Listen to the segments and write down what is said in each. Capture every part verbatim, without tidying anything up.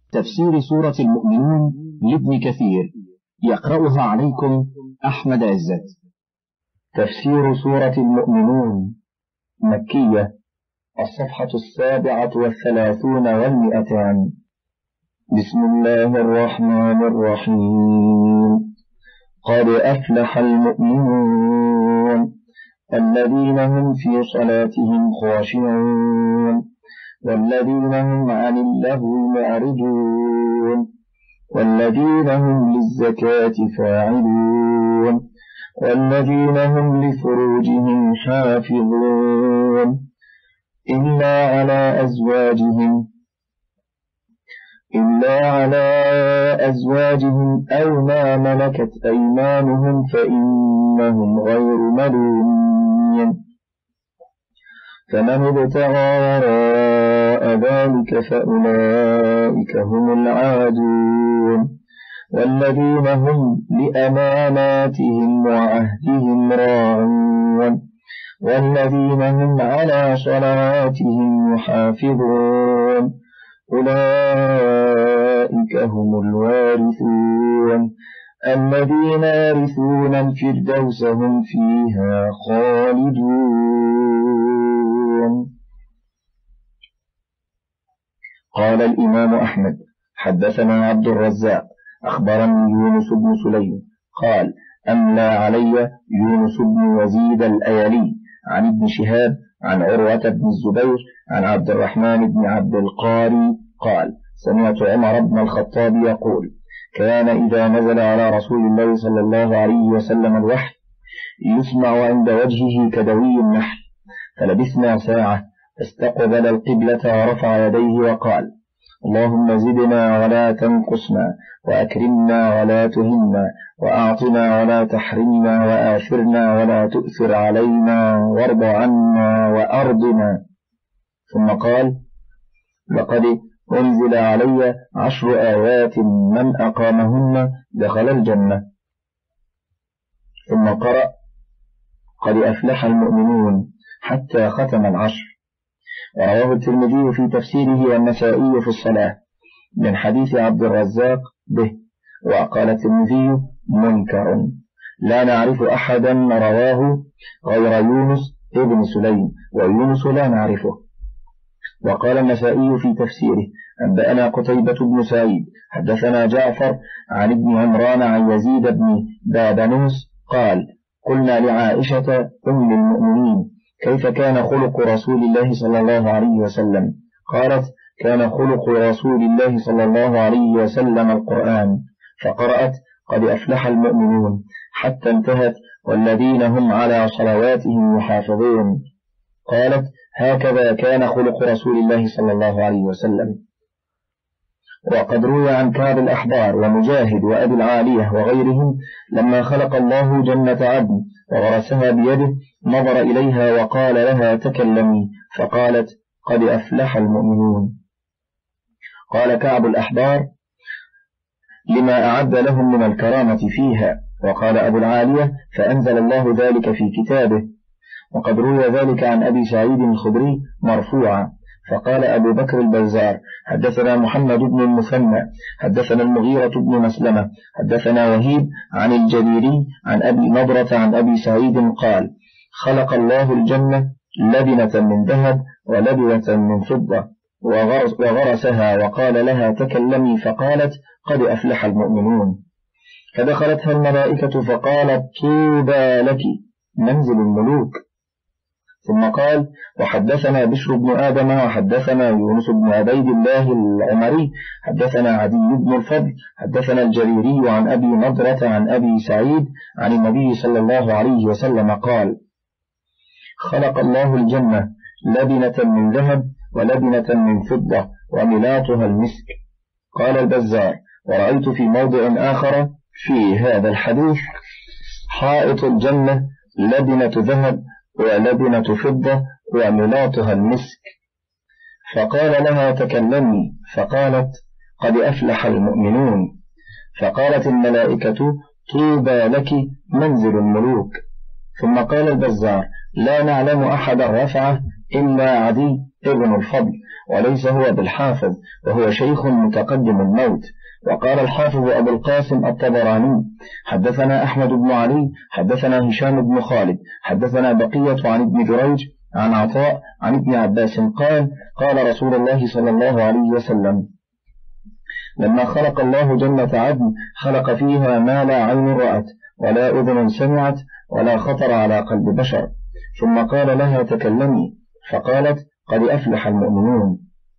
تفسير سورة المؤمنون لابن كثير، يقرأها عليكم أحمد عزت. تفسير سورة المؤمنون مكية، الصفحة السابعة والثلاثون والمئتان. بسم الله الرحمن الرحيم. قد أفلح المؤمنون الذين هم في صلاتهم خاشعون والذين هم عن اللغو معرضون والذين هم للزكاة فاعلون والذين هم لفروجهم حافظون إلا على أزواجهم إلا على أزواجهم أو ما ملكت أيمانهم فإنهم غير ملومين، فمن ابتغى وراء ذلك فأولئك هم العادون، والذين هم لأماناتهم وعهدهم راعون والذين هم على صلواتهم يحافظون، أولئك هم الوارثون الذين يرثون الفردوس هم فيها خالدون. قال الإمام أحمد: حدثنا عبد الرزاق أخبرني يونس بن سليم قال: أملى علي يونس بن يزيد الأيلي عن ابن شهاب عن عروة بن الزبير عن عبد الرحمن بن عبد القاري قال: سمعت عمر بن الخطاب يقول: كان إذا نزل على رسول الله صلى الله عليه وسلم الوحي يسمع عند وجهه كدوي النحل، فلبثنا ساعة فاستقبل القبلة ورفع يديه وقال: اللهم زدنا ولا تنقصنا وأكرمنا ولا تهنا وأعطنا ولا تحرمنا وآثرنا ولا تؤثر علينا وارض عنا وأرضنا. ثم قال: لقد أنزل علي عشر آيات من أقامهن دخل الجنة. ثم قرأ: قد أفلح المؤمنون حتى ختم العشر. ورواه الترمذي في تفسيره والنسائي في الصلاة من حديث عبد الرزاق به، وقال الترمذي: منكر، لا نعرف أحدا رواه غير يونس ابن سليم، ويونس لا نعرفه. وقال النسائي في تفسيره: أنبأنا قتيبة بن سعيد حدثنا جعفر عن ابن عمران عن يزيد بن بابنوس قال: قلنا لعائشة أم المؤمنين: كيف كان خلق رسول الله صلى الله عليه وسلم؟ قالت: كان خلق رسول الله صلى الله عليه وسلم القرآن، فقرأت: قد أفلح المؤمنون حتى انتهت: والذين هم على صلواتهم يحافظون. قالت: هكذا كان خلق رسول الله صلى الله عليه وسلم. وقد روى عن كعب الأحبار ومجاهد وأبي العالية وغيرهم لما خلق الله جنة عدن وغرسها بيده نظر إليها وقال لها: تكلمي، فقالت: قد أفلح المؤمنون. قال كعب الأحبار: لما أعد لهم من الكرامة فيها. وقال أبو العالية: فأنزل الله ذلك في كتابه. وقد روى ذلك عن أبي سعيد الخدري مرفوعا. فقال أبو بكر البزار: حدثنا محمد بن المثنى حدثنا المغيرة بن مسلمة حدثنا وهيب عن الجريري عن أبي نضرة عن أبي سعيد قال: خلق الله الجنة لبنة من ذهب ولبنة من فضة وغرس وغرسها وقال لها: تكلمي، فقالت: قد أفلح المؤمنون. فدخلتها الملائكة فقالت: طوبى لك منزل الملوك. ثم قال: وحدثنا بشر بن آدم وحدثنا يونس بن عبيد الله العمري حدثنا عدي بن الفضل حدثنا الجريري عن أبي نضرة عن أبي سعيد عن النبي صلى الله عليه وسلم قال: خلق الله الجنة لبنة من ذهب ولبنة من فضة وملاطها المسك. قال البزار: ورأيت في موضع آخر في هذا الحديث: حائط الجنة لبنة ذهب ولبنة فضة وملاطها المسك. فقال لها: تكلمي، فقالت: قد أفلح المؤمنون. فقالت الملائكة: طوبى لك منزل الملوك. ثم قال البزار: لا نعلم أحدا رفعه إلا عدي ابن الفضل، وليس هو بالحافظ، وهو شيخ متقدم الموت. وقال الحافظ أبو القاسم الطبراني: حدثنا أحمد بن علي حدثنا هشام بن خالد حدثنا بقية عن ابن جريج عن عطاء عن ابن عباس قال: قال رسول الله صلى الله عليه وسلم: لما خلق الله جنة عدن خلق فيها ما لا عين رأت ولا أذن سمعت ولا خطر على قلب بشر، ثم قال لها: تكلمي، فقالت: قد أفلح المؤمنون.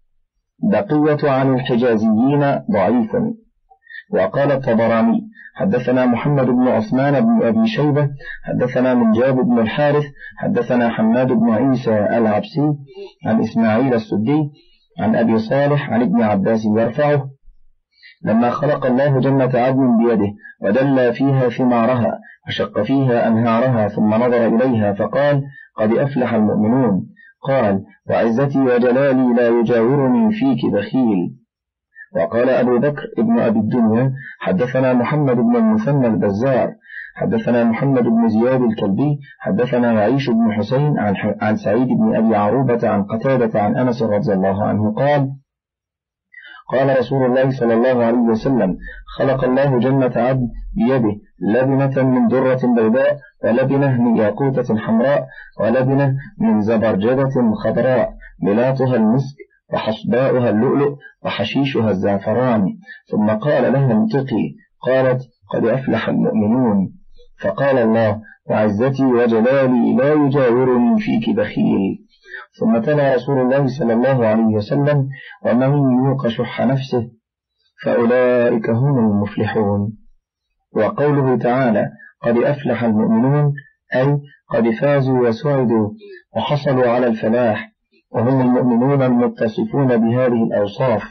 بقية عن الحجازيين ضعيف. وقال الطبراني: حدثنا محمد بن عثمان بن أبي شيبة حدثنا منجاب بن الحارث حدثنا حماد بن عيسى العبسي عن إسماعيل السدي عن أبي صالح عن ابن عباس يرفعه: لما خلق الله جنة عدن بيده ودل فيها ثمارها وشق فيها أنهارها ثم نظر إليها فقال: قد أفلح المؤمنون. قال: وعزتي وجلالي لا يجاورني فيك بخيل. وقال أبو بكر ابن أبي الدنيا: حدثنا محمد بن المثنى البزار حدثنا محمد بن زياد الكلبي حدثنا يعيش بن حسين عن, عن سعيد بن أبي عروبة عن قتادة عن أنس رضي الله عنه قال: قال رسول الله صلى الله عليه وسلم: خلق الله جنة عدن بيده لبنة من درة بيضاء ولبنة من ياقوتة حمراء ولبنة من زبرجدة خضراء ملاطها المسك وحصباؤها اللؤلؤ وحشيشها الزعفران، ثم قال لها: انطقي. قالت: قد أفلح المؤمنون. فقال الله: وعزتي وجلالي لا يجاورني فيك بخيل. ثم تلا رسول الله صلى الله عليه وسلم: ومن يوق شح نفسه فأولئك هم المفلحون. وقوله تعالى: قد أفلح المؤمنون، أي قد فازوا وسعدوا وحصلوا على الفلاح، وهم المؤمنون المتصفون بهذه الأوصاف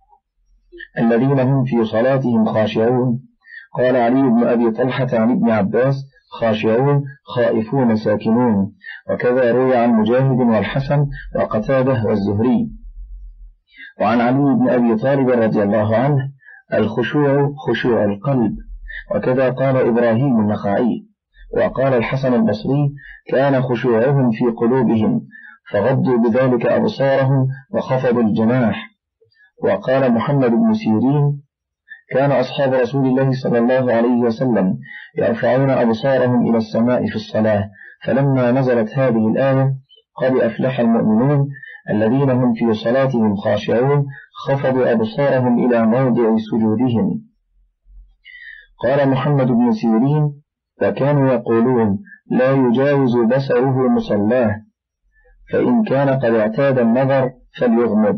الذين هم في صلاتهم خاشعون. قال علي بن أبي طلحة عن ابن عباس: خاشعون خائفون ساكنون. وكذا روي عن مجاهد والحسن وقتاده والزهري. وعن علي بن أبي طالب رضي الله عنه: الخشوع خشوع القلب. وكذا قال إبراهيم النخعي. وقال الحسن البصري: كان خشوعهم في قلوبهم فغضوا بذلك أبصارهم وخفضوا الجناح. وقال محمد بن سيرين: كان أصحاب رسول الله صلى الله عليه وسلم يرفعون أبصارهم إلى السماء في الصلاة، فلما نزلت هذه الآية: قد أفلح المؤمنون الذين هم في صلاتهم خاشعون، خفضوا أبصارهم إلى موضع سجودهم. قال محمد بن سيرين: وكانوا يقولون: لا يجاوز بصره مصلاه، فإن كان قد اعتاد النظر فليغمض.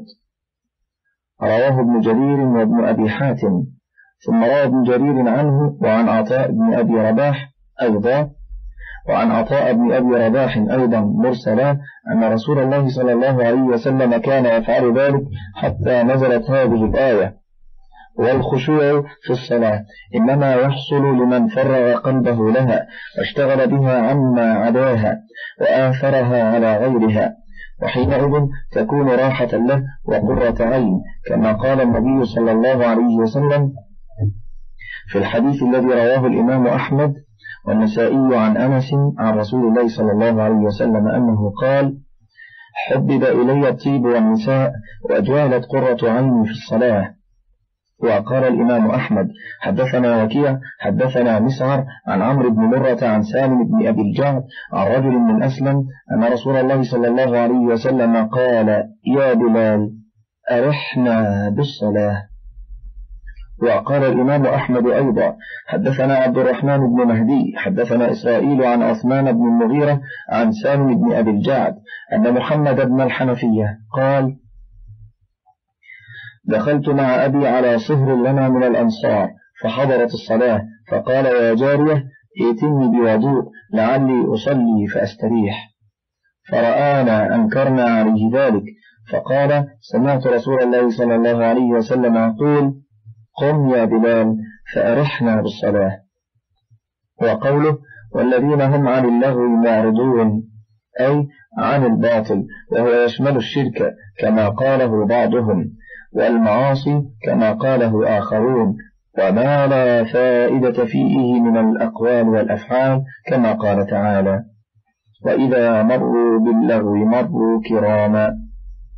رواه ابن جرير وابن أبي حاتم. ثم روى ابن جرير عنه وعن عطاء بن أبي رباح أيضا وعن عطاء بن أبي رباح أيضا مرسلا أن رسول الله صلى الله عليه وسلم كان يفعل ذلك حتى نزلت هذه الآية: والخشوع في الصلاة إنما يحصل لمن فرغ قلبه لها واشتغل بها عما عداها وآثرها على غيرها، وحينئذ تكون راحة له وقرة عين، كما قال النبي صلى الله عليه وسلم في الحديث الذي رواه الإمام أحمد والنسائي عن أنس عن رسول الله صلى الله عليه وسلم أنه قال: حبب إلي الطيب والنساء وجعلت قرة عيني في الصلاة. وقال الإمام أحمد: حدثنا وكيع حدثنا مسعر عن عمرو بن مرة عن سالم بن أبي الجعد عن رجل من أسلم أن رسول الله صلى الله عليه وسلم قال: يا بلال أرحنا بالصلاة. وقال الإمام أحمد أيضا: حدثنا عبد الرحمن بن مهدي حدثنا إسرائيل عن عثمان بن المغيرة عن سالم بن أبي الجعد أن محمد بن الحنفية قال: دخلت مع أبي على صهر لنا من الأنصار فحضرت الصلاة، فقال: يا جارية ائتني بوضوء لعلي أصلي فأستريح. فرآنا أنكرنا عليه ذلك، فقال: سمعت رسول الله صلى الله عليه وسلم يقول: قم يا بلال فأرحنا بالصلاة. وقوله: والذين هم عن اللغو معرضون، أي عن الباطل، وهو يشمل الشرك كما قاله بعضهم، والمعاصي كما قاله آخرون، وما لا فائدة فيه من الأقوال والأفعال كما قال تعالى: وإذا مروا باللغو مروا كراما.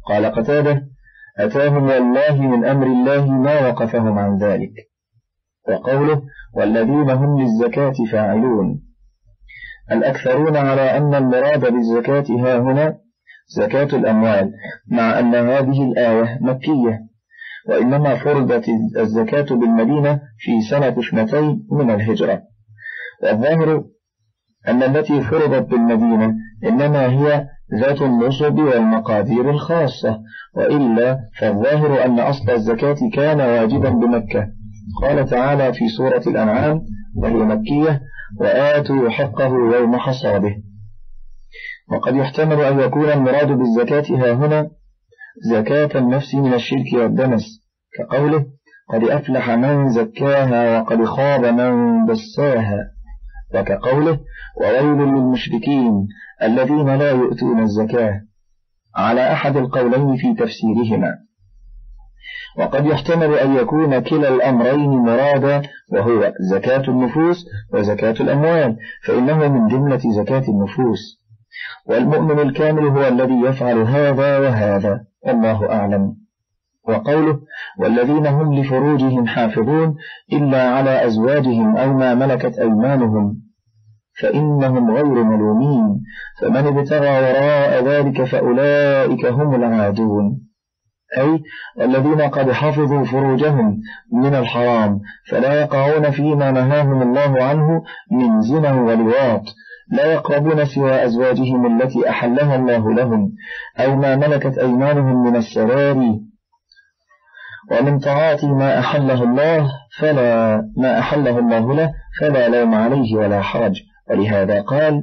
قال قتادة: أتاهم والله من أمر الله ما وقفهم عن ذلك. وقوله: والذين هم للزكاة فاعلون، الأكثرون على أن المراد بالزكاة ها هنا زكاة الأموال، مع أن هذه الآية مكية، وإنما فرضت الزكاة بالمدينة في سنة اثنتين من الهجرة. والظاهر أن التي فرضت بالمدينة إنما هي ذات النصب والمقادير الخاصة، وإلا فالظاهر أن أصل الزكاة كان واجبا بمكة. قال تعالى في سورة الأنعام وهي مكية: وآتوا حقه يوم حصاده. وقد يحتمل أن يكون المراد بالزكاة ها هنا زكاة النفس من الشرك والدنس، كقوله: قد أفلح من زكاها وقد خاب من دساها، وكقوله: وويل للمشركين الذين لا يؤتون الزكاة، على أحد القولين في تفسيرهما. وقد يحتمل أن يكون كلا الأمرين مرادا، وهو زكاة النفوس وزكاة الأموال، فإنه من جملة زكاة النفوس، والمؤمن الكامل هو الذي يفعل هذا وهذا، والله أعلم. وقوله: والذين هم لفروجهم حافظون إلا على أزواجهم أو ما ملكت أيمانهم فإنهم غير ملومين، فمن ابتغى وراء ذلك فأولئك هم العادون، أي الذين قد حفظوا فروجهم من الحرام فلا يقعون فيما نهاهم الله عنه من زنا ولواط، لا يقربون سوى أزواجهم التي أحلها الله لهم أو ما ملكت أيمانهم من السراري، ومن طاعات ما أحله الله فلا ما أحله الله له فلا لوم عليه ولا حرج. ولهذا قال: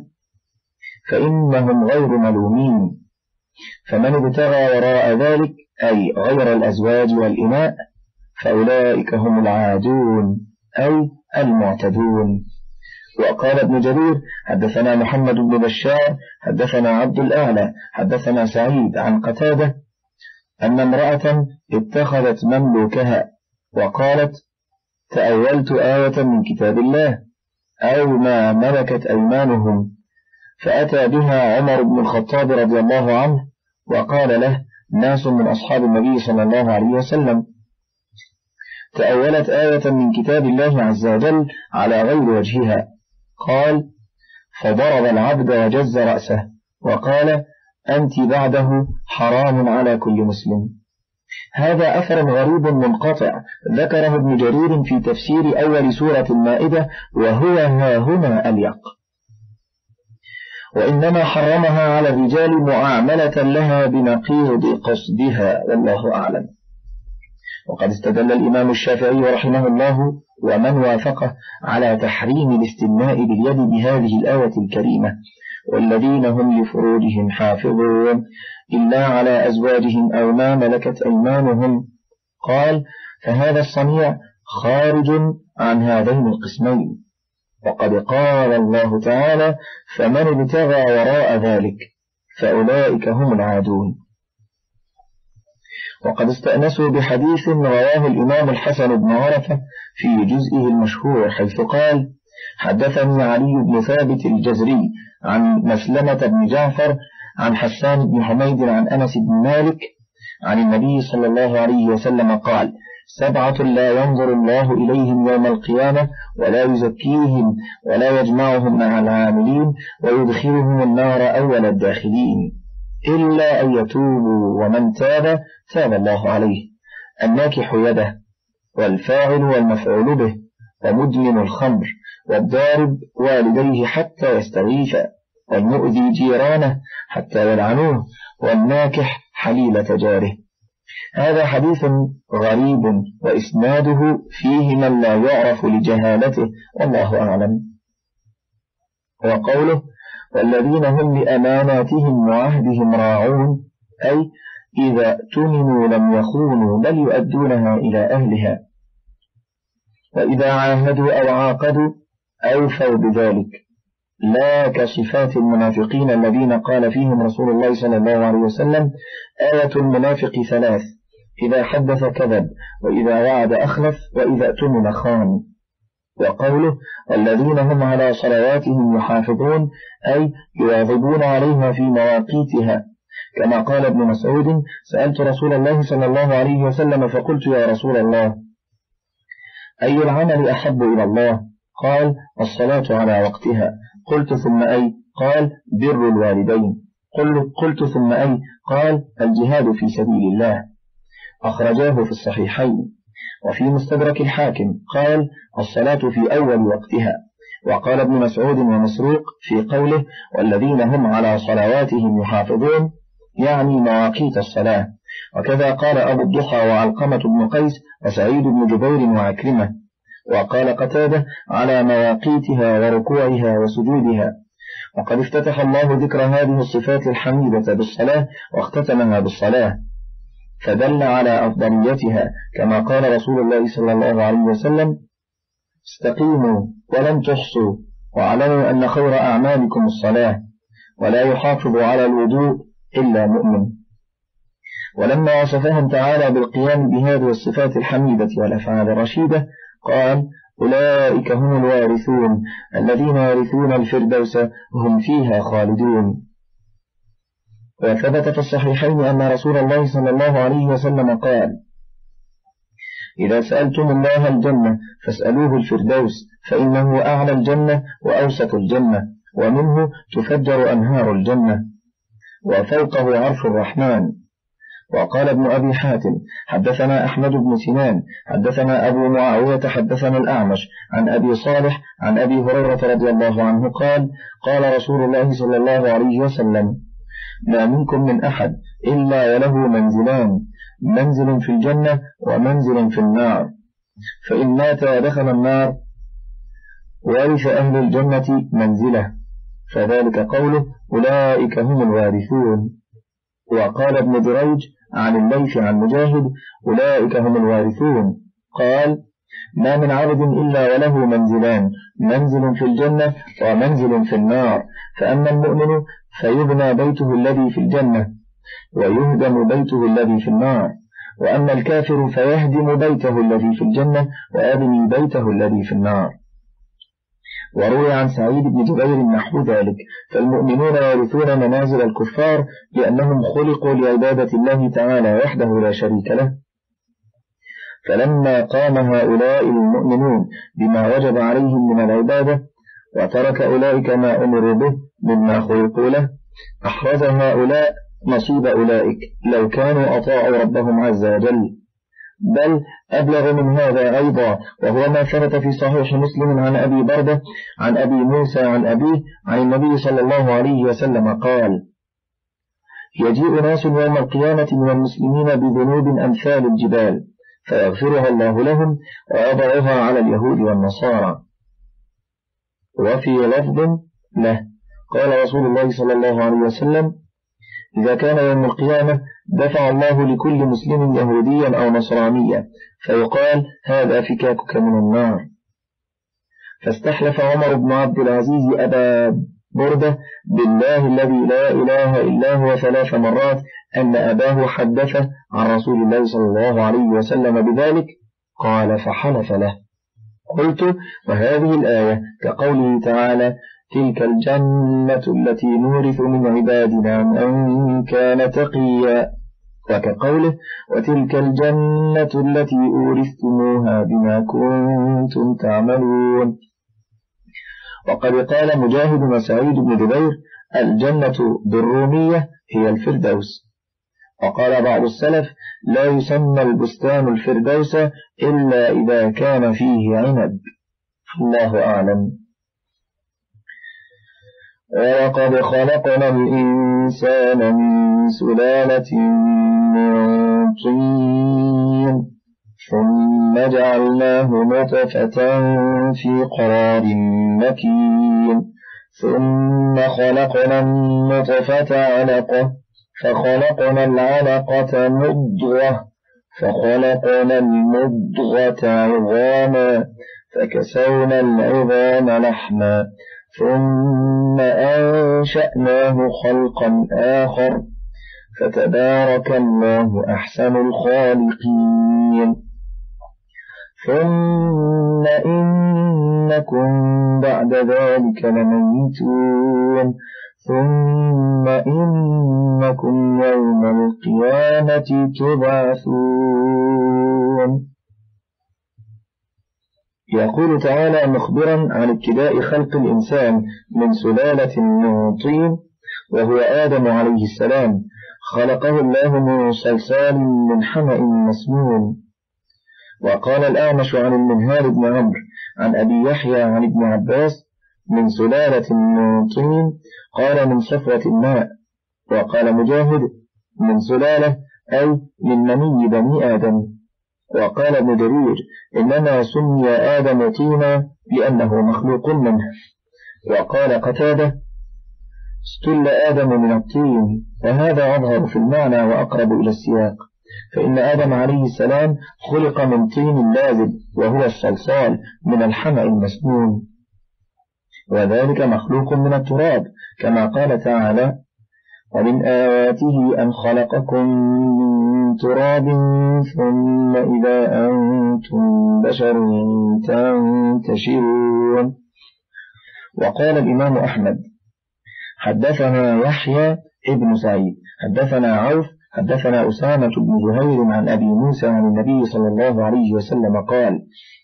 فإنهم غير ملومين. فمن ابتغى وراء ذلك أي غير الأزواج والإماء فأولئك هم العادون أي المعتدون. وقال ابن جرير: حدثنا محمد بن بشار حدثنا عبد الأعلى حدثنا سعيد عن قتادة أن امرأة اتخذت مملوكها وقالت: تأولت آية من كتاب الله أو ما ملكت أيمانهم، فأتى بها عمر بن الخطاب رضي الله عنه وقال له ناس من أصحاب النبي صلى الله عليه وسلم: تأولت آية من كتاب الله عز وجل على غير وجهها. قال: فضرب العبد وجز رأسه وقال: أنت بعده حرام على كل مسلم. هذا أثر غريب منقطع ذكره ابن جرير في تفسير أول سورة المائدة، وهو ها هنا أليق، وإنما حرمها على الرجال معاملة لها بنقيض قصدها، والله أعلم. وقد استدل الإمام الشافعي رحمه الله ومن وافقه على تحريم الاستمناء باليد بهذه الآية الكريمة: والذين هم لفروجهم حافظون إلا على أزواجهم أو ما ملكت أيمانهم. قال: فهذا الصنيع خارج عن هذين القسمين. وقد قال الله تعالى: فمن ابتغى وراء ذلك فأولئك هم العادون. وقد استأنسوا بحديث رواه الإمام الحسن بن عرفة في جزئه المشهور، حيث قال: حدثني علي بن ثابت الجزري عن مسلمة بن جعفر عن حسان بن حميد عن أنس بن مالك عن النبي صلى الله عليه وسلم قال: سبعة لا ينظر الله إليهم يوم القيامة ولا يزكيهم ولا يجمعهم مع العاملين ويدخلهم النار أول الداخلين إلا أن يتوبوا، ومن تاب تاب الله عليه: الناكح يده، والفاعل والمفعول به، ومدمن الخمر، والضارب والديه حتى يستغيثا، والمؤذي جيرانه حتى يلعنوه، والناكح حليلة جاره. هذا حديث غريب وإسناده فيه من لا يعرف لجهالته، والله أعلم. وقوله: والذين هم لأماناتهم وعهدهم راعون، أي إذا اؤتمنوا لم يخونوا بل يؤدونها إلى أهلها، وإذا عاهدوا أو عاقدوا أوفوا بذلك، لا كصفات المنافقين الذين قال فيهم رسول الله صلى الله عليه وسلم: آية المنافق ثلاث: إذا حدث كذب، وإذا وعد أخلف، وإذا اؤتمن خان. وقوله: الذين هم على صلواتهم يحافظون، أي يواظبون عليها في مواقيتها، كما قال ابن مسعود: سألت رسول الله صلى الله عليه وسلم فقلت: يا رسول الله، أي العمل أحب إلى الله؟ قال: الصلاة على وقتها. قلت: ثم أي؟ قال: بر الوالدين. قلت: ثم أي؟ قال: الجهاد في سبيل الله. أخرجاه في الصحيحين. وفي مستدرك الحاكم قال: الصلاة في أول وقتها. وقال ابن مسعود ومسروق في قوله: والذين هم على صلواتهم يحافظون، يعني مواقيت الصلاة. وكذا قال أبو الضحى وعلقمة بن قيس وسعيد بن جبير وعكرمة. وقال قتادة: على مواقيتها وركوعها وسجودها. وقد افتتح الله ذكر هذه الصفات الحميدة بالصلاة واختتمها بالصلاة، فدل على أفضليتها، كما قال رسول الله صلى الله عليه وسلم: استقيموا ولن تحصوا، واعلموا أن خير أعمالكم الصلاة، ولا يحافظ على الوضوء إلا مؤمن. ولما وصفهم تعالى بالقيام بهذه الصفات الحميدة والأفعال الرشيدة قال: أولئك هم الوارثون الذين يرثون الفردوس هم فيها خالدون. وثبت في الصحيحين أن رسول الله صلى الله عليه وسلم قال: إذا سألتم الله الجنة فاسألوه الفردوس، فإنه أعلى الجنة وأوسط الجنة، ومنه تفجر أنهار الجنة، وفوقه عرش الرحمن. وقال ابن أبي حاتم: حدثنا أحمد بن سنان حدثنا أبو معاوية حدثنا الأعمش عن أبي صالح عن أبي هريرة رضي الله عنه قال: قال رسول الله صلى الله عليه وسلم: ما منكم من أحد إلا وله منزلان، منزل في الجنة ومنزل في النار، فإن مات ودخل النار ورث أهل الجنة منزله، فذلك قوله: أولئك هم الوارثون. وقال ابن دريج عن الليث عن مجاهد: أولئك هم الوارثون. قال: ما من عبد إلا وله منزلان، منزل في الجنة ومنزل في النار، فأما المؤمن فيبنى بيته الذي في الجنة ويهدم بيته الذي في النار، وأما الكافر فيهدم بيته الذي في الجنة ويبني بيته الذي في النار. وروي عن سعيد بن جبير نحو ذلك: فالمؤمنون يرثون منازل الكفار لأنهم خلقوا لعبادة الله تعالى وحده لا شريك له. فلما قام هؤلاء المؤمنون بما وجب عليهم من العبادة وترك أولئك ما أمروا به مما خلقوا له، أحرز هؤلاء نصيب أولئك لو كانوا أطاعوا ربهم عز وجل. بل أبلغ من هذا أيضا، وهو ما ثبت في صحيح مسلم عن أبي بردة عن أبي موسى عن أبيه عن النبي صلى الله عليه وسلم قال: يجيء ناس يوم القيامة من المسلمين بذنوب أمثال الجبال، فيغفرها الله لهم ويضعها على اليهود والنصارى. وفي لفظ له قال رسول الله صلى الله عليه وسلم: إذا كان يوم القيامة دفع الله لكل مسلم يهوديا أو نصرانيا، فيقال: هذا فكاكك من النار. فاستحلف عمر بن عبد العزيز أبا بردة بالله الذي لا إله إلا هو ثلاث مرات أن أباه حدثه عن رسول الله صلى الله عليه وسلم بذلك، قال: فحلف له. قلت: وهذه الآية كقوله تعالى: تلك الجنة التي نورث من عبادنا من كان تقيا، وكقوله: وتلك الجنة التي أورثتموها بما كنتم تعملون. وقد قال مجاهد وسعيد بن جبير: الجنة بالرومية هي الفردوس. وقال بعض السلف: لا يسمى البستان الفردوس إلا إذا كان فيه عنب. الله أعلم. ولقد خلقنا الإنسان من سلالة من طين ثم جعلناه نطفة في قرار مكين ثم خلقنا النطفة علقة فخلقنا العلقة مضغة فخلقنا المضغة عظاما فكسونا العظام لحما ثم أنشأناه خلقا آخر فتبارك الله أحسن الخالقين. ثم إنكم بعد ذلك لميتون ثم إنكم يوم القيامة تبعثون. يقول تعالى مخبرا عن ابتداء خلق الإنسان من سلالة من طين وهو آدم عليه السلام، خلقه الله من صلصال من حمأ مسنون. وقال الأعمش عن المنهال بن عمرو عن أبي يحيى عن ابن عباس من سلالة من طين، قال من صفوة الماء. وقال مجاهد من سلالة أي من مني بني آدم. وقال ابن جرير إنما سمي آدم طينا لأنه مخلوق منه. وقال قتادة استل آدم من الطين، وهذا أظهر في المعنى وأقرب إلى السياق، فإن آدم عليه السلام خلق من طين لازب وهو الصلصال من الحمأ المسنون، وذلك مخلوق من التراب كما قال تعالى ومن آياته أن خلقكم من تراب ثم إذا أنتم بشر تنتشرون. وقال الإمام أحمد حدثنا يحيى ابن سعيد حدثنا عوف حدثنا أسامة بن زهير عن أبي موسى عن النبي صلى الله عليه وسلم قال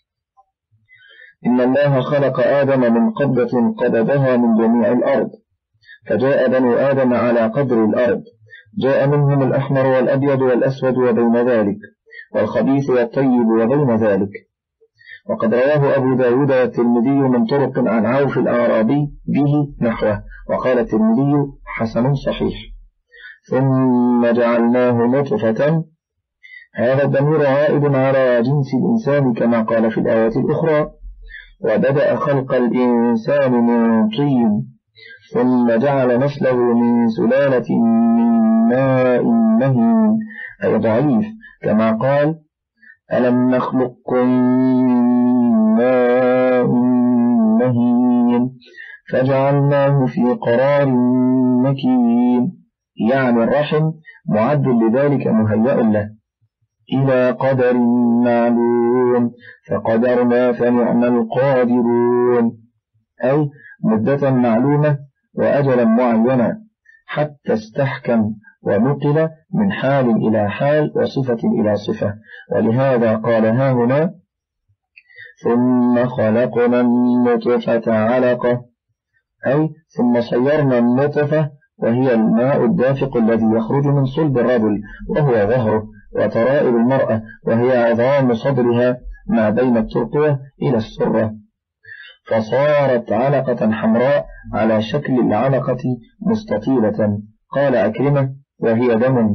إن الله خلق آدم من قبضة قبضها من جميع الأرض، فجاء بنو آدم على قدر الأرض، جاء منهم الأحمر والأبيض والأسود وبين ذلك، والخبيث والطيب وبين ذلك. وقد رواه أبو داود والترمذي من طرق عن عوف الأعرابي به نحوه، وقال الترمذي حسن صحيح. ثم جعلناه نطفة، هذا الضمير عائد على جنس الإنسان كما قال في الآية الأخرى وبدأ خلق الإنسان من طين، ثم جعل نسله من سلالة من ماء مهين أي ضعيف كما قال ألم نخلقكم من ماء مهين فجعلناه في قرار مكين، يعني الرحم معد لذلك مهيأ له إلى قدر معلوم فقدرنا فنعم القادرون، أي مدة معلومة وأجلا معينا حتى استحكم ونقل من حال إلى حال وصفة إلى صفة. ولهذا قال ها هنا ثم خلقنا النطفة علقة، أي ثم صيرنا النطفة وهي الماء الدافق الذي يخرج من صلب الرجل وهو ظهره وترائب المرأة وهي عظام صدرها ما بين الترقوة إلى السرة، فصارت علقة حمراء على شكل العلقة مستطيلة. قال أكرمة وهي دم.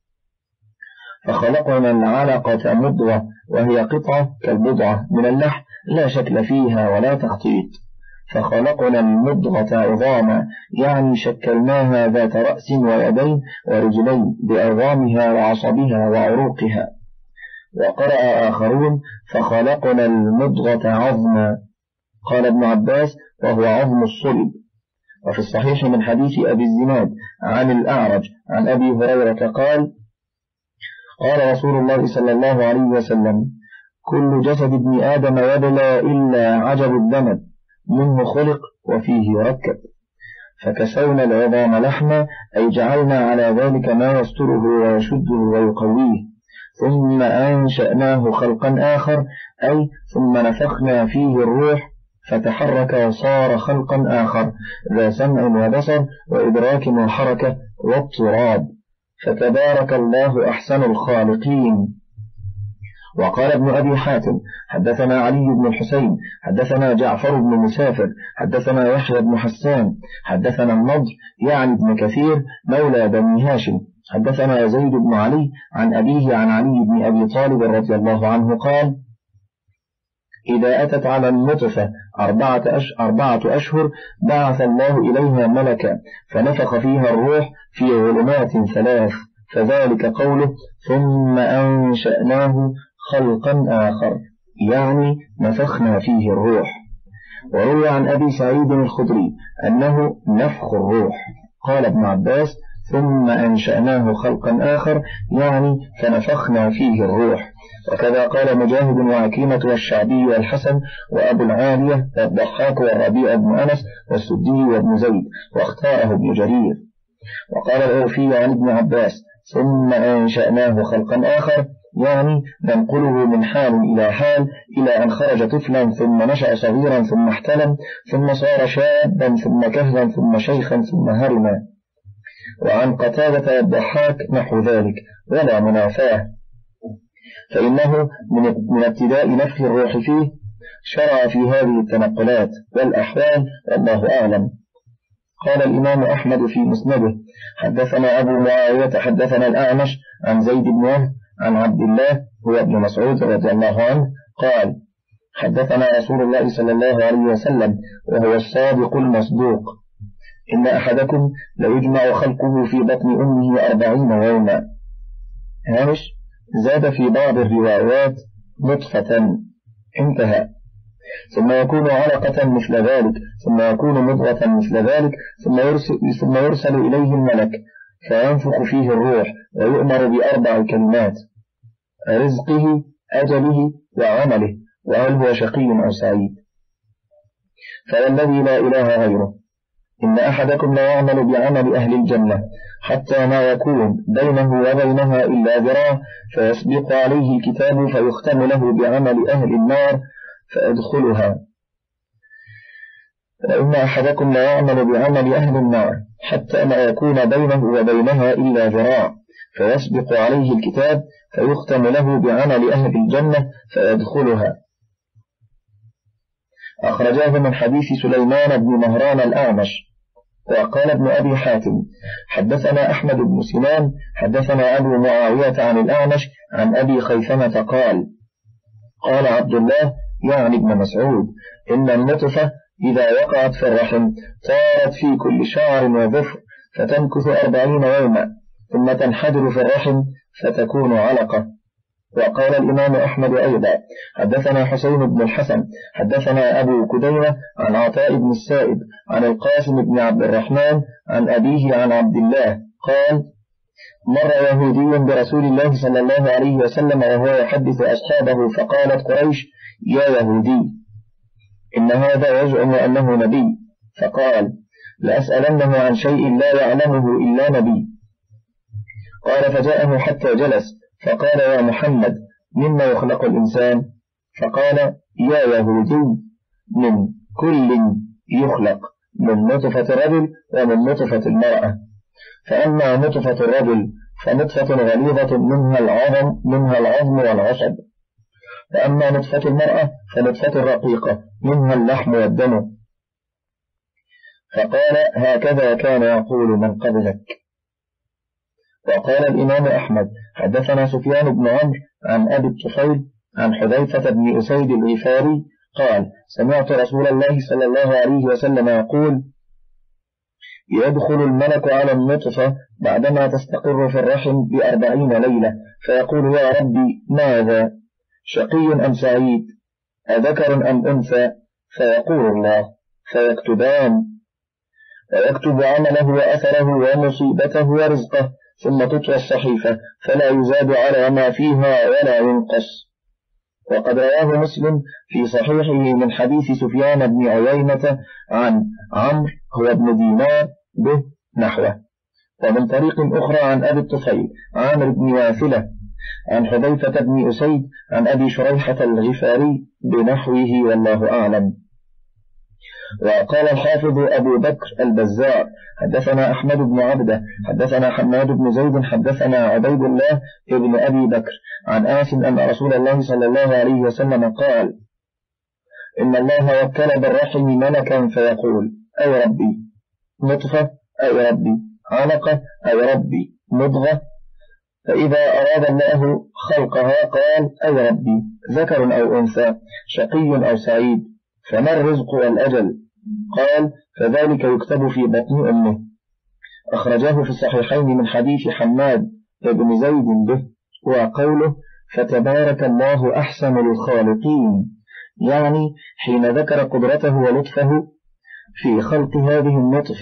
فخلقنا العلقة مضغة وهي قطعة كالبضعة من اللحم لا شكل فيها ولا تخطيط، فخلقنا المضغة عظاما يعني شكلناها ذات رأس ويدين ورجلين بعظامها وعصبها وعروقها. وقرأ آخرون فخلقنا المضغة عظما. قال ابن عباس وهو عظم الصلب. وفي الصحيح من حديث أبي الزناد عن الأعرج عن أبي هريرة قال قال رسول الله صلى الله عليه وسلم كل جسد ابن آدم يبلى إلا عجب الدمد منه خلق وفيه يركب، فكسونا العظام لحما أي جعلنا على ذلك ما يستره ويشده ويقويه، ثم أنشأناه خلقا آخر أي ثم نفخنا فيه الروح فتحرك وصار خلقا آخر ذا سمع وبصر وإدراك وحركة واضطراب، فتبارك الله أحسن الخالقين. وقال ابن أبي حاتم حدثنا علي بن الحسين حدثنا جعفر بن مسافر حدثنا يحيى بن حسان حدثنا النضر يعني ابن كثير مولى بني هاشم حدثنا زيد بن علي عن أبيه عن علي بن أبي طالب رضي الله عنه قال إذا أتت على النطفة أربعة, أش... أربعة أشهر بعث الله إليها ملكا فنفخ فيها الروح في ظلمات ثلاث، فذلك قوله ثم أنشأناه خلقا آخر يعني نفخنا فيه الروح. وروي عن أبي سعيد الخدري أنه نفخ الروح. قال ابن عباس ثم أنشأناه خلقا آخر، يعني فنفخنا فيه الروح. وكذا قال مجاهد وعكيمة والشعبي والحسن وأبو العالية والضحاك والربيع بن أنس والسدي وابن زيد، واختاره ابن جرير. وقال الأوفي عن ابن عباس: ثم أنشأناه خلقا آخر، يعني ننقله من حال إلى حال إلى أن خرج طفلا ثم نشأ صغيرا ثم احتلم ثم صار شابا ثم كهلا ثم شيخا ثم هرما. وعن قتادة والضحاك نحو ذلك ولا منافاه، فإنه من ابتداء نفخ الروح فيه شرع في هذه التنقلات والأحوال، والله أعلم. قال الإمام أحمد في مسنده: حدثنا أبو معاوية حدثنا الأعمش عن زيد بن وهب عن عبد الله هو ابن مسعود رضي الله عنه قال: حدثنا رسول الله صلى الله عليه وسلم وهو الصادق المصدوق: إن أحدكم ليجمع خلقه في بطن أمه أربعين يوما. هامش: زاد في بعض الروايات نطفة. انتهى. ثم يكون علقة مثل ذلك، ثم يكون مضغة مثل ذلك، ثم يرسل, ثم يرسل إليه الملك فينفخ فيه الروح ويؤمر بأربع كلمات: رزقه، أجله، وعمله، وهل هو شقي أو سعيد. فوالذي لا إله غيره إن أحدكم لا يعمل بعمل أهل الجنة حتى ما يكون بينه وبينها إلا ذراع، فيسبق عليه الكتاب فيختم له بعمل أهل النار فأدخلها. فإن أحدكم لا يعمل بعمل أهل النار حتى ما يكون بينه وبينها إلا ذراع، فيسبق عليه الكتاب فيختم له بعمل أهل الجنة فيدخلها. أخرجاه من حديث سليمان بن مهران الأعمش. وقال ابن أبي حاتم: حدثنا أحمد بن سنان حدثنا أبو معاوية عن الأعمش عن أبي خيثمة قال: قال عبد الله يعني ابن مسعود: إن النطفة إذا وقعت في الرحم طارت في كل شعر وظفر فتمكث أربعين يوما، ثم تنحدر في الرحم فتكون علقة. وقال الإمام أحمد أيضا: حدثنا حسين بن الحسن حدثنا أبو كدينة عن عطاء بن السائب عن القاسم بن عبد الرحمن عن أبيه عن عبد الله قال: مر يهودي برسول الله صلى الله عليه وسلم وهو يحدث أصحابه، فقالت قريش: يا يهودي، إن هذا يزعم أنه نبي. فقال: لأسألنه عن شيء لا يعلمه إلا نبي. قال: فجاءه حتى جلس فقال: يا محمد، مما يخلق الإنسان؟ فقال: يا يهودي، من كل يخلق، من نطفة الرجل ومن نطفة المرأة. فأما نطفة الرجل فنطفة غليظة منها العظم منها العظم والعصب، وأما نطفة المرأة فنطفة رقيقة منها اللحم والدم. فقال: هكذا كان يقول من قبلك. وقال الإمام أحمد: حدثنا سفيان بن عمرو عن أبي الطفيل عن حذيفة بن أسيد الغفاري قال: سمعت رسول الله صلى الله عليه وسلم يقول: يدخل الملك على النطفة بعدما تستقر في الرحم بأربعين ليلة فيقول: يا ربي، ماذا؟ شقي أم سعيد؟ أذكر أم أنثى؟ فيقول الله: فيكتبان، فيكتب عمله وأثره ومصيبته ورزقه، ثم تطوى الصحيفة فلا يزاد على ما فيها ولا ينقص. وقد رواه مسلم في صحيحه من حديث سفيان بن عيينة عن عمرو هو ابن دينار به نحوه، ومن طريق أخرى عن أبي الطفيل عامر بن واثلة عن حذيفة بن أسيد عن أبي شريحة الغفاري بنحوه، والله أعلم. وقال الحافظ أبو بكر البزار: حدثنا أحمد بن عبده حدثنا حماد بن زيد حدثنا عبيد الله ابن أبي بكر عن آسم أن رسول الله صلى الله عليه وسلم قال: إن الله وكل بالرحم ملكا فيقول: أي ربي نطفة، أي ربي علقة، أي ربي مضغة. فإذا أراد الله خلقها قال: أي ربي ذكر أو أنثى، شقي أو سعيد، فما الرزق والأجل؟ قال: فذلك يكتب في بطن أمه. أخرجاه في الصحيحين من حديث حماد بن زيد به. وقوله: فتبارك الله أحسن الخالقين، يعني حين ذكر قدرته ولطفه في خلق هذه النطفة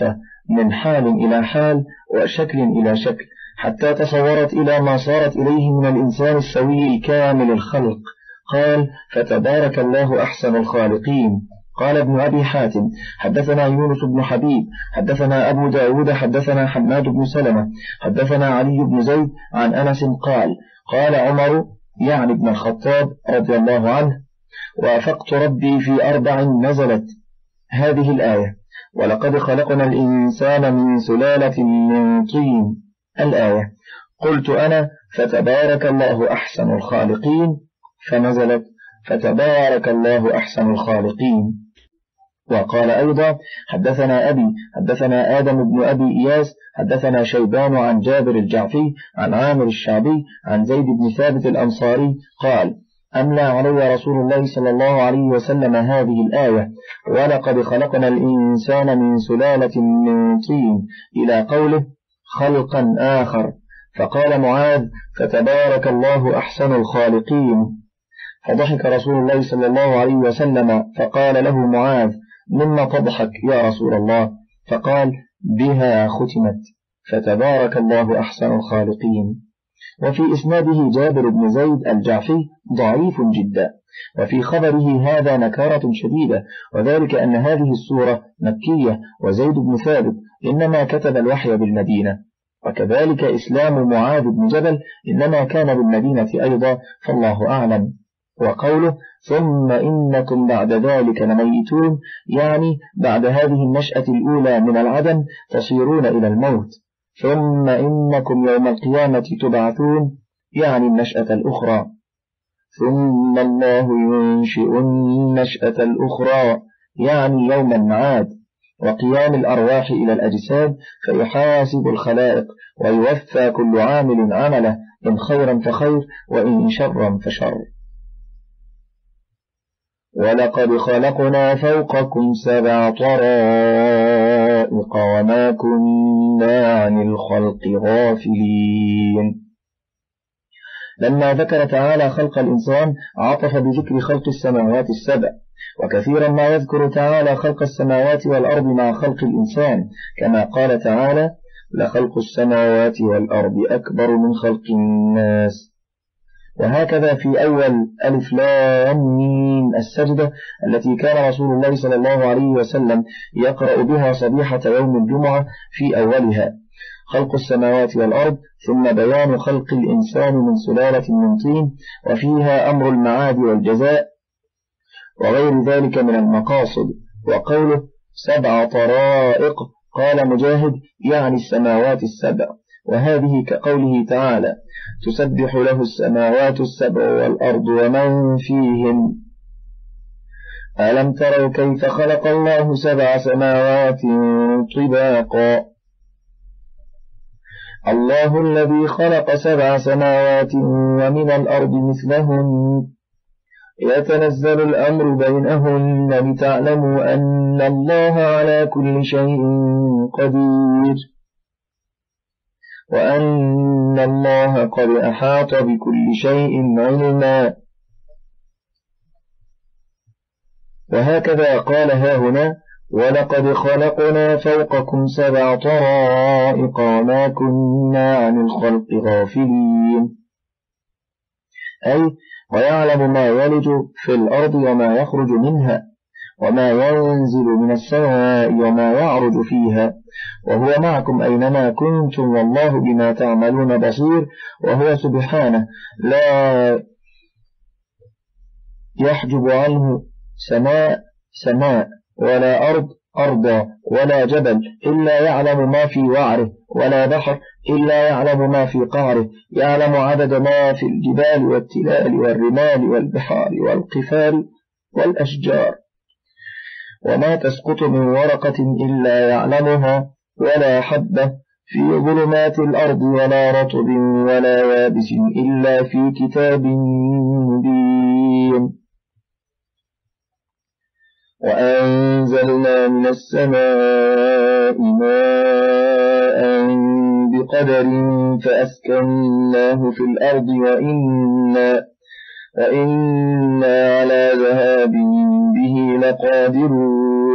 من حال إلى حال وشكل إلى شكل، حتى تصورت إلى ما صارت إليه من الإنسان السوي الكامل الخلق. قال: فتبارك الله أحسن الخالقين. قال ابن أبي حاتم: حدثنا يونس بن حبيب حدثنا أبو داود حدثنا حماد بن سلمة حدثنا علي بن زيد عن أنس قال: قال عمر يعني ابن الخطاب رضي الله عنه: وافقت ربي في أربع نزلت هذه الآية: ولقد خلقنا الإنسان من سلالة من طين، الآية. قلت أنا: فتبارك الله أحسن الخالقين، فنزلت: فتبارك الله أحسن الخالقين. وقال أيضا: حدثنا أبي حدثنا آدم بن أبي إياس حدثنا شيبان عن جابر الجعفي عن عامر الشعبي عن زيد بن ثابت الأنصاري قال: أملى علي رسول الله صلى الله عليه وسلم هذه الآية: ولقد خلقنا الإنسان من سلالة من طين، إلى قوله: خلقا آخر. فقال معاذ: فتبارك الله أحسن الخالقين. فضحك رسول الله صلى الله عليه وسلم فقال له معاذ: مما تضحك يا رسول الله؟ فقال: بها ختمت، فتبارك الله أحسن الخالقين. وفي إسناده جابر بن زيد الجعفي ضعيف جدا، وفي خبره هذا نكارة شديدة، وذلك أن هذه السورة مكية، وزيد بن ثابت إنما كتب الوحي بالمدينة، وكذلك إسلام معاذ بن جبل إنما كان بالمدينة أيضا، فالله أعلم. وقوله: ثم إنكم بعد ذلك لميتون، يعني بعد هذه النشأة الأولى من العدم تصيرون إلى الموت. ثم إنكم يوم القيامة تبعثون، يعني النشأة الأخرى. ثم الله ينشئ النشأة الأخرى، يعني يوم المعاد وقيام الأرواح إلى الأجساد، فيحاسب الخلائق ويوفى كل عامل عمله، إن خيرا فخير وإن شرا فشر. ولقد خلقنا فوقكم سبع طرائق وما كنا عن الخلق غافلين. لما ذكر تعالى خلق الإنسان عطف بذكر خلق السماوات السبع، وكثيرا ما يذكر تعالى خلق السماوات والأرض مع خلق الإنسان، كما قال تعالى: لخلق السماوات والأرض أكبر من خلق الناس. وهكذا في أول ألف لام ميم السجدة التي كان رسول الله صلى الله عليه وسلم يقرأ بها صبيحة يوم الجمعة في أولها: خلق السماوات والأرض، ثم بيان خلق الإنسان من سلالة من طين، وفيها أمر المعاد والجزاء وغير ذلك من المقاصد. وقوله سبع طرائق، قال مجاهد: يعني السماوات السبع، وهذه كقوله تعالى: تسبح له السماوات السبع والأرض ومن فيهن. ألم تروا كيف خلق الله سبع سماوات طباقا؟ الله الذي خلق سبع سماوات ومن الأرض مثلهن يتنزل الأمر بينهن لتعلموا أن الله على كل شيء قدير وأن الله قد أحاط بكل شيء علما. وهكذا قال هاهنا: ولقد خلقنا فوقكم سبع طرائق وما كنا عن الخلق غافلين، أي ويعلم ما يلج في الأرض وما يخرج منها، وما ينزل من السماء وما يعرج فيها، وهو معكم أينما كنتم والله بما تعملون بصير. وهو سبحانه لا يحجب عنه سماء سماء ولا أرض أرضا ولا جبل إلا يعلم ما في وعره، ولا بحر إلا يعلم ما في قعره، يعلم عدد ما في الجبال والتلال والرمال والبحار والقفار والأشجار، وما تسقط من ورقة إلا يعلمها، ولا حبة في ظلمات الأرض ولا رطب ولا يابس إلا في كتاب مبين. وأنزلنا من السماء ماء بقدر فأسكناه في الأرض وإنا, وإنا على ذهاب به لقادرون.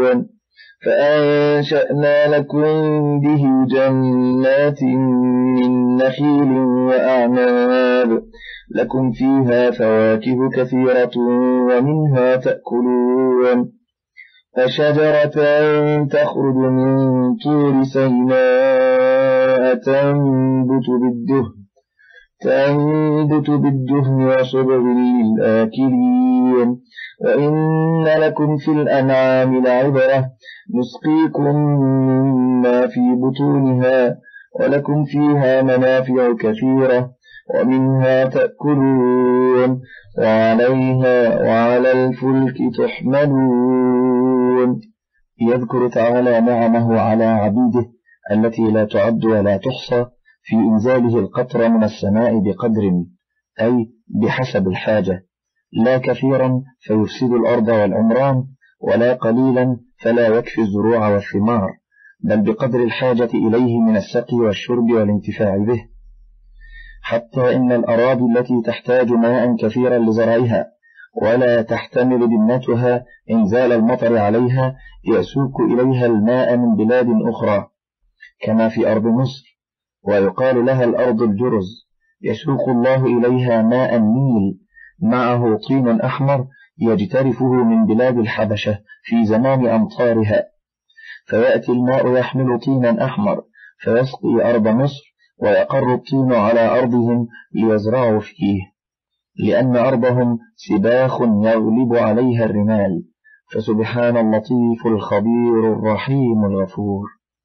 فأنشأنا لكم به جنات من نخيل وأعناب لكم فيها فواكه كثيرة ومنها تأكلون وشجرة تخرج من طور سيناء تنبت بالدهن تنبت بالدهن وصبغ للآكلين وإن لكم في الأنعام لعبرة نسقيكم مما في بطونها ولكم فيها منافع كثيرة ومنها تأكلون وعليها وعلى الفلك تحملون. يذكر تعالى نعمه على عبيده التي لا تعد ولا تحصى في إنزاله القطر من السماء بقدر أي بحسب الحاجة، لا كثيرا فيفسد الأرض والعمران ولا قليلا فلا يكفي الزروع والثمار، بل بقدر الحاجة إليه من السقي والشرب والانتفاع به، حتى إن الأراضي التي تحتاج ماء كثيرا لزرعها ولا تحتمل بنتها إنزال المطر عليها يسوق إليها الماء من بلاد أخرى كما في أرض مصر، ويقال لها الأرض الجرز، يسوق الله إليها ماء النيل معه طين أحمر يجترفه من بلاد الحبشة في زمان أمطارها، فيأتي الماء يحمل طينا أحمر فيسقي أرض مصر ويقر الطين على أرضهم ليزرعوا فيه، لأن أرضهم سباخ يغلب عليها الرمال، فسبحان اللطيف الخبير الرحيم الغفور.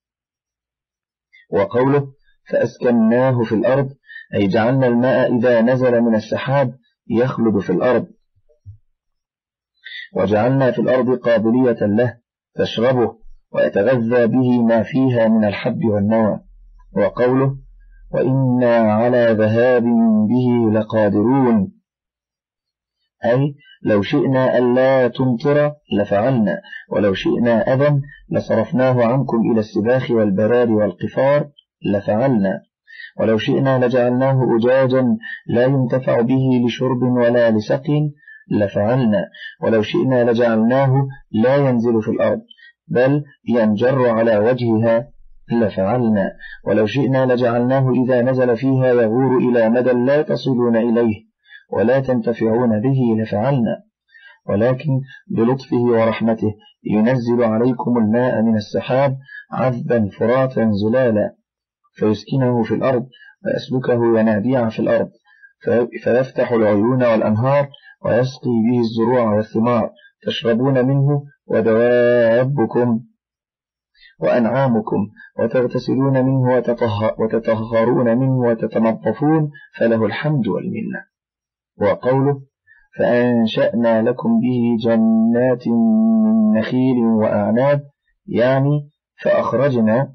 وقوله فأسكناه في الأرض أي جعلنا الماء إذا نزل من السحاب يخلد في الأرض، وجعلنا في الأرض قابلية له تشربه ويتغذى به ما فيها من الحب والنوى. وقوله وإنا على ذهاب به لقادرون أي لو شئنا ألا تمطر لفعلنا، ولو شئنا أذن لصرفناه عنكم إلى السباخ والبراد والقفار لفعلنا، ولو شئنا لجعلناه أجاجا لا ينتفع به لشرب ولا لسقي لفعلنا، ولو شئنا لجعلناه لا ينزل في الأرض بل ينجر على وجهها لفعلنا، ولو شئنا لجعلناه إذا نزل فيها يغور إلى مدى لا تصلون إليه ولا تنتفعون به لفعلنا، ولكن بلطفه ورحمته ينزل عليكم الماء من السحاب عذبا فراتا زلالا فيسكنه في الأرض ويسلكه ينابيع في الأرض فيفتح العيون والأنهار ويسقي به الزروع والثمار تشربون منه ودوابكم وأنعامكم وتغتسلون منه وتطهرون منه وتتنظفون فله الحمد والمنة. وقوله فأنشأنا لكم به جنات من نخيل وأعناب يعني فأخرجنا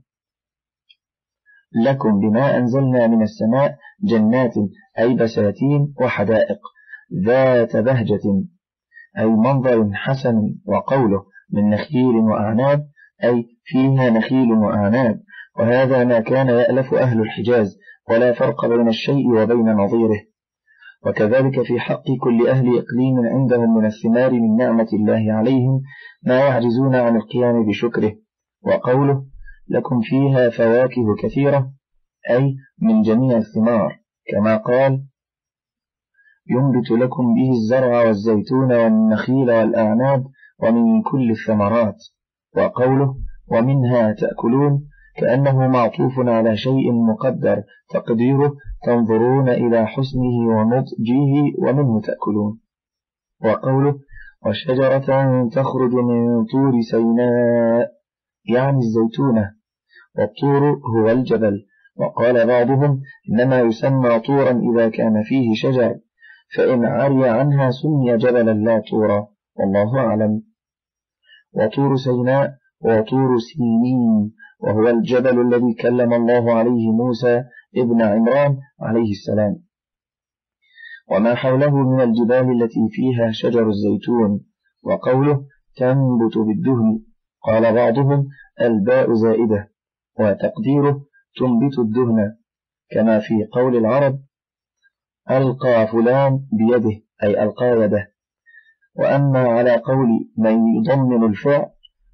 لكم بما أنزلنا من السماء جنات أي بساتين وحدائق ذات بهجة أي منظر حسن. وقوله من نخيل وأعناب أي فيها نخيل وأعناب، وهذا ما كان يألف أهل الحجاز ولا فرق بين الشيء وبين نظيره، وكذلك في حق كل أهل إقليم عندهم من الثمار من نعمة الله عليهم ما يعجزون عن القيام بشكره. وقوله لكم فيها فواكه كثيرة أي من جميع الثمار، كما قال ينبت لكم به الزرع والزيتون والنخيل والأعناب ومن كل الثمرات. وقوله ومنها تأكلون كأنه معطوف على شيء مقدر تقديره تنظرون إلى حسنه ونضجه ومنه تأكلون. وقوله وشجرة تخرج من طور سيناء يعني الزيتونة، والطور هو الجبل، وقال بعضهم إنما يسمى طورا إذا كان فيه شجر، فإن عري عنها سمي جبلا لا طورا، والله أعلم. وطور سيناء وطور سينين وهو الجبل الذي كلم الله عليه موسى ابن عمران عليه السلام، وما حوله من الجبال التي فيها شجر الزيتون. وقوله تنبت بالدهن قال بعضهم الباء زائدة وتقديره تنبت الدهن، كما في قول العرب ألقى فلان بيده أي ألقى يده. وأما على قول من يضمن الفعل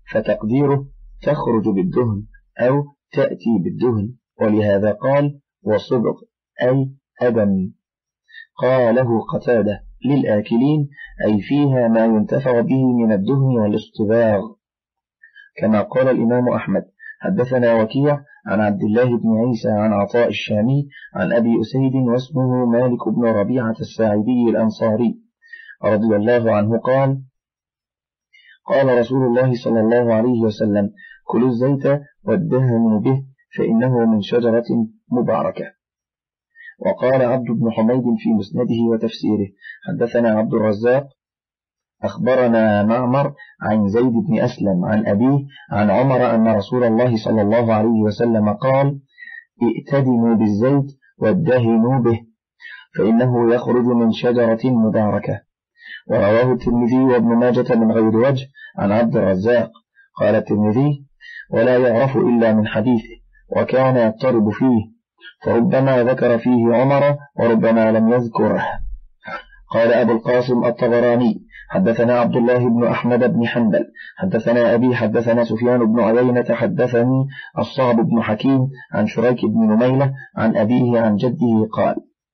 فتقديره تخرج بالدهن أو تأتي بالدهن، ولهذا قال وصبغ أي أدم. قاله قتادة للآكلين أي فيها ما ينتفع به من الدهن والاصطباغ. كما قال الإمام أحمد حدثنا وكيع عن عبد الله بن عيسى عن عطاء الشامي عن أبي أسيد واسمه مالك بن ربيعة الساعدي الأنصاري رضي الله عنه قال قال رسول الله صلى الله عليه وسلم كلوا الزيت وادهنوا به فإنه من شجرة مباركة. وقال عبد بن حميد في مسنده وتفسيره حدثنا عبد الرزاق أخبرنا معمر عن زيد بن أسلم عن أبيه عن عمر أن رسول الله صلى الله عليه وسلم قال ائتدنوا بالزيت وادهنوا به فإنه يخرج من شجرة مباركة. ورواه الترمذي وابن ماجة من غير وجه عن عبد الرزاق. قال الترمذي ولا يعرف إلا من حديثه وكان يضطرب فيه فربما ذكر فيه عمر وربما لم يذكره. قال أبو القاسم الطبراني حدثنا عبد الله بن أحمد بن حنبل حدثنا أبي حدثنا سفيان بن عيينة حدثني الصعب بن حكيم عن شريك بن نميلة عن أبيه عن جده قال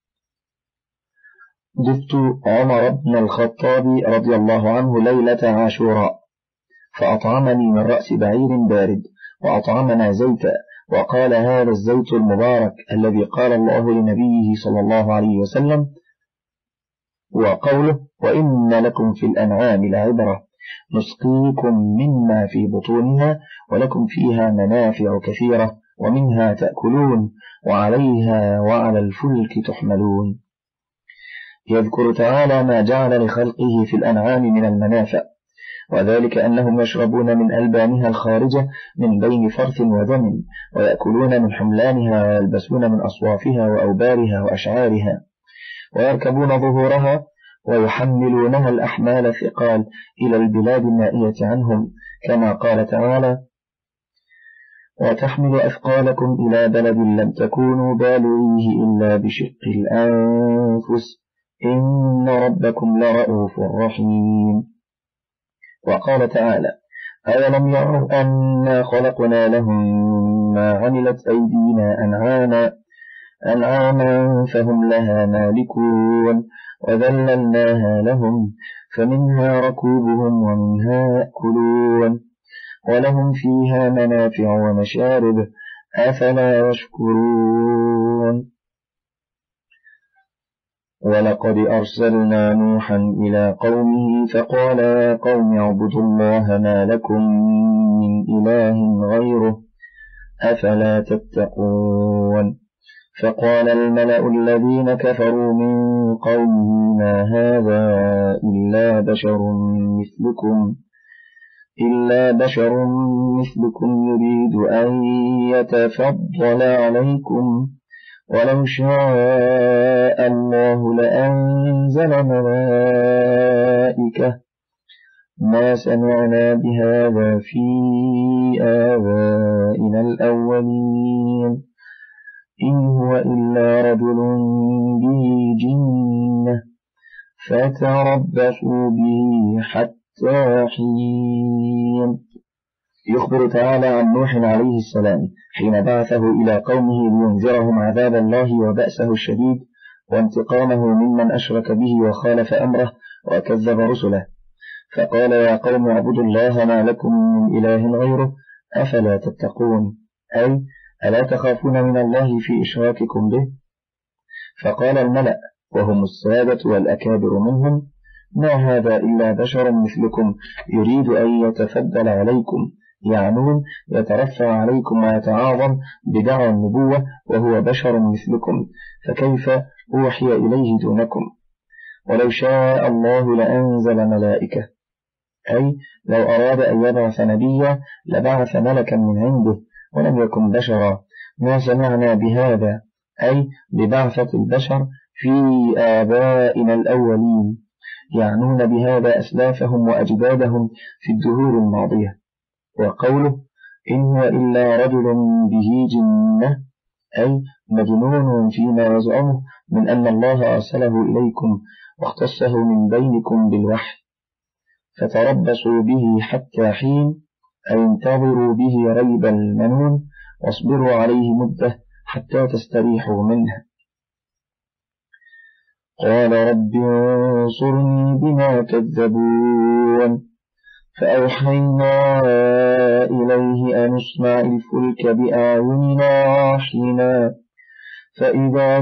ضفت عمر بن الخطاب رضي الله عنه ليلة عاشوراء فأطعمني من رأس بعير بارد وأطعمنا زيتا وقال هذا الزيت المبارك الذي قال الله لنبيه صلى الله عليه وسلم وقوله وإن لكم في الأنعام لعبرة نسقيكم مما في بطونها ولكم فيها منافع كثيرة ومنها تأكلون وعليها وعلى الفلك تحملون. يذكر تعالى ما جعل لخلقه في الأنعام من المنافع، وذلك أنهم يشربون من ألبانها الخارجة من بين فرث ودم ويأكلون من حملانها ويلبسون من أصوافها وأوبارها وأشعارها ويركبون ظهورها ويحملونها الأحمال الثقال إلى البلاد النائية عنهم كما قال تعالى وتحمل أثقالكم إلى بلد لم تكونوا بالغيه إلا بشق الأنفس إن ربكم لرؤوف رحيم. وقال تعالى أولم يروا أنا خلقنا لهم ما عملت أيدينا أنعاما أنعاما فهم لها مالكون وذللناها لهم فمنها ركوبهم ومنها يأكلون ولهم فيها منافع ومشارب أفلا يشكرون. ولقد أرسلنا نوحا إلى قومه فقال يا قوم اعبدوا الله ما لكم من إله غيره أفلا تتقون. فقال الملأ الذين كفروا من قومه ما هذا إلا بشر مثلكم إلا بشر مثلكم يريد أن يتفضل عليكم ولو شاء الله لأنزل ملائكة ما سمعنا بهذا في آبائنا الأولين إن هو إلا رجل به جنة فتربصوا به حتى حين. يخبر تعالى عن نوح عليه السلام حين بعثه إلى قومه لينذرهم عذاب الله وبأسه الشديد وانتقامه ممن أشرك به وخالف أمره وكذب رسله. فقال يا قوم اعبدوا الله ما لكم من إله غيره أفلا تتقون أي ألا تخافون من الله في إشراككم به. فقال الملأ وهم السادة والأكابر منهم ما هذا إلا بشر مثلكم يريد أن يتفضل عليكم يعنون يترفع عليكم ويتعاظم بدعوى النبوة وهو بشر مثلكم فكيف أوحي إليه دونكم. ولو شاء الله لأنزل ملائكة أي لو أراد أن يبعث نبيا لبعث ملكا من عنده ولم يكن بشرا ما سمعنا بهذا أي ببعثة البشر في آبائنا الأولين يعنون بهذا أسلافهم وأجدادهم في الدهور الماضية. وقوله إن هو إلا رجل به جنة أي مجنون فيما يزعمه من أن الله أرسله إليكم واختصه من بينكم بالوحي فتربصوا به حتى حين أي انتظروا به ريب المنون واصبروا عليه مدة حتى تستريحوا منه. قال رب انصرني بما كذبون فأوحينا إليه أن اصنع الفلك بأعيننا ووحينا فإذا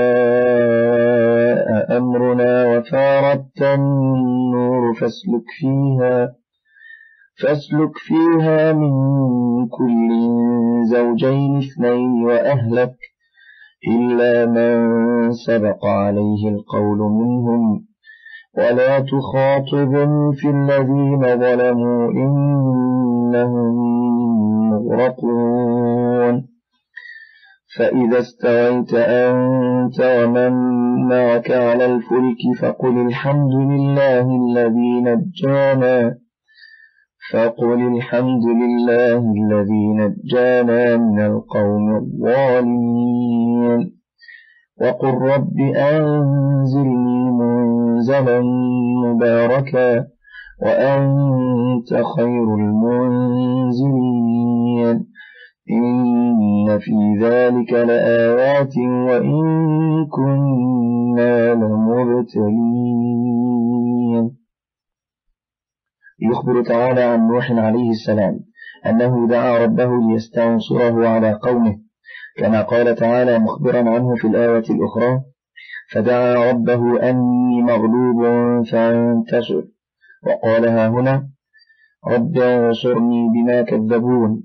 جاء أمرنا وفارت النور فاسلك فيها فاسلك فيها من كل زوجين اثنين وأهلك إلا من سبق عليه القول منهم ولا تخاطبني في الذين ظلموا إنهم مغرقون. فإذا استويت أنت ومن معك على الفلك فقل الحمد لله الذي نجانا فقل الحمد لله الذي نجانا من القوم الظالمين وقل رب أنزلني منزلا مباركا وأنت خير المنزلين إن في ذلك لآيات وإن كنا لمبتلين. يخبر تعالى عن نوح عليه السلام أنه دعا ربه ليستنصره على قومه كما قال تعالى مخبرا عنه في الآية الأخرى فدعا ربه أني مغلوب فانتصر وقالها هنا رب انصرني بما كذبون.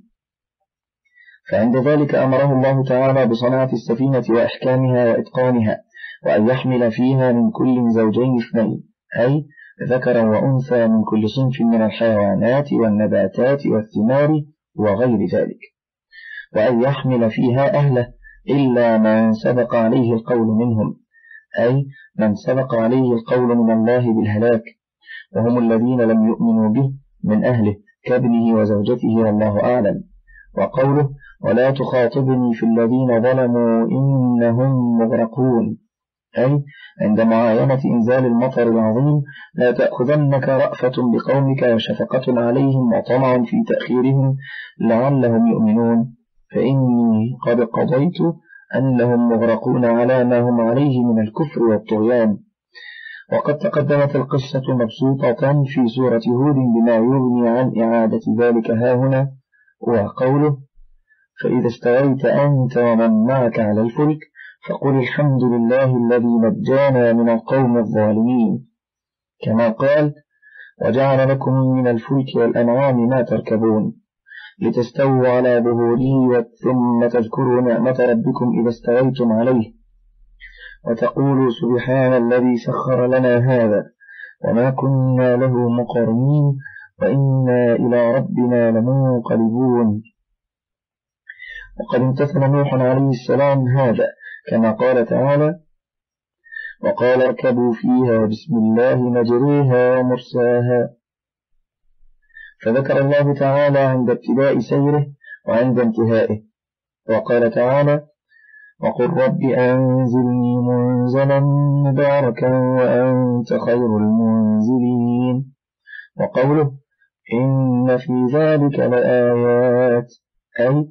فعند ذلك أمره الله تعالى بصناعة السفينة وإحكامها وإتقانها وأن يحمل فيها من كل زوجين اثنين أي ذكرا وأنثى من كل صنف من الحيوانات والنباتات والثمار وغير ذلك وأن يحمل فيها أهله إلا من سبق عليه القول منهم أي من سبق عليه القول من الله بالهلاك وهم الذين لم يؤمنوا به من أهله كابنه وزوجته والله أعلم. وقوله ولا تخاطبني في الذين ظلموا إنهم مغرقون أي عند معاينة إنزال المطر العظيم لا تأخذنك رأفة بقومك وشفقة عليهم وطمع في تأخيرهم لعلهم يؤمنون فإني قد قضيت أنهم مغرقون على ما هم عليه من الكفر والطغيان. وقد تقدمت القصة مبسوطة في سورة هود بما يغني عن إعادة ذلك هاهنا وقوله فإذا استويت أنت ومن معك على الفلك فقل الحمد لله الذي نجانا من القوم الظالمين كما قال وجعل لكم من الفلك والأنعام ما تركبون لتستووا على ظهوره ثم تذكروا نعمة ربكم إذا استويتم عليه وتقولوا سبحان الذي سخر لنا هذا وما كنا له مقرنين وإنا إلى ربنا لمنقلبون. وقد امتثل نوح عليه السلام هذا كما قال تعالى وقال اركبوا فيها بسم الله مجريها ومرساها فذكر الله تعالى عند ابتداء سيره وعند انتهائه وقال تعالى وقل رب أنزلني منزلا مباركا وأنت خير المنزلين. وقوله إن في ذلك لآيات أي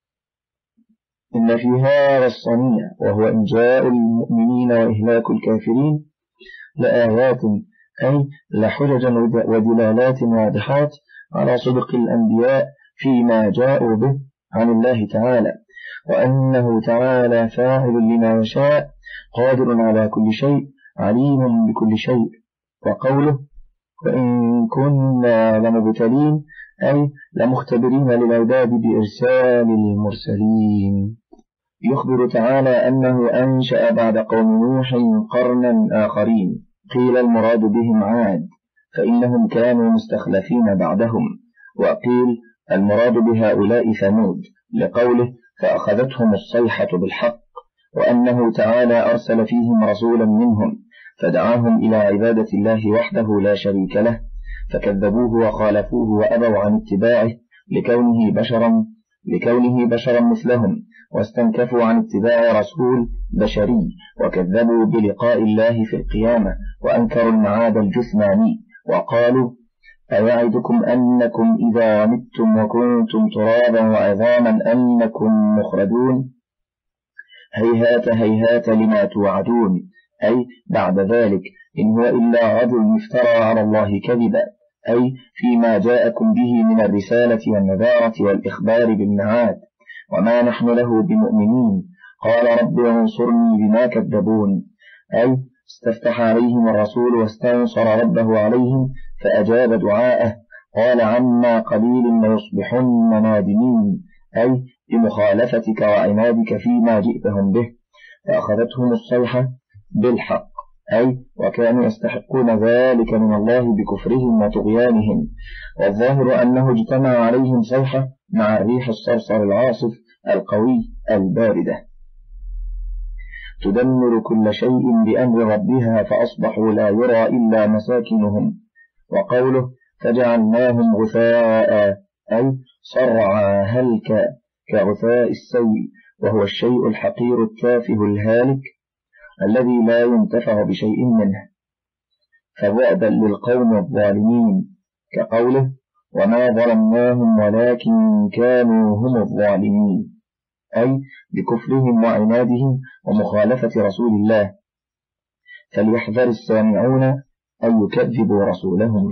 إن في هذا الصنيع وهو إنجاء المؤمنين وإهلاك الكافرين لآيات أي لحججا ودلالات واضحات على صدق الأنبياء فيما جاءوا به عن الله تعالى وأنه تعالى فاعل لما يشاء قادر على كل شيء عليم بكل شيء. وقوله وإن كنا لمبتلين أي لمختبرين للعباد بإرسال المرسلين. يخبر تعالى أنه أنشأ بعد قوم نوح قرنا آخرين قيل المراد بهم عاد فإنهم كانوا مستخلفين بعدهم وقيل المراد بهؤلاء ثمود لقوله فأخذتهم الصيحة بالحق وأنه تعالى أرسل فيهم رسولا منهم فدعاهم إلى عبادة الله وحده لا شريك له فكذبوه وخالفوه وأبوا عن اتباعه لكونه بشرا لكونه بشرا مثلهم واستنكفوا عن اتباع رسول بشري وكذبوا بلقاء الله في القيامة وأنكروا المعاد الجثماني وقالوا أيعدكم أنكم إذا متم وكنتم ترابا وعظاما أنكم مخرجون هيهات هيهات لما توعدون، أي بعد ذلك إن هو إلا رجل افترى على الله كذبا، أي فيما جاءكم به من الرسالة والنذارة والإخبار بالمعاد، وما نحن له بمؤمنين. قال رب انصرني بما كذبون، أي استفتح عليهم الرسول واستنصر ربه عليهم فأجاب دعاءه. قال عما قليل ليصبحن نادمين، أي بمخالفتك وعنادك فيما جئتهم به، فأخذتهم الصيحة بالحق، أي وكانوا يستحقون ذلك من الله بكفرهم وطغيانهم. والظاهر أنه اجتمع عليهم صيحة مع الريح الصرصر العاصف القوي الباردة تدمر كل شيء بأمر ربها فأصبحوا لا يرى إلا مساكنهم. وقوله فجعلناهم غثاء، أي صرعا هلكا كغثاء السيل، وهو الشيء الحقير التافه الهالك الذي لا ينتفع بشيء منه، فبعدا للقوم الظالمين، كقوله وما ظلمناهم ولكن كانوا هم الظالمين، أي بكفرهم وعنادهم ومخالفة رسول الله. فليحذر السامعون أن يكذبوا رسولهم.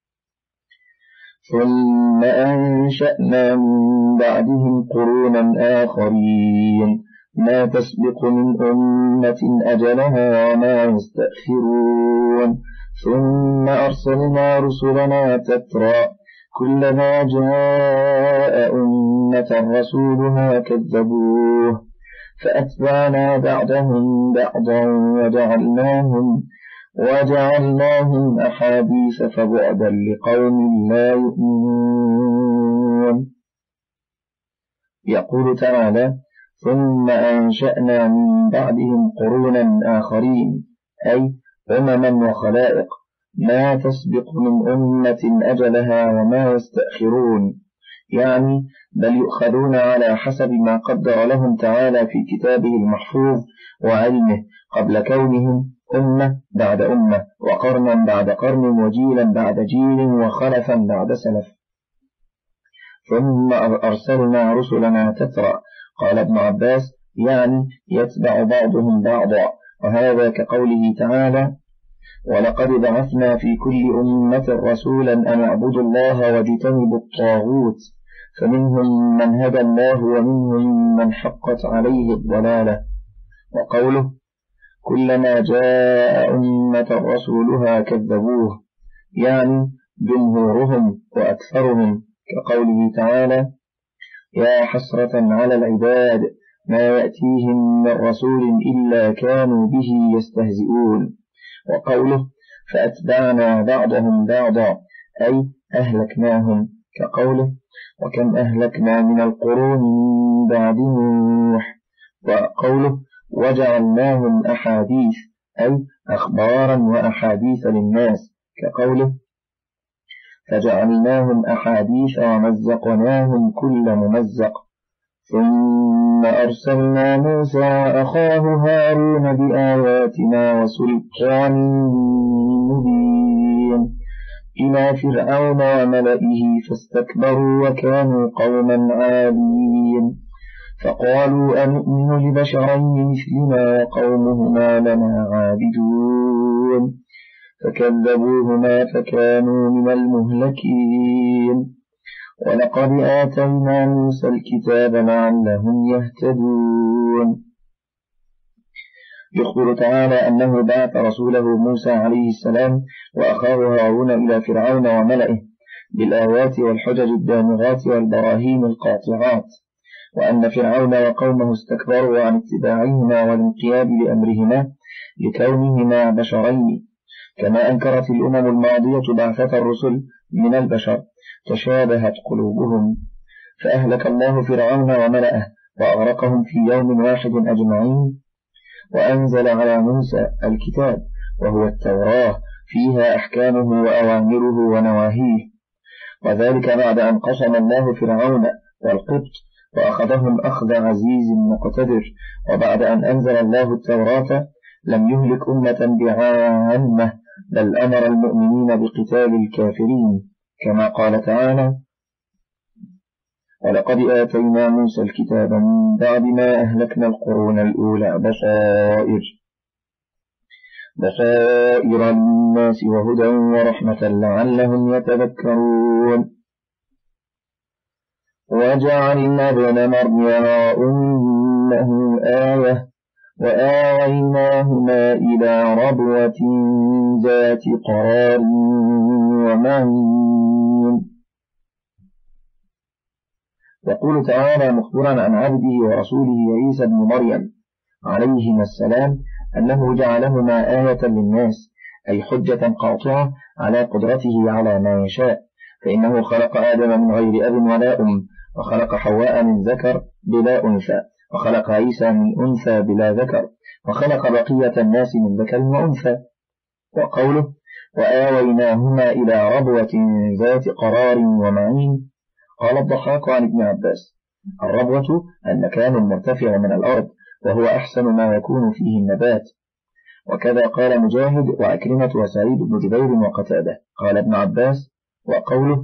ثم أنشأنا من بعدهم قرونا آخرين ما تسبق من أمة أجلها وما يستأخرون، ثم أرسلنا رسلنا تترى كلما جاء أمة رسولها كذبوه فأتبعنا بعضهم بعضا وجعلناهم وجعلناهم أحاديث فبعدا لقوم لا يؤمنون. يقول تعالى ثم أنشأنا من بعدهم قرونا آخرين، أي أمما وخلائق ما تسبق من أمة أجلها وما يستأخرون، يعني بل يؤخذون على حسب ما قدر لهم تعالى في كتابه المحفوظ وعلمه قبل كونهم أمة بعد أمة وقرنا بعد قرن وجيلا بعد جيل وخلفا بعد سلف. ثم أرسلنا رسلنا تترى، قال ابن عباس يعني يتبع بعضهم بعضا، وهذا كقوله تعالى ولقد بعثنا في كل أمة رسولا أن اعبدوا الله واجتنبوا الطاغوت فمنهم من هدى الله ومنهم من حقت عليه الضلالة. وقوله كلما جاء أمة رسولها كذبوه، يعني جمهورهم وأكثرهم، كقوله تعالى يا حسرة على العباد ما يأتيهم من رسول إلا كانوا به يستهزئون. وقوله فأتبعنا بعضهم بعضا، أي أهلكناهم، كقوله وكم أهلكنا من القرون من بعد نوح. وقوله وجعلناهم أحاديث، أي أخبارا وأحاديث للناس، كقوله فجعلناهم أحاديث ومزقناهم كل ممزق. ثم أرسلنا موسى أخاه هارون بآياتنا وسلطان مبين إلى فرعون وملئه فاستكبروا وكانوا قوما عالين، فقالوا أنؤمن لبشرين مثلنا وقومهما لنا عابدون، فكذبوهما فكانوا من المهلكين. ولقد آتينا موسى الكتاب لعلهم يهتدون. يخبر تعالى أنه بعث رسوله موسى عليه السلام وأخاه هارون إلى فرعون وملئه بالآيات والحجج الدامغات والبراهين القاطعات، وأن فرعون وقومه استكبروا عن اتباعهما والانقياد لأمرهما لكونهما بشرين، كما أنكرت الأمم الماضية بعثة الرسل من البشر تشابهت قلوبهم، فأهلك الله فرعون وملئه وأغرقهم في يوم واحد أجمعين، وأنزل على موسى الكتاب وهو التوراة فيها أحكامه وأوامره ونواهيه، وذلك بعد أن قسم الله فرعون والقبط وأخذهم أخذ عزيز مقتدر، وبعد أن أنزل الله التوراة لم يهلك أمة بعامة بل أمر المؤمنين بقتال الكافرين كما قال تعالى: ولقد آتينا موسى الكتاب من بعد ما أهلكنا القرون الأولى بصائر بصائر للناس وهدى ورحمة لعلهم يتذكرون. وجعلنا ابن مريم وأمه آية وآويناهما إلى ربوة ذات قرار ومعين. يقول تعالى مخبرا عن عبده ورسوله عيسى بن مريم عليهما السلام أنه جعلهما آية للناس، أي حجة قاطعة على قدرته على ما يشاء، فإنه خلق آدم من غير أب ولا أم، وخلق حواء من ذكر بلا أنثى، وخلق عيسى من أنثى بلا ذكر، وخلق بقية الناس من ذكر وأنثى. وقوله وآويناهما إلى ربوة ذات قرار ومعين، قال الضحاك عن ابن عباس: الربوة المكان المرتفع من الأرض، وهو أحسن ما يكون فيه النبات. وكذا قال مجاهد وأكرمة وسعيد بن جبير وقتادة. قال ابن عباس: وقوله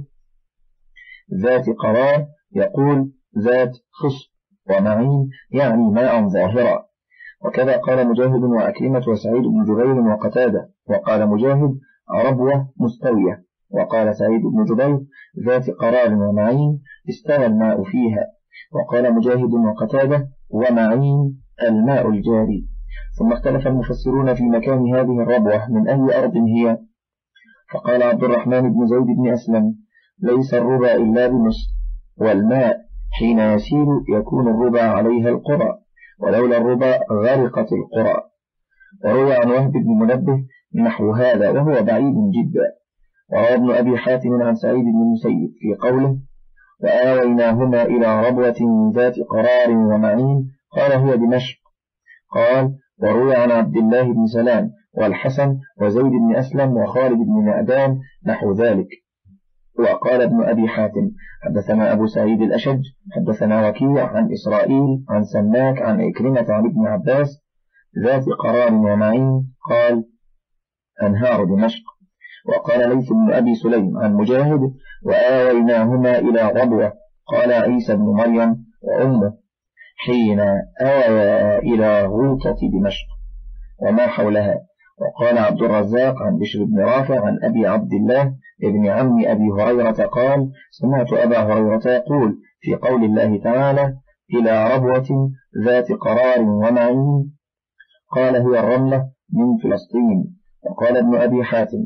ذات قرار يقول ذات خصب، ومعين يعني ماء ظاهرا. وكذا قال مجاهد وأكرمة وسعيد بن جبير وقتادة. وقال مجاهد ربوة مستوية، وقال سعيد بن جبير ذات قرار ومعين استوى الماء فيها. وقال مجاهد وقتادة ومعين الماء الجاري. ثم اختلف المفسرون في مكان هذه الربوة من أي أرض هي، فقال عبد الرحمن بن زيد بن أسلم: ليس الربا إلا بمصر، والماء حين يسيل يكون الربا عليها القرى، ولولا الربا غرقت القرى. وروى عن وهب بن منبه نحو هذا وهو بعيد جدا. وروى ابن أبي حاتم عن سعيد بن المسيب في قوله وآويناهما إلى ربوة ذات قرار ومعين، قال هي دمشق. قال وروى عن عبد الله بن سلام والحسن وزيد بن أسلم وخالد بن معدان نحو ذلك. وقال ابن أبي حاتم حدثنا أبو سعيد الأشج حدثنا وكيع عن إسرائيل عن سماك عن إكرمة عن ابن عباس ذات قرار ومعين، قال أنهار دمشق. وقال ليث بن أبي سليم عن مجاهد وآويناهما إلى ربوة، قال عيسى بن مريم وأمه حين آوى إلى غوطة دمشق وما حولها. وقال عبد الرزاق عن بشر بن رافع عن أبي عبد الله ابن عم أبي هريرة قال سمعت أبا هريرة يقول في قول الله تعالى إلى ربوة ذات قرار ومعين، قال هي الرملة من فلسطين. وقال ابن أبي حاتم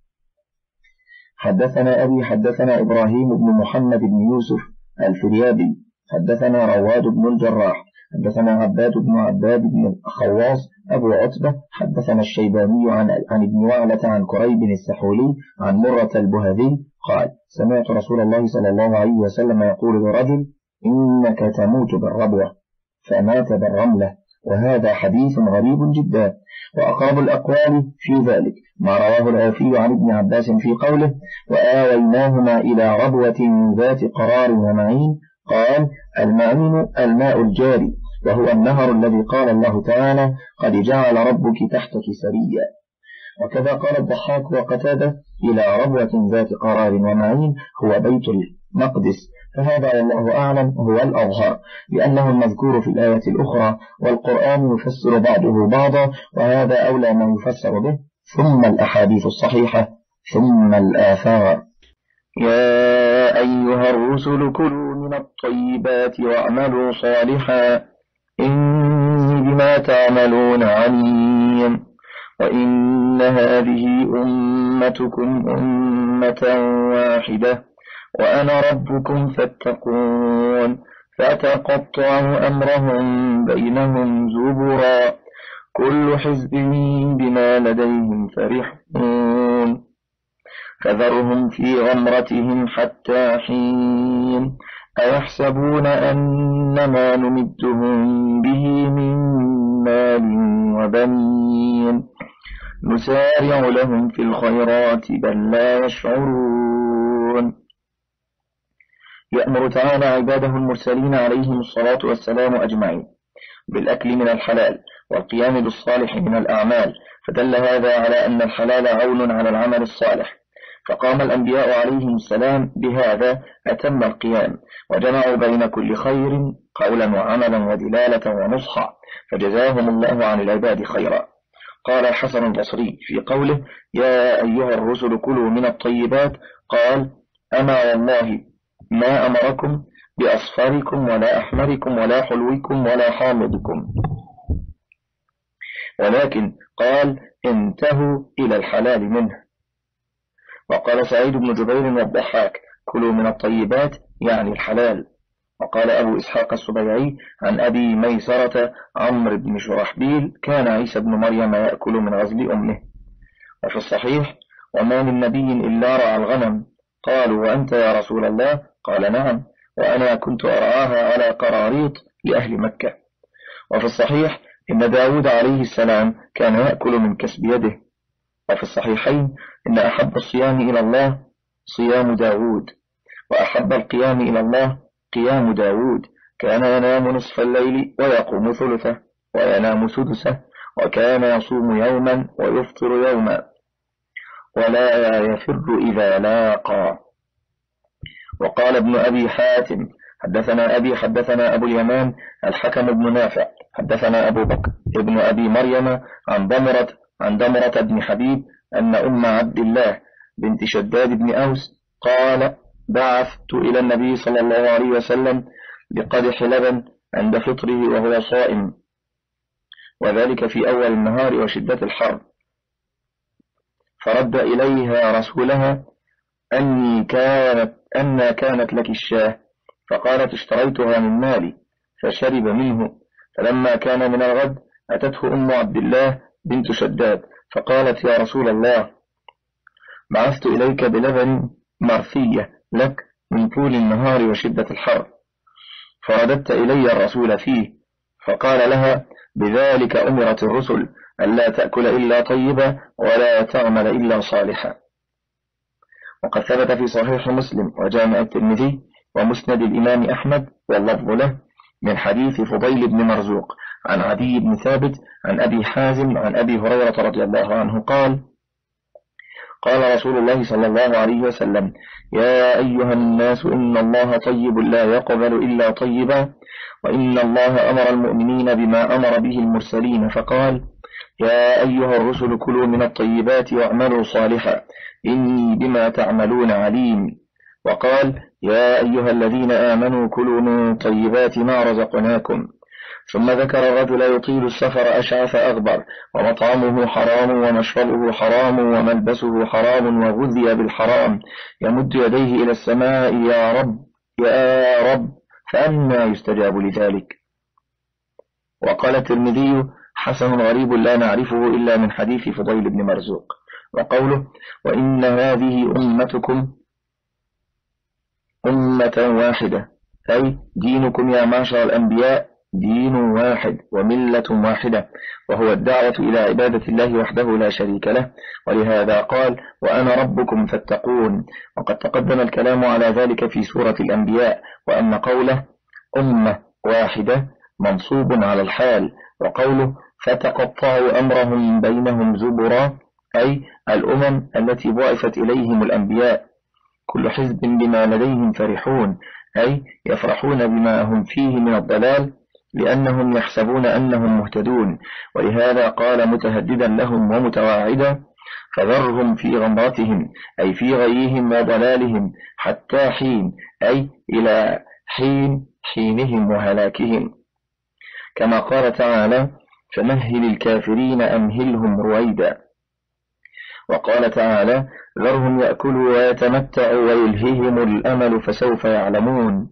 حدثنا أبي حدثنا إبراهيم بن محمد بن يوسف الفريابي حدثنا رواد بن الجراح حدثنا عباد بن عباد بن الخواص أبو عتبة حدثنا الشيباني عن, عن ابن وعلة عن كريب السحولي عن مرة البهذي قال سمعت رسول الله صلى الله عليه وسلم يقول لرجل إنك تموت بالربوة، فمات بالرملة. وهذا حديث غريب جدا. وأقرب الأقوال في ذلك ما رواه العوفي عن ابن عباس في قوله وآويناهما إلى ربوة ذات قرار ومعين، قال المعين الماء الجاري، وهو النهر الذي قال الله تعالى قد جعل ربك تحتك سريا. وكذا قال الضحاك وقتادة إلى ربوة ذات قرار ومعين هو بيت المقدس، فهذا والله أعلم هو الأظهر، لأنه المذكور في الآية الأخرى، والقرآن يفسر بعضه بعضا، وهذا أولى ما يفسر به، ثم الأحاديث الصحيحة ثم الآثار. يا أيها الرسل كلوا من الطيبات واعملوا صالحا إني بما تعملون عليم. وإن هذه أمتكم أمة واحدة وأنا ربكم فاتقون. فتقطعوا أمرهم بينهم زبرا كل حزب بما لديهم فرحون. فذرهم في غمرتهم حتى حين. أيحسبون أن ما نمدهم به من مال وبنين نسارع لهم في الخيرات بل لا يشعرون. يأمر تعالى عباده المرسلين عليهم الصلاة والسلام أجمعين بالأكل من الحلال والقيام بالصالح من الأعمال، فدل هذا على أن الحلال عون على العمل الصالح، فقام الأنبياء عليهم السلام بهذا أتم القيام، وجمعوا بين كل خير قولا وعملا ودلالة ونصحا، فجزاهم الله عن العباد خيرا. قال الحسن البصري في قوله يا أيها الرسل كلوا من الطيبات، قال أما والله ما أمركم بأصفركم ولا أحمركم ولا حلوكم ولا حامضكم، ولكن قال انتهوا إلى الحلال منه. وقال سعيد بن جبير والضحاك كلوا من الطيبات يعني الحلال. وقال أبو إسحاق السبيعي عن أبي ميسرة عمرو بن شرحبيل كان عيسى بن مريم يأكل من غزل أمه. وفي الصحيح وما من نبي إلا رعى الغنم، قالوا وأنت يا رسول الله؟ قال نعم، وأنا كنت أرعاها على قراريط لأهل مكة. وفي الصحيح إن داود عليه السلام كان يأكل من كسب يده. وفي الصحيحين إن أحب الصيام إلى الله صيام داود، وأحب القيام إلى الله قيام داود، كان ينام نصف الليل ويقوم ثلثه وينام سدسه، وكان يصوم يوما ويفطر يوما ولا يفر إذا لاقى. وقال ابن أبي حاتم حدثنا أبي حدثنا أبو اليمان الحكم بن نافع حدثنا أبو بكر ابن أبي مريم عن ضمرة عن ضمرة بن حبيب أن أم عبد الله بنت شداد بن أوس قال بعثت إلى النبي صلى الله عليه وسلم بقدح لبن عند فطره وهو صائم، وذلك في أول النهار وشدة الحر، فرد إليها رسولها أني كانت أن كانت لك الشاه، فقالت اشتريتها من مالي، فشرب منه. فلما كان من الغد أتته أم عبد الله بنت شداد فقالت يا رسول الله بعثت إليك بلبن مرثية لك من طول النهار وشدة الحر، فرددت إلي الرسول فيه، فقال لها بذلك أمرت الرسل ألا تأكل إلا طيبا ولا تعمل إلا صالحا. وقد ثبت في صحيح مسلم وجامع الترمذي ومسند الإمام أحمد واللفظ له من حديث فضيل بن مرزوق عن عدي بن ثابت عن أبي حازم عن أبي هريرة رضي الله عنه قال قال رسول الله صلى الله عليه وسلم يا أيها الناس إن الله طيب لا يقبل إلا طيبا، وإن الله أمر المؤمنين بما أمر به المرسلين فقال يا أيها الرسل كلوا من الطيبات واعملوا صالحا إني بما تعملون عليم. وقال يا أيها الذين آمنوا كلوا من طيبات ما رزقناكم. ثم ذكر الرجل يطيل السفر أشعث أغبر ومطعمه حرام ومشربه حرام وملبسه حرام وغذي بالحرام يمد يديه إلى السماء يا رب يا رب فأنى يستجاب لذلك. وقال الترمذي حسن غريب لا نعرفه إلا من حديث فضيل بن مرزوق. وقوله وإن هذه أمتكم أمة واحدة أي دينكم يا معشر الأنبياء دين واحد وملة واحدة، وهو الدعوة إلى عبادة الله وحده لا شريك له، ولهذا قال وأنا ربكم فاتقون. وقد تقدم الكلام على ذلك في سورة الأنبياء، وأن قوله أمة واحدة منصوب على الحال، وقوله فتقطعوا أمرهم بينهم زبرا أي الأمم التي بعثت إليهم الأنبياء، كل حزب بما لديهم فرحون أي يفرحون بما هم فيه من الضلال لأنهم يحسبون أنهم مهتدون، ولهذا قال متهددا لهم ومتواعدا فذرهم في غمرتهم أي في غيهم وضلالهم حتى حين أي إلى حين حينهم وهلاكهم، كما قال تعالى فمهل الكافرين أمهلهم رويدا. وقال تعالى ذرهم يأكلوا ويتمتعوا ويلههم الأمل فسوف يعلمون.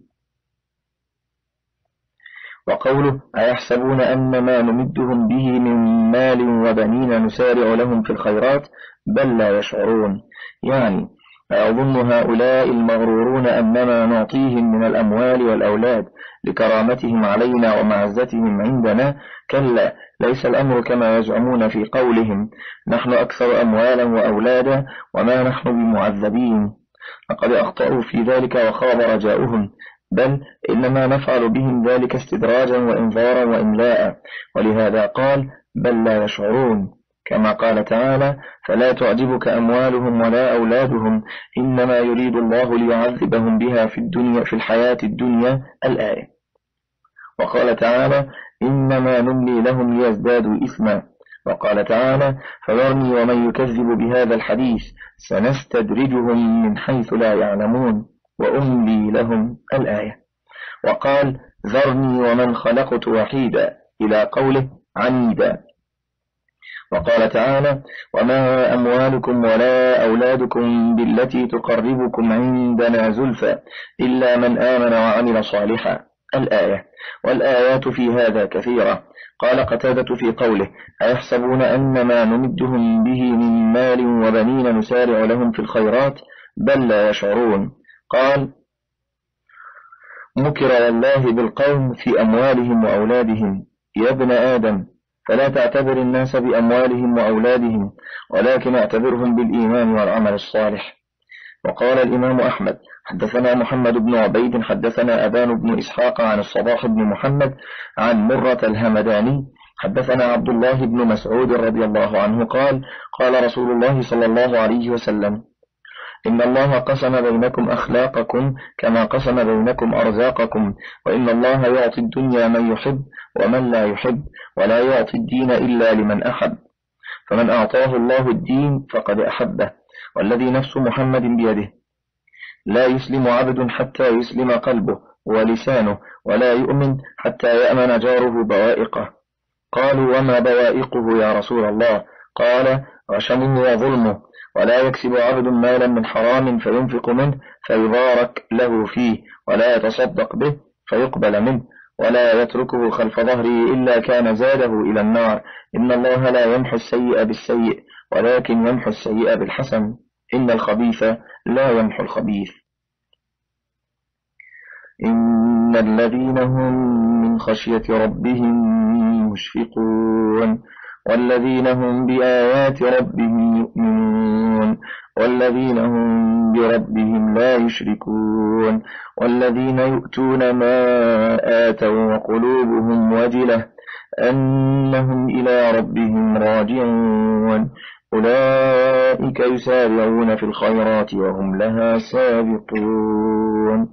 وقوله أيحسبون أن ما نمدهم به من مال وبنين نسارع لهم في الخيرات بل لا يشعرون، يعني أظن هؤلاء المغرورون أنما نعطيهم من الأموال والأولاد لكرامتهم علينا ومعزتهم عندنا، كلا ليس الأمر كما يزعمون في قولهم نحن أكثر أموالا وأولادا وما نحن بمعذبين، لقد أخطأوا في ذلك وخاب رجاؤهم، بل إنما نفعل بهم ذلك استدراجا وإنذارا وإملاء، ولهذا قال بل لا يشعرون. كما قال تعالى: فلا تعجبك أموالهم ولا أولادهم إنما يريد الله ليعذبهم بها في الدنيا في الحياة الدنيا الآية. وقال تعالى: إنما نملي لهم ليزدادوا إثما. وقال تعالى: فذرني ومن يكذب بهذا الحديث سنستدرجهم من حيث لا يعلمون وأملي لهم الآية. وقال: ذرني ومن خلقت وحيدا إلى قوله عنيدا. وقال تعالى: وما أموالكم ولا أولادكم بالتي تقربكم عندنا زلفى إلا من آمن وعمل صالحا الآية. والآيات في هذا كثيرة. قال قتادة في قوله: أيحسبون أن ما نمدهم به من مال وبنين نسارع لهم في الخيرات بل لا يشعرون. قال: مكر والله بالقوم في أموالهم وأولادهم يا ابن آدم، فلا تعتبر الناس بأموالهم وأولادهم ولكن اعتبرهم بالإيمان والعمل الصالح. وقال الإمام أحمد: حدثنا محمد بن عبيد حدثنا أبان بن إسحاق عن الصباح بن محمد عن مرة الهمداني حدثنا عبد الله بن مسعود رضي الله عنه قال: قال رسول الله صلى الله عليه وسلم: إن الله قسم بينكم أخلاقكم كما قسم بينكم أرزاقكم، وإن الله يعطي الدنيا من يحب ومن لا يحب، ولا يعطي الدين إلا لمن أحب، فمن أعطاه الله الدين فقد أحبه، والذي نفس محمد بيده لا يسلم عبد حتى يسلم قلبه ولسانه، ولا يؤمن حتى يأمن جاره بوائقه. قالوا: وما بوائقه يا رسول الله؟ قال: غشمه وظلمه، ولا يكسب عبد مالا من حرام فينفق منه فيبارك له فيه، ولا يتصدق به فيقبل منه، ولا يتركه خلف ظهره إلا كان زاده إلى النار. إن الله لا يمحو السيئ بالسيئ ولكن يمحو السيئ بالحسن، إن الخبيث لا يمحو الخبيث. إن الذين هم من خشية ربهم مشفقون، والذين هم بآيات ربهم يؤمنون، والذين هم بربهم لا يشركون، والذين يؤتون ما آتوا وقلوبهم وجلة أنهم إلى ربهم راجعون، أولئك يسارعون في الخيرات وهم لها سابقون.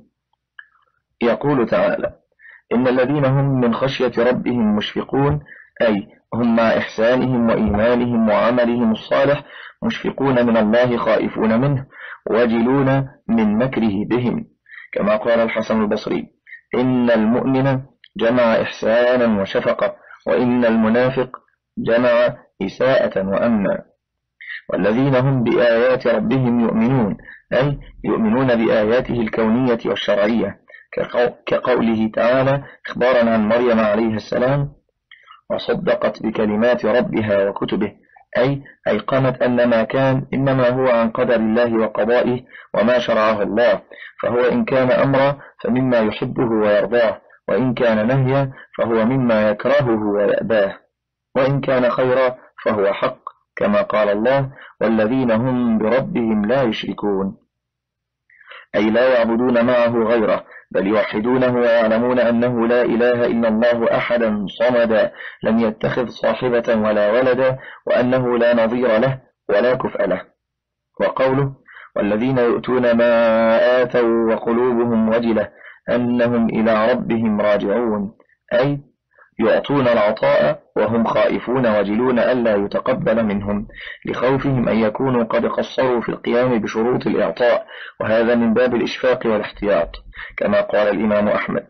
يقول تعالى: إن الذين هم من خشية ربهم مشفقون، أي هم مع إحسانهم وإيمانهم وعملهم الصالح مشفقون من الله خائفون منه وجلون من مكره بهم، كما قال الحسن البصري: إن المؤمن جمع إحسانا وشفقة، وإن المنافق جمع إساءة وأمنا. والذين هم بآيات ربهم يؤمنون، أي يؤمنون بآياته الكونية والشرعية، كقوله تعالى إخبارا عن مريم عليه السلام: وصدقت بكلمات ربها وكتبه، أي أيقنت أن ما كان إنما هو عن قدر الله وقضائه وما شرعه الله، فهو إن كان أمرا فمما يحبه ويرضاه، وإن كان نهيا فهو مما يكرهه ويأباه، وإن كان خيرا فهو حق، كما قال الله: والذين هم بربهم لا يشركون، أي لا يعبدون معه غيره، بل يوحدونه ويعلمون أنه لا إله إلا الله أحدا صمدا لم يتخذ صاحبة ولا ولدا، وأنه لا نظير له ولا كفء له. وقوله: والذين يؤتون ما آتوا وقلوبهم وجلة أنهم إلى ربهم راجعون، أي يعطون العطاء وهم خائفون وجلون ألا يتقبل منهم، لخوفهم أن يكونوا قد قصروا في القيام بشروط الإعطاء، وهذا من باب الإشفاق والاحتياط، كما قال الإمام أحمد.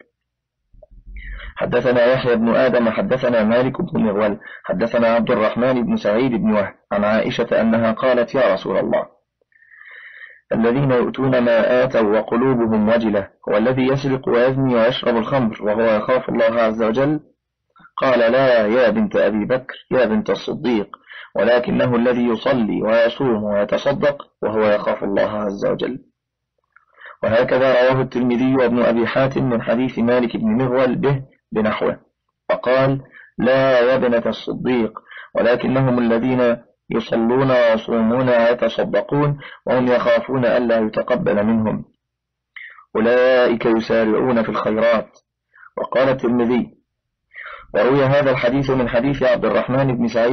حدثنا يحيى بن آدم حدثنا مالك بن مغول حدثنا عبد الرحمن بن سعيد بن وهب عن عائشة أنها قالت: يا رسول الله، الذين يؤتون ما آتوا وقلوبهم وجلة هو الذي يسرق ويزني ويشرب الخمر وهو يخاف الله عز وجل؟ قال: لا يا بنت أبي بكر، يا بنت الصديق، ولكنه الذي يصلي ويصوم ويتصدق وهو يخاف الله عز وجل. وهكذا رواه الترمذي وابن أبي حاتم من حديث مالك بن مغول به بنحوه، وقال: لا يا ابنة الصديق، ولكنهم الذين يصلون ويصومون ويتصدقون وهم يخافون ألا يتقبل منهم، أولئك يسارعون في الخيرات. وقال الترمذي: وروي هذا الحديث من حديث عبد الرحمن بن سعيد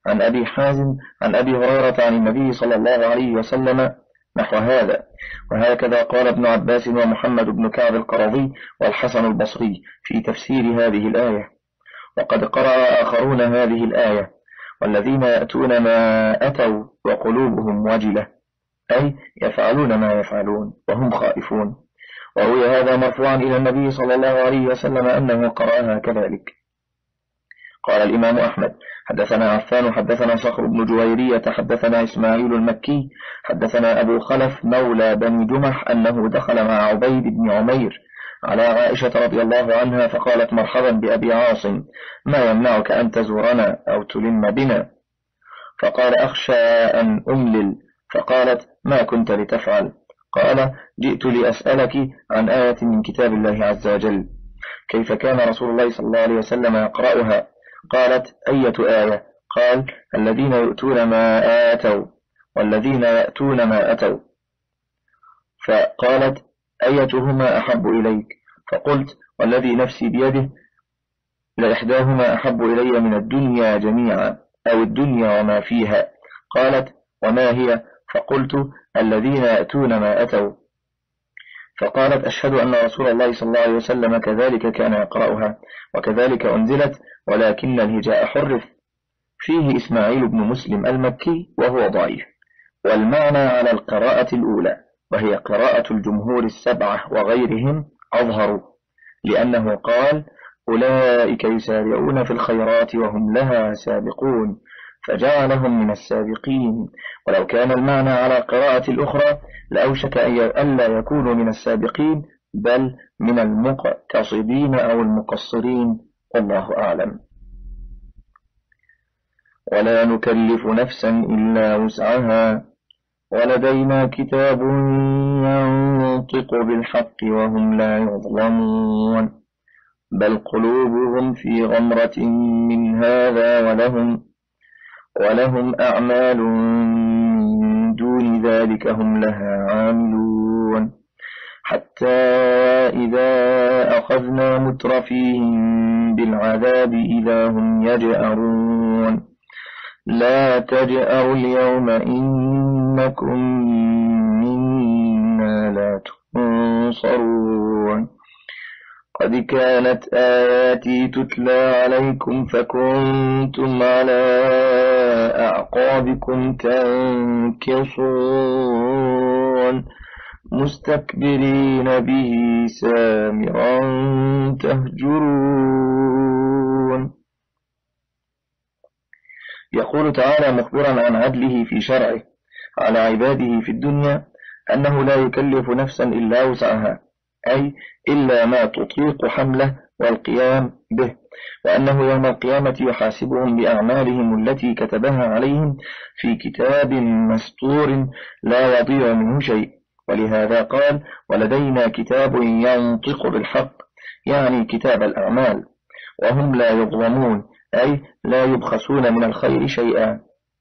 عن أبي حازم عن أبي هريرة عن النبي صلى الله عليه وسلم نحو هذا. وهكذا قال ابن عباس ومحمد بن كعب القرظي والحسن البصري في تفسير هذه الآية. وقد قرأ آخرون هذه الآية: والذين يأتون ما أتوا وقلوبهم وجلة، أي يفعلون ما يفعلون وهم خائفون. وروي هذا مرفوعا إلى النبي صلى الله عليه وسلم أنه قرأها كذلك. قال الإمام أحمد: حدثنا عفان حدثنا صخر بن جويرية حدثنا إسماعيل المكي حدثنا أبو خلف مولى بني جمح أنه دخل مع عبيد بن عمير على عائشة رضي الله عنها فقالت: مرحبا بأبي عاصم، ما يمنعك أن تزورنا أو تلم بنا؟ فقال: أخشى أن أملل. فقالت: ما كنت لتفعل؟ قال: جئت لأسألك عن آية من كتاب الله عز وجل، كيف كان رسول الله صلى الله عليه وسلم يقرأها؟ قالت: أية آية؟ قال: الذين يؤتون ما آتوا والذين يأتون ما أتوا. فقالت: أيتهما أحب إليك؟ فقلت: والذي نفسي بيده لإحداهما أحب إلي من الدنيا جميعا أو الدنيا وما فيها. قالت: وما هي؟ فقلت: الذين يأتون ما أتوا. فقالت: أشهد أن رسول الله صلى الله عليه وسلم كذلك كان يقرأها، وكذلك أنزلت، ولكن الهجاء حرف. فيه إسماعيل بن مسلم المكي وهو ضعيف، والمعنى على القراءة الأولى، وهي قراءة الجمهور السبعة وغيرهم أظهر، لأنه قال: أولئك يسارعون في الخيرات وهم لها سابقون، فجعلهم من السابقين. ولو كان المعنى على قراءة الأخرى لأوشك أن لا يكونوا من السابقين، بل من المقتصدين أو المقصرين، والله أعلم. ولا نكلف نفسا إلا وسعها ولدينا كتاب ينطق بالحق وهم لا يظلمون، بل قلوبهم في غمرة من هذا ولهم ولهم أعمال من دون ذلك هم لها عاملون، حتى إذا أخذنا مترفيهم بالعذاب إذا هم يجأرون، لا تجأروا اليوم إنكم منا لا تنصرون، قد كانت آياتي تتلى عليكم فكنتم على أعقابكم تنكصون مستكبرين به سامرا تهجرون. يقول تعالى مخبرا عن عدله في شرعه على عباده في الدنيا أنه لا يكلف نفسا إلا وسعها، أي إلا ما تطيق حمله والقيام به، وأنه يوم القيامة يحاسبهم بأعمالهم التي كتبها عليهم في كتاب مستور لا يضيع منه شيء. ولهذا قال: ولدينا كتاب ينطق بالحق، يعني كتاب الأعمال، وهم لا يظلمون، أي لا يبخسون من الخير شيئا.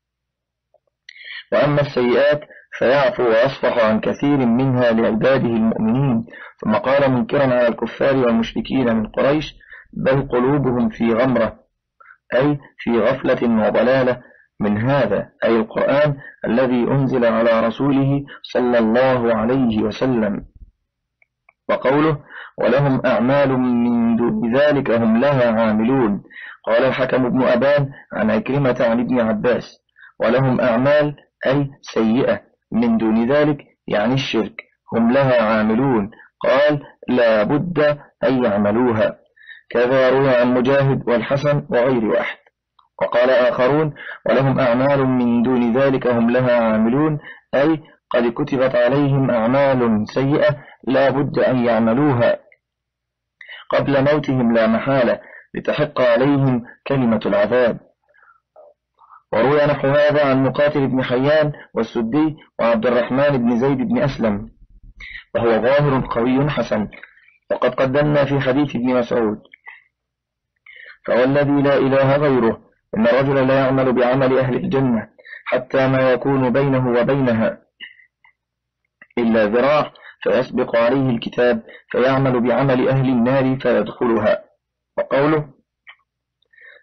وأما السيئات فيعفو ويصفح عن كثير منها لعباده المؤمنين. ثم قال منكرا على الكفار والمشركين من قريش: بل قلوبهم في غمرة، أي في غفلة وضلالة من هذا، أي القرآن الذي أنزل على رسوله صلى الله عليه وسلم. وقوله: ولهم أعمال من دون ذلك هم لها عاملون. قال الحكم بن أبان عن عكرمة عن ابن عباس: ولهم أعمال أي سيئة من دون ذلك، يعني الشرك، هم لها عاملون، قال: لا بد أن يعملوها. كذا روى عن مجاهد والحسن وغير واحد. وقال آخرون: ولهم أعمال من دون ذلك هم لها عاملون، أي قد كتبت عليهم أعمال سيئة لا بد أن يعملوها قبل موتهم لا محالة، لتحق عليهم كلمة العذاب. وروي نحو هذا عن مقاتل بن حيان والسدي وعبد الرحمن بن زيد بن أسلم، وهو ظاهر قوي حسن. وقد قدمنا في حديث ابن مسعود: فوالذي لا إله غيره إن الرجل لا يعمل بعمل أهل الجنة حتى ما يكون بينه وبينها إلا ذراع، فيسبق عليه الكتاب فيعمل بعمل أهل النار فيدخلها. وقوله: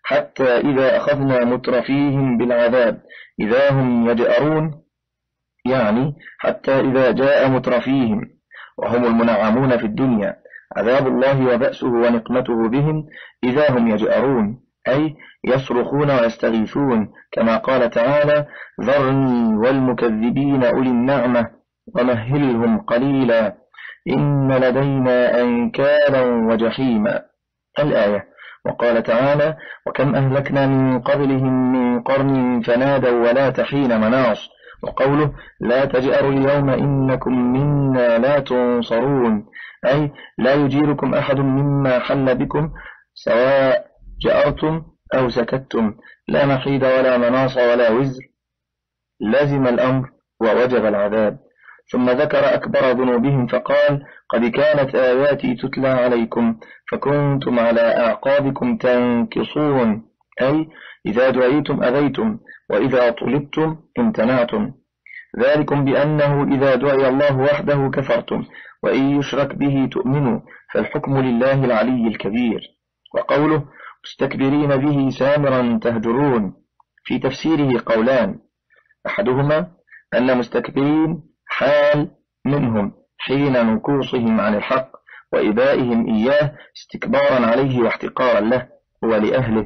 حتى إذا أخذنا مترفيهم بالعذاب إذا هم يجأرون، يعني حتى إذا جاء مترفيهم وهم المنعمون في الدنيا عذاب الله وبأسه ونقمته بهم إذا هم يجأرون، أي يصرخون ويستغيثون، كما قال تعالى: ذرني والمكذبين أولي النعمة ومهلهم قليلا إن لدينا أنكالا وجحيما، الآية. وقال تعالى: وكم أهلكنا من قبلهم من قرن فنادوا ولا تحين مناص، وقوله: لا تجأروا اليوم إنكم منا لا تنصرون، أي لا يجيركم أحد مما حل بكم سواء جأرتم أو سكتتم، لا محيد ولا مناص ولا وزر، لزم الأمر ووجب العذاب. ثم ذكر أكبر ذنوبهم فقال: قد كانت آياتي تتلى عليكم فكنتم على أعقابكم تنكصون، أي إذا دعيتم أذيتم وإذا طلبتم امتنعتم، ذلكم بأنه إذا دعي الله وحده كفرتم وإن يشرك به تؤمنوا، فالحكم لله العلي الكبير. وقوله: مستكبرين به سامرا تهجرون، في تفسيره قولان، أحدهما أن مستكبرين حال منهم حين نكوصهم عن الحق وإبائهم إياه استكبارا عليه واحتقارا له ولأهله،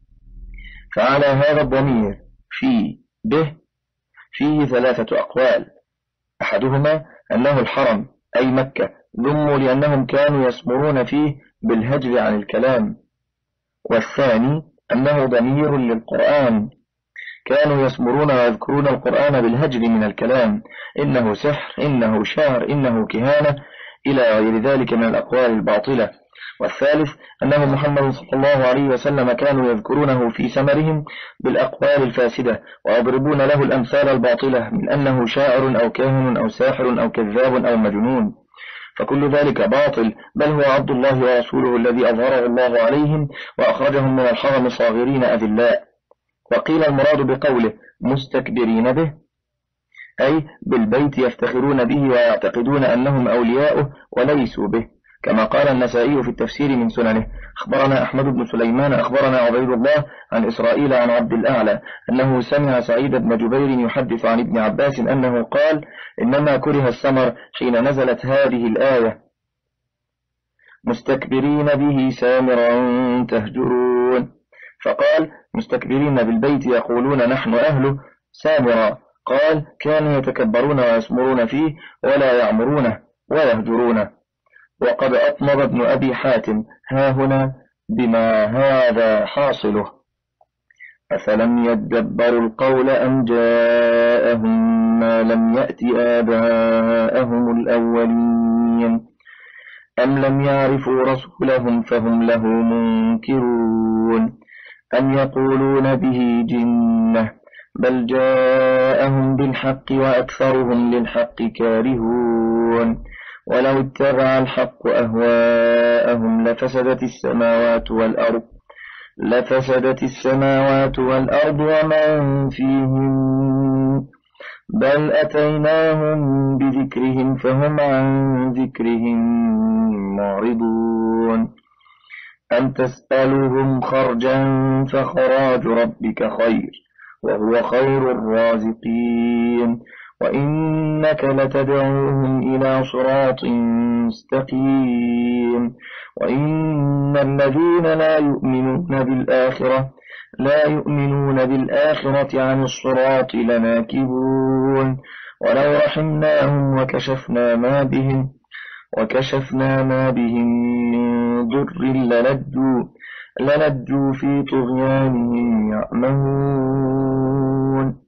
فعلى هذا الضمير في به فيه ثلاثة أقوال، أحدهما أنه الحرم أي مكة ذموا لأنهم كانوا يسمرون فيه بالهجر عن الكلام، والثاني أنه ضمير للقرآن كانوا يسمرون ويذكرون القرآن بالهجر من الكلام، إنه سحر، إنه شعر، إنه كهانة، إلى غير ذلك من الأقوال الباطلة. والثالث أنه محمد صلى الله عليه وسلم كانوا يذكرونه في سمرهم بالأقوال الفاسدة ويضربون له الأمثال الباطلة من أنه شاعر أو كاهن أو ساحر أو كذاب أو مجنون، فكل ذلك باطل، بل هو عبد الله ورسوله الذي أظهره الله عليهم وأخرجهم من الحرم صاغرين أذلاء. وقيل المراد بقوله مستكبرين به أي بالبيت يفتخرون به ويعتقدون أنهم أولياؤه وليسوا به، كما قال النسائي في التفسير من سننه: أخبرنا أحمد بن سليمان أخبرنا عبيد الله عن إسرائيل عن عبد الأعلى أنه سمع سعيد بن جبير يحدث عن ابن عباس أنه قال: إنما كره السمر حين نزلت هذه الآية: مستكبرين به سامرا تهجرون، فقال: مستكبرين بالبيت يقولون نحن أهله، سامرا قال: كانوا يتكبرون ويسمرون فيه ولا يعمرونه ويهجرونه. وقد أطمر ابن أبي حاتم ها هنا بما هذا حاصله: أفلم يدبروا القول أم جاءهم ما لم يأت آباءهم الأولين أم لم يعرفوا رسولهم فهم له منكرون أم يقولون به جنة بل جاءهم بالحق وأكثرهم للحق كارهون ولو اتبع الحق أهواءهم لفسدت السماوات والأرض لفسدت السماوات والأرض ومن فيهم بل أتيناهم بذكرهم فهم عن ذكرهم معرضون أم تسألهم خرجا فخراج ربك خير وهو خير الرازقين وإنك لتدعوهم إلى صراط مستقيم وإن الذين لا يؤمنون بالآخرة لا يؤمنون بالآخرة عن الصراط لناكبون ولو رحمناهم وكشفنا ما بهم وكشفنا ما بهم من ضر للجوا للجوا في طغيانهم يعمهون.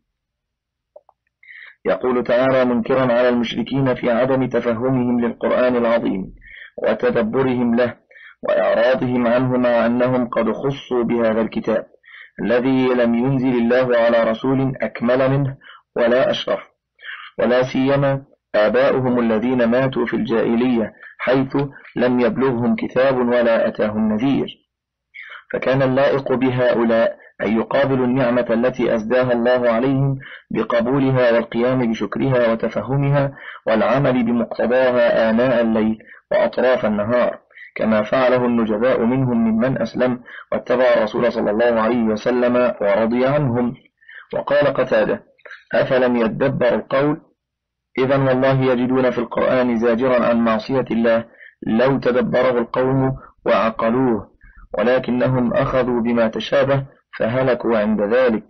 يقول تعالى منكرا على المشركين في عدم تفهمهم للقرآن العظيم وتدبرهم له وإعراضهم عنه مع أنهم قد خصوا بهذا الكتاب الذي لم ينزل الله على رسول أكمل منه ولا أشرف، ولا سيما آباؤهم الذين ماتوا في الجاهلية حيث لم يبلغهم كتاب ولا أتاهم نذير، فكان اللائق بهؤلاء أن يقابلوا النعمة التي أزداها الله عليهم بقبولها والقيام بشكرها وتفهمها والعمل بمقتضاها آناء الليل وأطراف النهار، كما فعله النجباء منهم ممن أسلم واتبع الرسول صلى الله عليه وسلم ورضي عنهم. وقال قتادة: أفلم يدبر القول؟ إذن والله يجدون في القرآن زاجرا عن معصية الله لو تدبره القوم وعقلوه، ولكنهم أخذوا بما تشابه فهلكوا عند ذلك.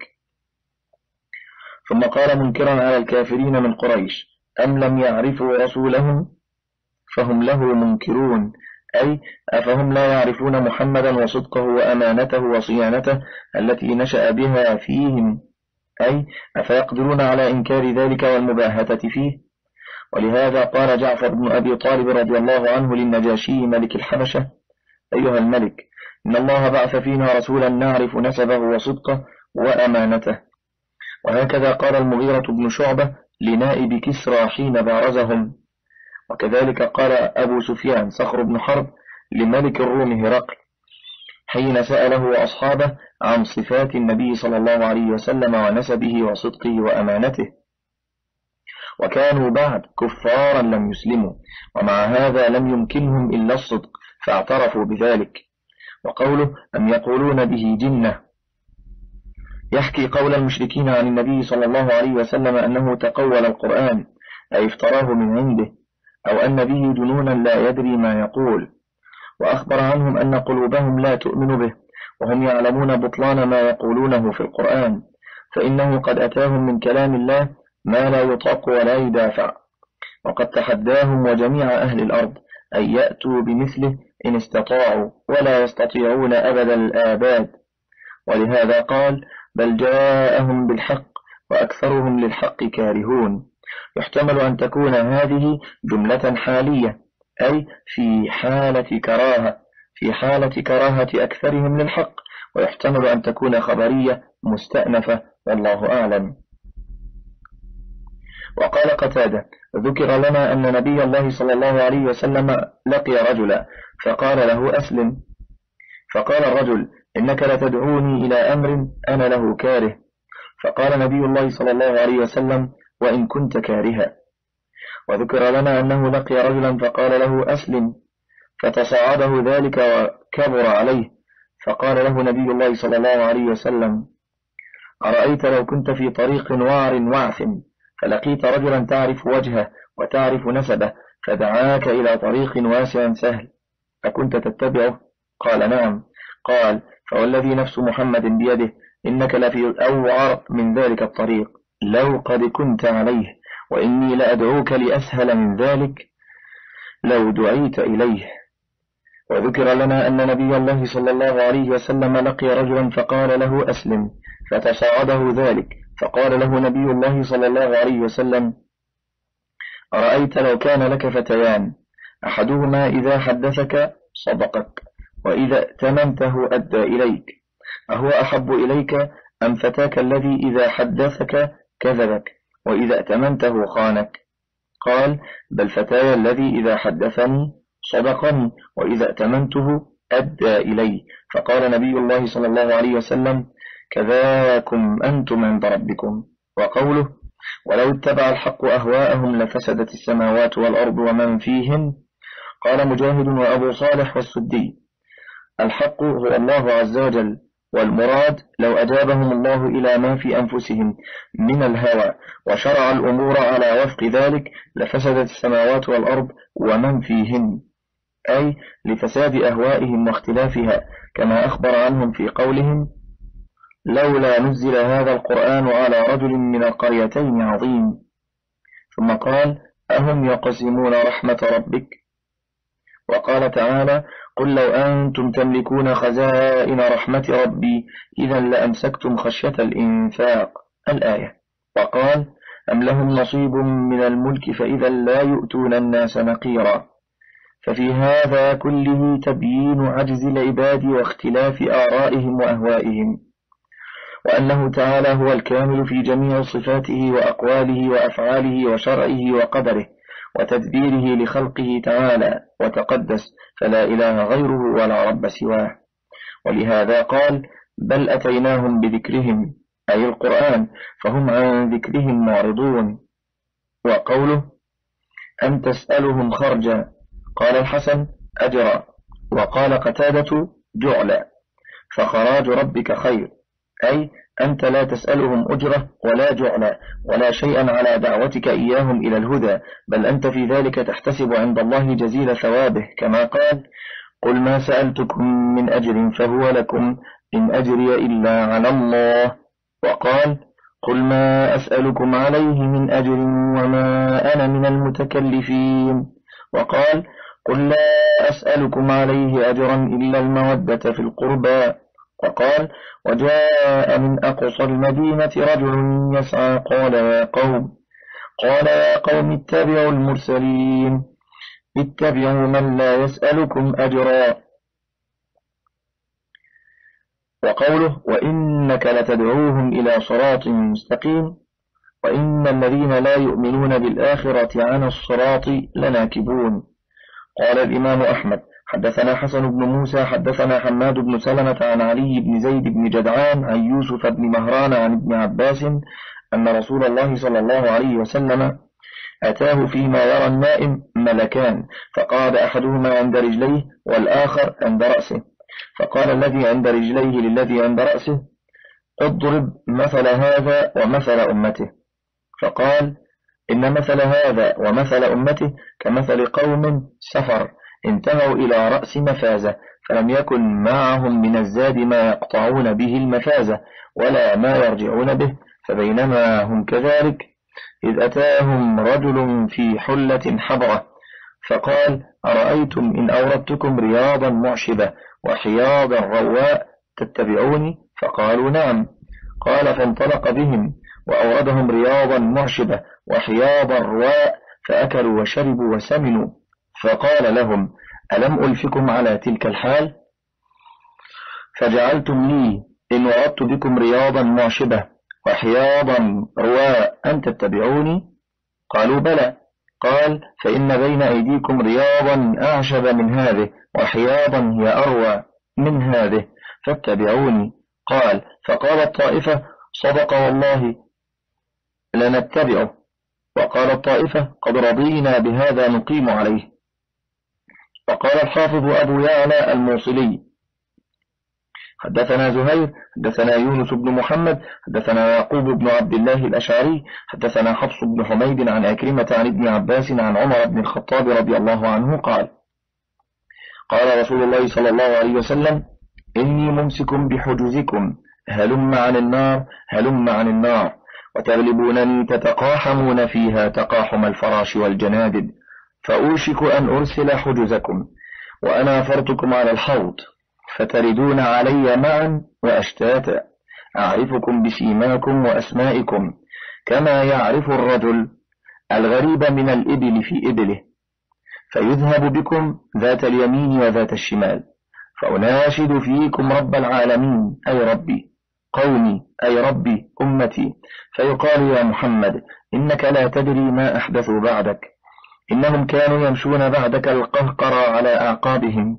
ثم قال منكرا على الكافرين من قريش: أم لم يعرفوا رسولهم فهم له منكرون، أي أفهم لا يعرفون محمدا وصدقه وأمانته وصيانته التي نشأ بها فيهم، أي أفيقدرون على إنكار ذلك والمباهة فيه. ولهذا قال جعفر بن أبي طالب رضي الله عنه للنجاشي ملك الحبشة: أيها الملك، إن الله بعث فينا رسولا نعرف نسبه وصدقه وأمانته. وهكذا قال المغيرة بن شعبة لنائب كسرى حين بارزهم. وكذلك قال أبو سفيان صخر بن حرب لملك الروم هرقل حين سأله أصحابه عن صفات النبي صلى الله عليه وسلم ونسبه وصدقه وأمانته، وكانوا بعد كفارا لم يسلموا، ومع هذا لم يمكنهم إلا الصدق فاعترفوا بذلك. وقوله: أم يقولون به جنة، يحكي قول المشركين عن النبي صلى الله عليه وسلم أنه تقول القرآن، أي افتراه من عنده، أو أن به جنونا لا يدري ما يقول. وأخبر عنهم أن قلوبهم لا تؤمن به، وهم يعلمون بطلان ما يقولونه في القرآن، فإنه قد أتاهم من كلام الله ما لا يطاق ولا يدافع. وقد تحداهم وجميع أهل الأرض أن يأتوا بمثله إن استطاعوا، ولا يستطيعون أبدا الآباد. ولهذا قال: بل جاءهم بالحق وأكثرهم للحق كارهون. يحتمل أن تكون هذه جملة حالية، أي في حالة كراهة في حالة كراهة أكثرهم للحق، ويحتمل أن تكون خبرية مستأنفة، والله أعلم. وقال قتادة: ذكر لنا أن نبي الله صلى الله عليه وسلم لقي رجلا فقال له: أسلم. فقال الرجل: إنك لتدعوني إلى أمر أنا له كاره. فقال نبي الله صلى الله عليه وسلم: وإن كنت كارها. وذكر لنا أنه لقي رجلا فقال له: أسلم، فتصاعده ذلك وكبر عليه، فقال له نبي الله صلى الله عليه وسلم: أرأيت لو كنت في طريق وعر وعثم فلقيت رجلا تعرف وجهه وتعرف نسبه فدعاك إلى طريق واسع سهل، أكنت تتبعه؟ قال: نعم. قال: فوالذي نفس محمد بيده إنك لفي أوعر من ذلك الطريق لو قد كنت عليه، وإني لأدعوك لأسهل من ذلك لو دعيت إليه. وذكر لنا أن نبي الله صلى الله عليه وسلم لقي رجلا فقال له: أسلم، فتصاعده ذلك، فقال له نبي الله صلى الله عليه وسلم: أرأيت لو كان لك فتيان، أحدهما إذا حدثك صدقك، وإذا ائتمنته أدى إليك، أهو أحب إليك أم فتاك الذي إذا حدثك كذبك وإذا ائتمنته خانك؟ قال: بل فتاي الذي إذا حدثني صدقني وإذا ائتمنته أدى إلي. فقال نبي الله صلى الله عليه وسلم: كذاكم أنتم عند ربكم. وقوله: ولو اتبع الحق أهواءهم لفسدت السماوات والأرض ومن فيهن. قال مجاهد وأبو صالح والسدي: الحق هو الله عز وجل، والمراد لو أجابهم الله إلى ما في أنفسهم من الهوى وشرع الأمور على وفق ذلك لفسدت السماوات والأرض ومن فيهن، أي لفساد أهوائهم واختلافها، كما أخبر عنهم في قولهم: لولا نزل هذا القرآن على رجل من القريتين عظيم. ثم قال: أهم يقسمون رحمة ربك؟ وقال تعالى: قل لو أنتم تملكون خزائن رحمة ربي إذا لأمسكتم خشية الإنفاق، الآية. وقال: أم لهم نصيب من الملك فإذا لا يؤتون الناس نقيرا. ففي هذا كله تبيين عجز العباد واختلاف آرائهم وأهوائهم، وأنه تعالى هو الكامل في جميع صفاته وأقواله وأفعاله وشرعه وقدره وتدبيره لخلقه تعالى وتقدس، فلا إله غيره ولا رب سواه. ولهذا قال: بل أتيناهم بذكرهم، أي القرآن، فهم عن ذكرهم معرضون. وقوله: أم تسألهم خرجا، قال الحسن: أجرا. وقال قتادة جعلا، فخراج ربك خير، أي أنت لا تسألهم أجرة ولا جعلا ولا شيئا على دعوتك إياهم إلى الهدى، بل أنت في ذلك تحتسب عند الله جزيل ثوابه، كما قال قل ما سألتكم من أجر فهو لكم إن أجري إلا على الله، وقال قل ما أسألكم عليه من أجر وما أنا من المتكلفين، وقال قل لا أسألكم عليه أجرا إلا المودة في القربى، وقال وجاء من أقصى المدينة رجل يسعى قال يا قوم قال يا قوم اتبعوا المرسلين اتبعوا من لا يسألكم أجرا. وقوله وإنك لتدعوهم إلى صراط مستقيم، وإن الذين لا يؤمنون بالآخرة عن الصراط لناكبون. قال الإمام أحمد حدثنا حسن بن موسى حدثنا حماد بن سلمة عن علي بن زيد بن جدعان عن يوسف بن مهران عن ابن عباس أن رسول الله صلى الله عليه وسلم أتاه فيما يرى النائم ملكان، فقعد أحدهما عند رجليه والآخر عند رأسه، فقال الذي عند رجليه للذي عند رأسه اضرب مثل هذا ومثل أمته، فقال إن مثل هذا ومثل أمته كمثل قوم سفر انتهوا إلى رأس مفازة، فلم يكن معهم من الزاد ما يقطعون به المفازة ولا ما يرجعون به، فبينما هم كذلك إذ أتاهم رجل في حلة حبرة فقال أرأيتم إن أوردتكم رياضا معشبة وحياضا رواء تتبعوني؟ فقالوا نعم. قال فانطلق بهم وأوردهم رياضا معشبة وحياضا رواء فأكلوا وشربوا وسمنوا، فقال لهم ألم ألفكم على تلك الحال؟ فجعلتم لي إن وردت بكم رياضا معشبة وحياضا رواء أن تتبعوني؟ قالوا بلى. قال فإن بين أيديكم رياضا أعشب من هذه وحياضا هي أروى من هذه فاتبعوني. قال فقال الطائفة صدق والله لنتبعه، وقال الطائفة قد رضينا بهذا نقيم عليه. وقال الحافظ أبو يعلى الموصلي حدثنا زهير حدثنا يونس بن محمد حدثنا يعقوب بن عبد الله الأشعري حدثنا حفص بن حميد عن أكرمة عن ابن عباس عن عمر بن الخطاب رضي الله عنه قال قال رسول الله صلى الله عليه وسلم إني ممسك بحجزكم هلم عن النار هلم عن النار، وتغلبونني تتقاحمون فيها تقاحم الفراش والجنادب، فأوشك أن أرسل حجزكم وأنا فرتكم على الحوض فتردون علي معا وأشتاتا، أعرفكم بسيماكم وأسمائكم كما يعرف الرجل الغريب من الإبل في إبله، فيذهب بكم ذات اليمين وذات الشمال، فأناشد فيكم رب العالمين أي ربي، قومي أي ربي، أمتي، فيقال يا محمد إنك لا تدري ما أحدثوا بعدك، إنهم كانوا يمشون بعدك القهقرى على أعقابهم،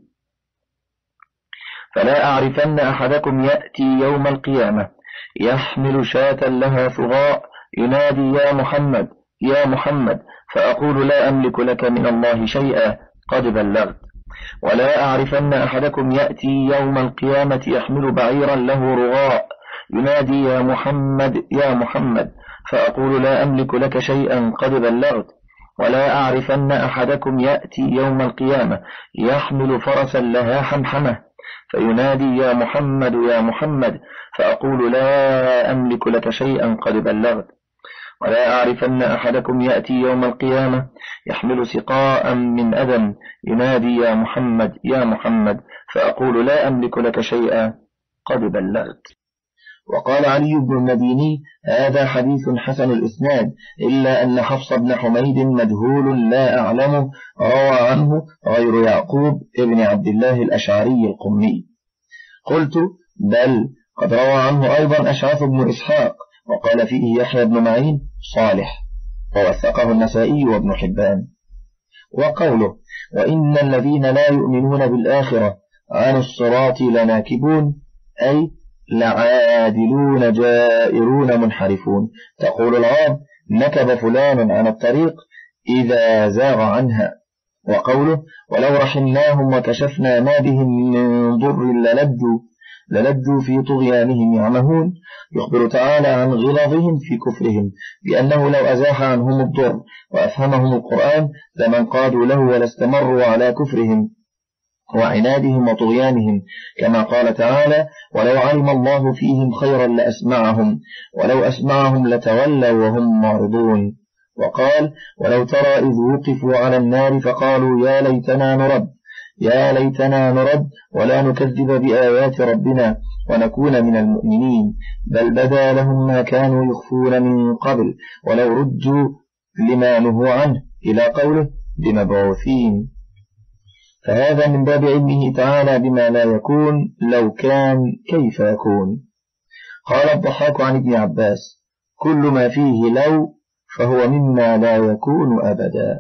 فلا أعرفن أحدكم يأتي يوم القيامة يحمل شاة لها ثغاء ينادي يا محمد يا محمد، فأقول لا أملك لك من الله شيئا قد بلغت، ولا أعرفن أحدكم يأتي يوم القيامة يحمل بعيرا له رغاء ينادي يا محمد يا محمد، فأقول لا أملك لك شيئا قد بلغت، ولا أعرفن أحدكم يأتي يوم القيامة يحمل فرسا لها حمحمة فينادي يا محمد يا محمد، فأقول لا أملك لك شيئا قد بلغت، ولا أعرفن أحدكم يأتي يوم القيامة يحمل سقاء من أذى ينادي يا محمد يا محمد، فأقول لا أملك لك شيئا قد بلغت. وقال علي بن المديني هذا حديث حسن الإسناد، إلا أن حفص بن حميد مجهول لا أعلمه روى عنه غير يعقوب ابن عبد الله الأشعري القمي. قلت بل قد روى عنه أيضا أشعث بن إسحاق، وقال فيه يحيى بن معين صالح، ووثقه النسائي وابن حبان. وقوله وإن الذين لا يؤمنون بالآخرة عن الصراط لناكبون أي لعادلون جائرون منحرفون، تقول العرب نكب فلان عن الطريق إذا زاغ عنها، وقوله ولو رحمناهم وكشفنا ما بهم من ضر للجوا للجوا في طغيانهم يعمهون، يخبر تعالى عن غلظهم في كفرهم بأنه لو أزاح عنهم الضر وأفهمهم القرآن لما انقادوا له ولا استمروا على كفرهم وعنادهم وطغيانهم، كما قال تعالى ولو علم الله فيهم خيرا لأسمعهم ولو أسمعهم لتولوا وهم معرضون. وقال ولو ترى إذ وقفوا على النار فقالوا يا ليتنا نرد يا ليتنا نرد ولا نكذب بآيات ربنا ونكون من المؤمنين، بل بدا لهم ما كانوا يخفون من قبل ولو ردوا لما نهوا عنه، إلى قوله بمبعوثين. فهذا من باب علمه تعالى بما لا يكون لو كان كيف يكون. قال الضحاك عن ابن عباس كل ما فيه لو فهو مما لا يكون أبدا.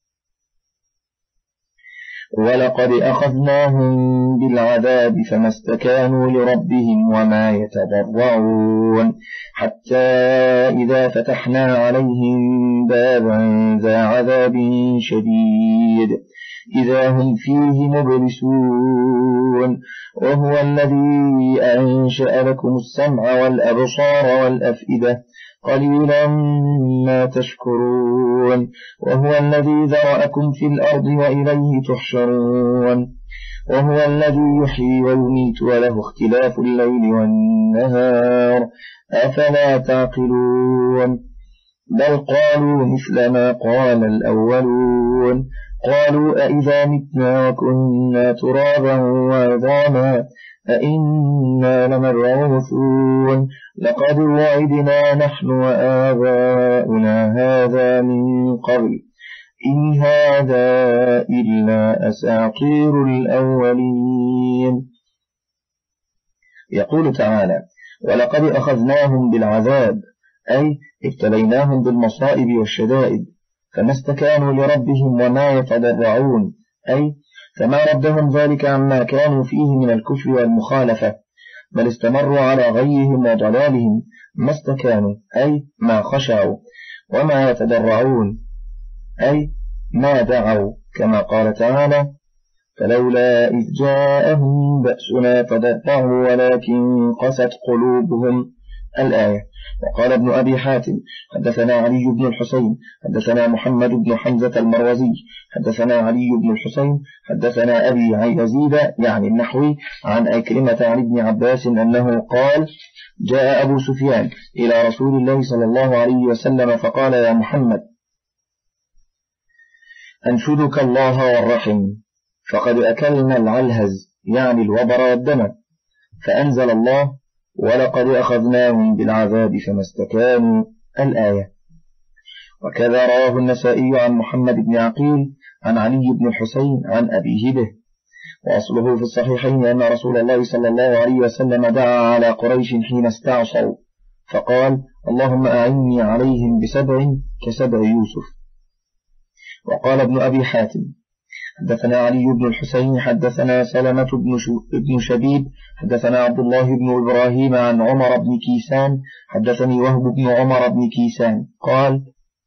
ولقد أخذناهم بالعذاب فما استكانوا لربهم وما يتضرعون حتى إذا فتحنا عليهم بابا ذا عذاب شديد إذا هم فيه مبلسون، وهو الذي أنشأ لكم السمع والأبصار والأفئدة قليلا ما تشكرون، وهو الذي ذرأكم في الأرض وإليه تحشرون، وهو الذي يحيي ويميت وله اختلاف الليل والنهار أفلا تعقلون. بل قالوا مثل ما قال الأولون قالوا أئذا متنا وكنا ترابا وعظاما أئنا لمبعوثون لقد وعدنا نحن وآباؤنا هذا من قبل إن هذا إلا أساطير الأولين. يقول تعالى ولقد أخذناهم بالعذاب أي ابتليناهم بالمصائب والشدائد فما استكانوا لربهم وما يتضرعون أي فما ردهم ذلك عما كانوا فيه من الكفر والمخالفة، بل استمروا على غيهم وضلالهم ما استكانوا أي ما خشعوا، وما يتضرعون أي ما دعوا، كما قال تعالى فلولا إذ جاءهم بأسنا تضرعوا ولكن قست قلوبهم الآية. وقال ابن أبي حاتم حدثنا علي بن الحسين حدثنا محمد بن حمزة المروزي حدثنا علي بن الحسين حدثنا أبي عن يزيد يعني النحوي عن أكرمة عن ابن عباس أنه قال جاء أبو سفيان إلى رسول الله صلى الله عليه وسلم فقال يا محمد أنشدك الله والرحم فقد أكلنا العلهز يعني الوبر والدم، فأنزل الله ولقد أخذناهم بالعذاب فما استكانوا الآية. وكذا رواه النسائي عن محمد بن عقيل عن علي بن الحسين عن أبيه به، وأصله في الصحيحين أن رسول الله صلى الله عليه وسلم دعا على قريش حين استعصوا فقال اللهم أعني عليهم بسبع كسبع يوسف. وقال ابن أبي حاتم حدثنا علي بن الحسين حدثنا سلمة بن شبيب حدثنا عبد الله بن إبراهيم عن عمر بن كيسان حدثني وهب بن عمر بن كيسان قال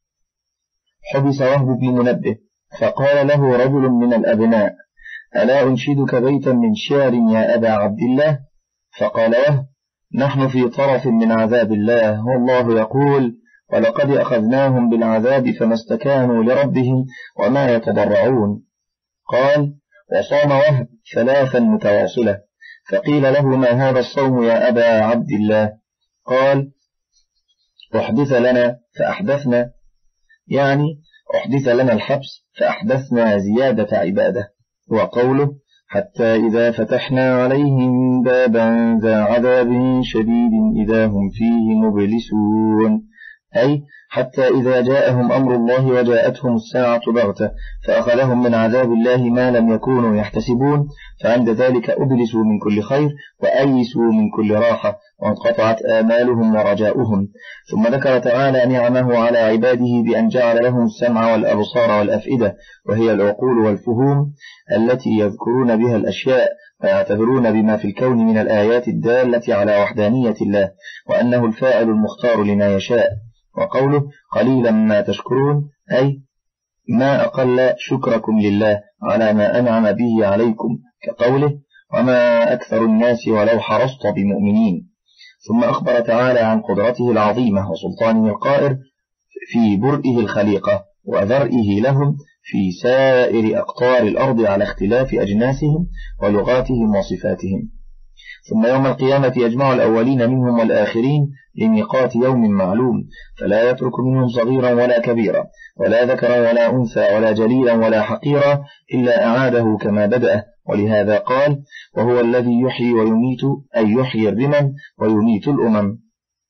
حبس وهب بن منبه فقال له رجل من الأبناء ألا أنشدك بيتا من شعر يا أبا عبد الله؟ فقال وهب نحن في طرف من عذاب الله والله يقول ولقد أخذناهم بالعذاب فما استكانوا لربهم وما يتضرعون. قال وصام وهب ثلاثا متواصلة فقيل له ما هذا الصوم يا أبا عبد الله؟ قال أحدث لنا فأحدثنا يعني أحدث لنا الحبس فأحدثنا زيادة عبادة. وقوله حتى إذا فتحنا عليهم بابا ذا عذاب شديد إذا هم فيه مبلسون أي حتى إذا جاءهم أمر الله وجاءتهم الساعة بغتة فأخذهم من عذاب الله ما لم يكونوا يحتسبون، فعند ذلك أبلسوا من كل خير وأيسوا من كل راحة وانقطعت آمالهم ورجاؤهم. ثم ذكر تعالى نعمه على عباده بأن جعل لهم السمع والأبصار والأفئدة وهي العقول والفهوم التي يذكرون بها الأشياء ويعتبرون بما في الكون من الآيات الدالة على وحدانية الله وأنه الفاعل المختار لما يشاء. وقوله قليلا ما تشكرون أي ما أقل شكركم لله على ما أنعم به عليكم، كقوله وما أكثر الناس ولو حرصت بمؤمنين. ثم أخبر تعالى عن قدرته العظيمة وسلطانه القائر في برئه الخليقة وذرئه لهم في سائر أقطار الأرض على اختلاف أجناسهم ولغاتهم وصفاتهم. ثم يوم القيامة يجمع الأولين منهم والآخرين لميقات يوم معلوم، فلا يترك منهم صغيرا ولا كبيرا ولا ذكرا ولا أنثى ولا جليلا ولا حقيرا إلا أعاده كما بدأ. ولهذا قال وهو الذي يحيي ويميت، أي يحيي الرمم ويميت الأمم.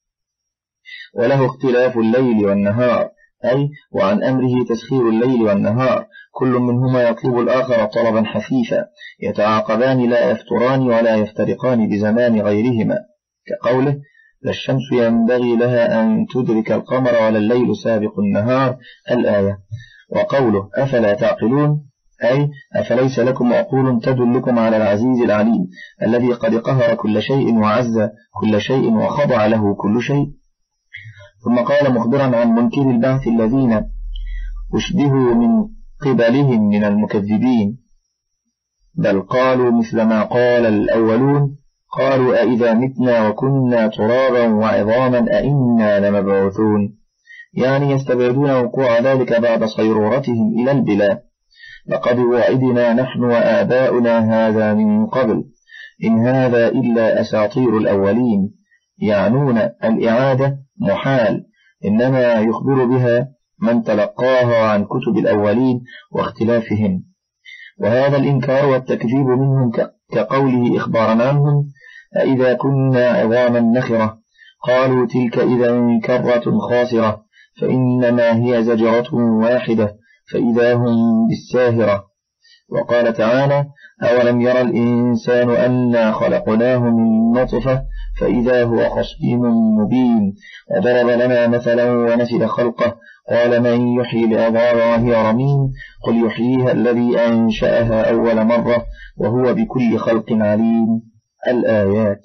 وله اختلاف الليل والنهار، أي وعن أمره تسخير الليل والنهار، كل منهما يطلب الآخر طلبا حثيثا، يتعاقبان لا يفتران ولا يفترقان بزمان غيرهما، كقوله لا الشمس ينبغي لها أن تدرك القمر ولا الليل سابق النهار، الآية. وقوله أفلا تعقلون، أي أفليس لكم عقول تدلكم على العزيز العليم الذي قد قهر كل شيء وعز كل شيء وخضع له كل شيء. ثم قال مخبرا عن منكر البعث الذين أشبهوا من قبلهم من المكذبين، بل قالوا مثل ما قال الأولون، قالوا أئذا متنا وكنا ترابا وعظاما أئنا لمبعوثون، يعني يستبعدون وقوع ذلك بعد صيرورتهم إلى البلاد. لقد وعدنا نحن وآباؤنا هذا من قبل إن هذا إلا أساطير الأولين، يعنون الإعادة محال، إنما يخبر بها من تلقاها عن كتب الأولين واختلافهم. وهذا الإنكار والتكذيب منهم كقوله إخبارا عنهم أئذا كنا عظاما نخرة، قالوا تلك إذا كرة خاسرة، فإنما هي زجرة واحدة فإذا هم بالساهرة. وقال تعالى أولم يرى الإنسان أنا خلقناه من نطفة فإذا هو خصيم مبين، وضرب لنا مثلا ونسي خلقه، قال من يحيي العظام وهي رميم، قل يحييها الذي أنشأها أول مرة وهو بكل خلق عليم، الآيات.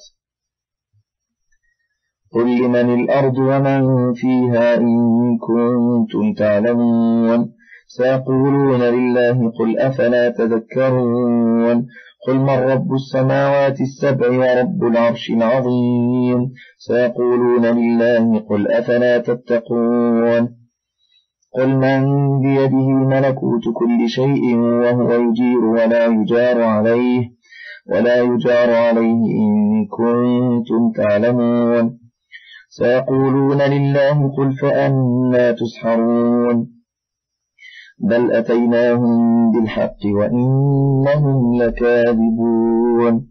قل لمن الأرض ومن فيها إن كنتم تعلمون، سيقولون لله قل أفلا تذكرون، قل من رب السماوات السبع ورب العرش العظيم، سيقولون لله قل أفلا تتقون، قل من بيده ملكوت كل شيء وهو يجير ولا يجار عليه ولا يجار عليه إن كنتم تعلمون، سيقولون لله قل فأنا تسحرون، بل أتيناهم بالحق وإنهم لكاذبون.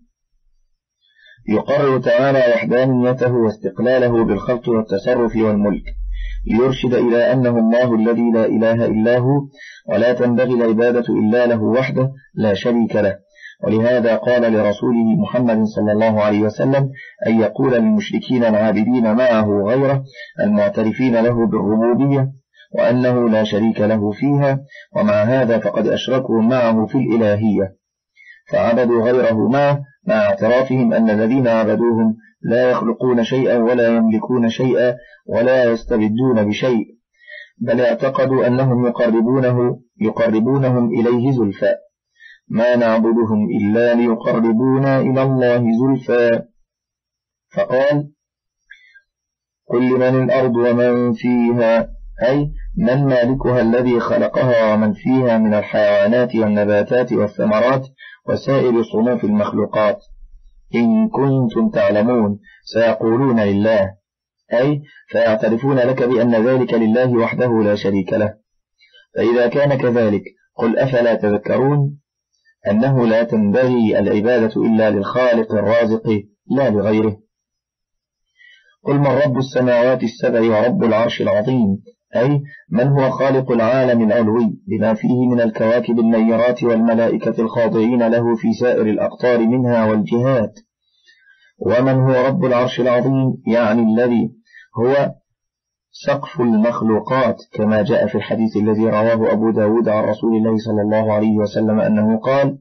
يقرر تعالى وحدانيته واستقلاله بالخلق والتصرف والملك، ليرشد إلى أنه الله الذي لا إله إلا هو، ولا تنبغي العبادة إلا له وحده لا شريك له. ولهذا قال لرسوله محمد صلى الله عليه وسلم أن يقول للمشركين العابدين معه غيره المعترفين له بالربوبية وأنه لا شريك له فيها، ومع هذا فقد أشركوا معه في الإلهية، فعبدوا غيره معه مع اعترافهم أن الذين عبدوهم لا يخلقون شيئا ولا يملكون شيئا ولا يستبدون بشيء، بل اعتقدوا أنهم يقربونه يقربونهم إليه زلفى، ما نعبدهم إلا ليقربونا إلى الله زلفى. فقال قل لمن الأرض ومن فيها، أي من مالكها الذي خلقها ومن فيها من الحيوانات والنباتات والثمرات وسائر صنوف المخلوقات، إن كنتم تعلمون، سيقولون لله، أي فيعترفون لك بأن ذلك لله وحده لا شريك له. فإذا كان كذلك قل أفلا تذكرون، أنه لا تنبغي العبادة إلا للخالق الرازق لا لغيره. قل من رب السماوات السبع ورب العرش العظيم، أي من هو خالق العالم العلوي بما فيه من الكواكب النيرات والملائكة الخاضعين له في سائر الأقطار منها والجهات. ومن هو رب العرش العظيم، يعني الذي هو سقف المخلوقات، كما جاء في الحديث الذي رواه أبو داود عن رسول الله صلى الله عليه وسلم أنه قال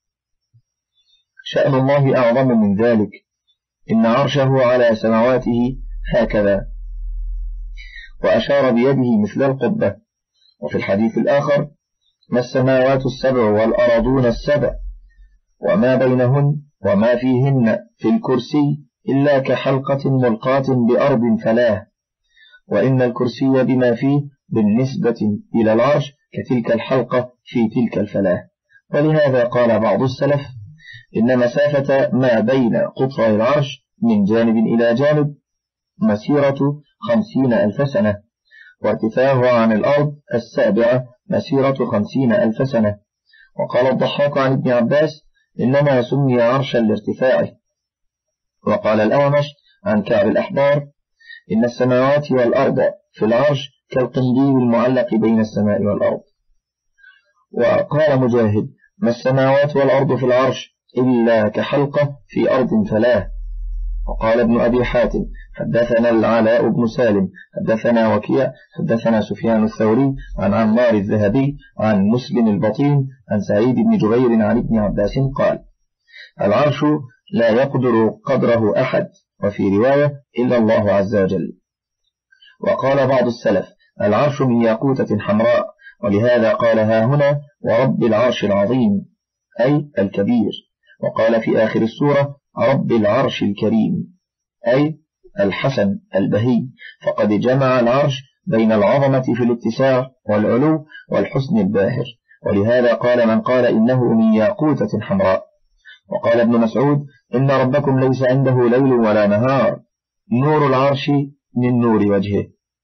شأن الله أعظم من ذلك، إن عرشه على سماواته هكذا، وأشار بيده مثل القبة، وفي الحديث الآخر: ما السماوات السبع والأرضون السبع وما بينهن وما فيهن في الكرسي إلا كحلقة ملقاة بأرض فلاه، وإن الكرسي بما فيه بالنسبة إلى العرش كتلك الحلقة في تلك الفلاه. ولهذا قال بعض السلف: إن مسافة ما بين قطري العرش من جانب إلى جانب مسيرة خمسين ألف سنة، وارتفاعه عن الأرض السابعة مسيرة خمسين ألف سنة. وقال الضحاك عن ابن عباس: إنما سمي عرشا لارتفاعه. وقال الأعمش عن كعب الأحبار: إن السماوات والأرض في العرش كالقنديل المعلق بين السماء والأرض. وقال مجاهد: ما السماوات والأرض في العرش إلا كحلقة في أرض فلاه. وقال ابن أبي حاتم: حدثنا العلاء بن سالم حدثنا وكيع حدثنا سفيان الثوري عن عمار الذهبي عن مسلم البطين عن سعيد بن جبير عن ابن عباس قال: العرش لا يقدر قدره أحد، وفي رواية: إلا الله عز وجل. وقال بعض السلف: العرش من ياقوتة حمراء، ولهذا قال ها هنا: ورب العرش العظيم، أي الكبير. وقال في آخر السورة: رب العرش الكريم، أي الحسن البهي، فقد جمع العرش بين العظمة في الاتساع والعلو والحسن الباهر. ولهذا قال من قال إنه من ياقوتة حمراء. وقال ابن مسعود: إن ربكم ليس عنده ليل ولا نهار، نور العرش من نور وجهه.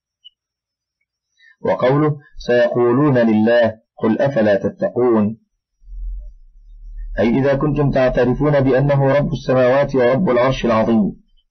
وقوله: سيقولون لله قل أفلا تتقون، أي إذا كنتم تعترفون بأنه رب السماوات ورب العرش العظيم،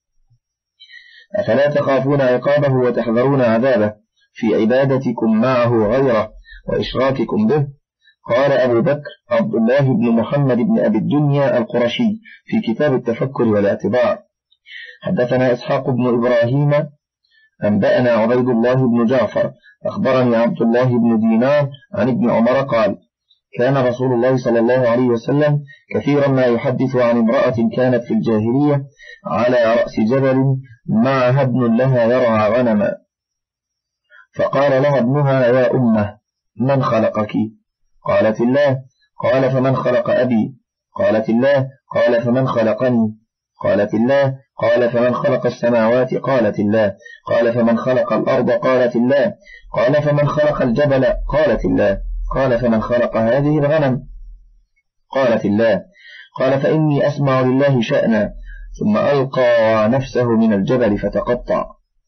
أفلا تخافون عقابه وتحذرون عذابه في عبادتكم معه غيره وإشراككم به. قال أبو بكر عبد الله بن محمد بن أبي الدنيا القرشي في كتاب التفكر والاعتبار: حدثنا إسحاق بن إبراهيم أنبأنا عبيد الله بن جعفر أخبرني عبد الله بن دينار عن ابن عمر قال: كان رسول الله صلى الله عليه وسلم كثيرا ما يحدث عن امرأة كانت في الجاهلية على رأس جبل معها ابن لها يرعى غنما، فقال لها ابنها: يا أمه، من خلقك؟ قالت: الله. قال: فمن خلق أبي؟ قالت: الله. قال: فمن خلقني؟ قالت: الله. قال: فمن خلق السماوات؟ قالت: الله. قال: فمن خلق الأرض؟ قالت: الله. قال: فمن خلق الجبل؟ قالت: الله. قال: فمن خلق هذه الغنم؟ قالت: الله. قال: فإني أسمع لله شأنا. ثم ألقى نفسه من الجبل فتقطع.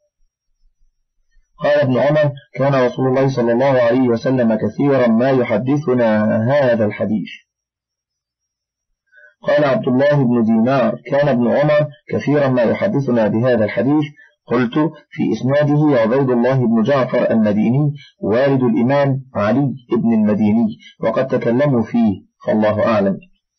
قال ابن عمر: كان رسول الله صلى الله عليه وسلم كثيرا ما يحدثنا هذا الحديث. قال عبد الله بن دينار: كان ابن عمر كثيرا ما يحدثنا بهذا الحديث. قلت: في إسناده عبيد الله بن جعفر المديني والد الإمام علي بن المديني، وقد تكلموا فيه، فالله أعلم.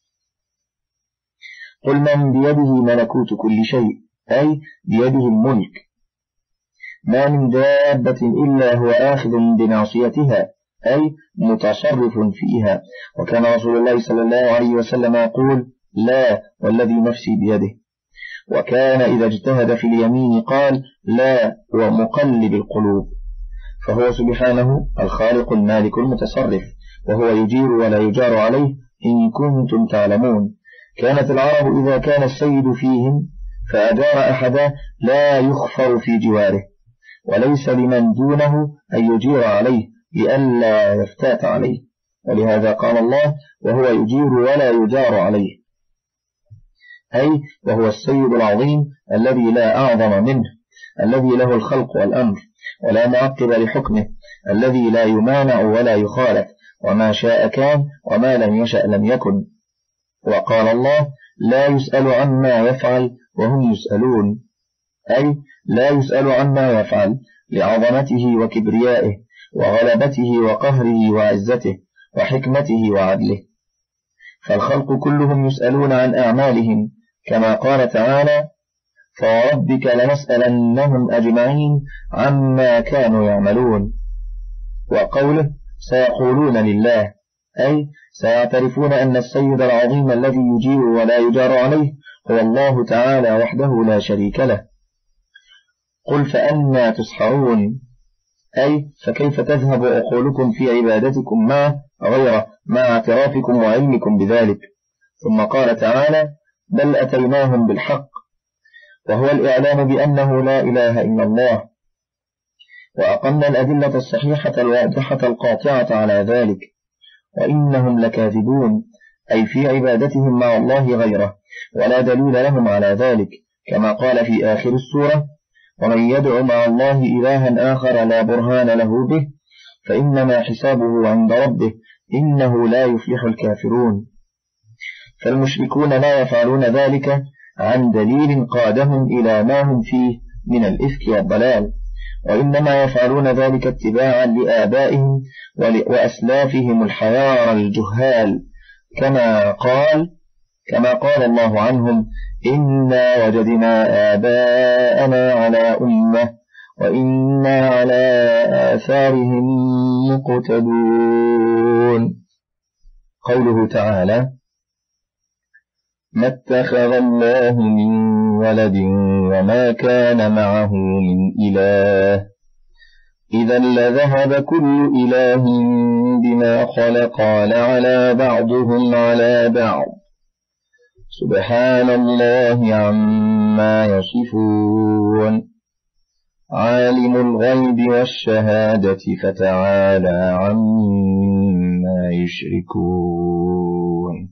قل: من بيده ملكوت كل شيء، أي بيده الملك، ما من دابة إلا هو آخذ بناصيتها، أي متصرف فيها. وكان رسول الله صلى الله عليه وسلم يقول: لا والذي نفسي بيده. وكان إذا اجتهد في اليمين قال: لا ومقلب القلوب. فهو سبحانه الخالق المالك المتصرف، وهو يجير ولا يجار عليه، إن كنتم تعلمون. كانت العرب إذا كان السيد فيهم فأجار أحدا لا يخفر في جواره، وليس لمن دونه أن يجير عليه لئلا يفتات عليه. ولهذا قال الله: وهو يجير ولا يجار عليه، أي وهو السيد العظيم الذي لا أعظم منه، الذي له الخلق والأمر ولا معقب لحكمه، الذي لا يمانع ولا يخالف، وما شاء كان وما لم يشأ لم يكن. وقال الله: لا يسأل عما يفعل وهم يسألون، أي لا يسأل عما يفعل لعظمته وكبريائه وغلبته وقهره وعزته وحكمته وعدله. فالخلق كلهم يسألون عن أعمالهم، كما قال تعالى: فوربك لنسألنهم أجمعين عما كانوا يعملون. وقوله: سيقولون لله، أي سيعترفون أن السيد العظيم الذي يجير ولا يجار عليه هو الله تعالى وحده لا شريك له. قل فأنى تسحرون، أي فكيف تذهب عقولكم في عبادتكم معه غيره مع اعترافكم وعلمكم بذلك. ثم قال تعالى: بل أتيناهم بالحق، وهو الإعلام بأنه لا إله إلا الله، وأقمنا الأدلة الصحيحة الواضحة القاطعة على ذلك، وإنهم لكاذبون، أي في عبادتهم مع الله غيره، ولا دليل لهم على ذلك، كما قال في آخر السورة: ومن يدع مع الله إلها آخر لا برهان له به فإنما حسابه عند ربه إنه لا يفلح الكافرون. فالمشركون لا يفعلون ذلك عن دليل قادهم إلى ما هم فيه من الإفك والضلال، وإنما يفعلون ذلك اتباعا لآبائهم وأسلافهم الحيار الجهال، كما قال كما قال الله عنهم: إنا وجدنا آباءنا على أمة وإنا على آثارهم مقتدون. قوله تعالى: ما اتخذ الله من ولد وما كان معه من إله إذا لذهب كل إله بما خلق لعلى بعضهم على بعض سبحان الله عما يصفون عالم الغيب والشهادة فتعالى عما يشركون.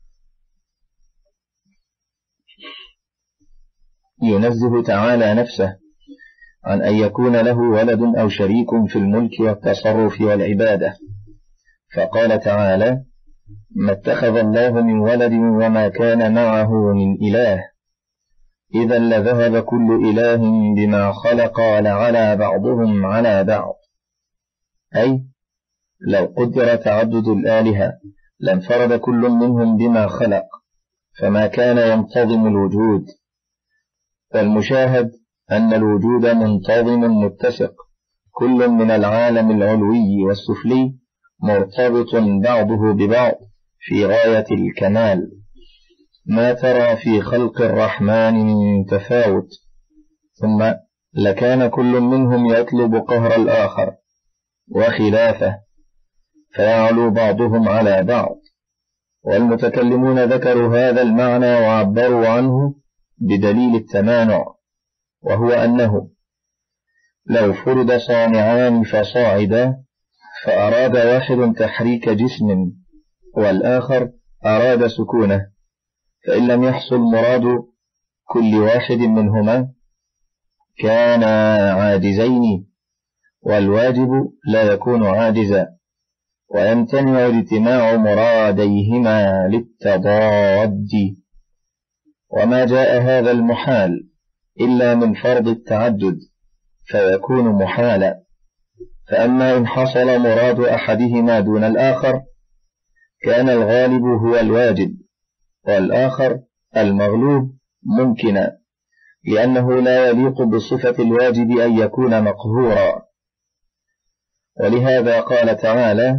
ينزه تعالى نفسه عن أن يكون له ولد أو شريك في الملك والتصرف والعبادة، فقال تعالى: ما اتخذ الله من ولد وما كان معه من إله إذا لذهب كل إله بما خلق لعلى بعضهم على بعض، أي لو قدر تعدد الآلهة لانفرد كل منهم بما خلق، فما كان ينتظم الوجود. فالمشاهد أن الوجود منتظم متسق، كل من العالم العلوي والسفلي مرتبط بعضه ببعض في غاية الكمال، ما ترى في خلق الرحمن من تفاوت، ثم لكان كل منهم يطلب قهر الآخر وخلافه فيعلو بعضهم على بعض. والمتكلمون ذكروا هذا المعنى وعبروا عنه بدليل التمانع، وهو أنه لو فرض صانعان فصاعدا فأراد واحد تحريك جسم والآخر أراد سكونه، فإن لم يحصل مراد كل واحد منهما كان عاجزين، والواجب لا يكون عاجزا، ويمتنع اجتماع مراديهما للتضاد. وما جاء هذا المحال إلا من فرض التعدد فيكون محالا، فأما إن حصل مراد أحدهما دون الآخر كان الغالب هو الواجب والآخر المغلوب ممكنا، لأنه لا يليق بصفة الواجب أن يكون مقهورا. ولهذا قال تعالى: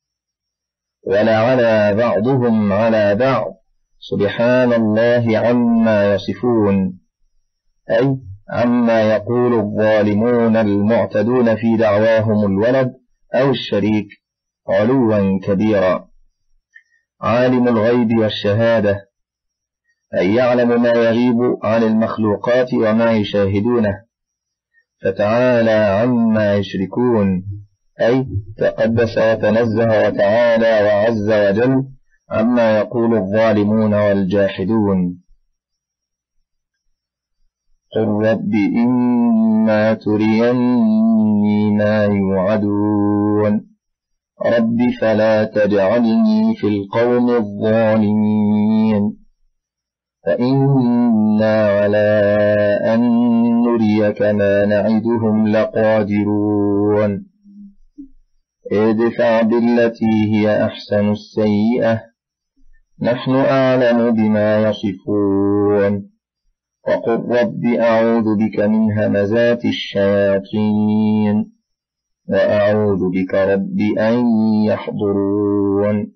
ولعلى بعضهم على بعض سبحان الله عما يصفون، أي عما يقول الظالمون المعتدون في دعواهم الولد أو الشريك علوا كبيرا. عالم الغيب والشهادة، أي يعلم ما يغيب عن المخلوقات وما يشاهدونه، فتعالى عما يشركون، أي تقدس وتنزه وتعالى وعز وجل عما يقول الظالمون والجاحدون. قل رب إما تريني ما يوعدون رب فلا تجعلني في القوم الظالمين فإنا على أن نريك ما نعدهم لقادرون ادفع بالتي هي أحسن السيئة نحن أعلم بما يصفون وقل رب أعوذ بك من همزات الشياطين وأعوذ بك رب أن يحضرون.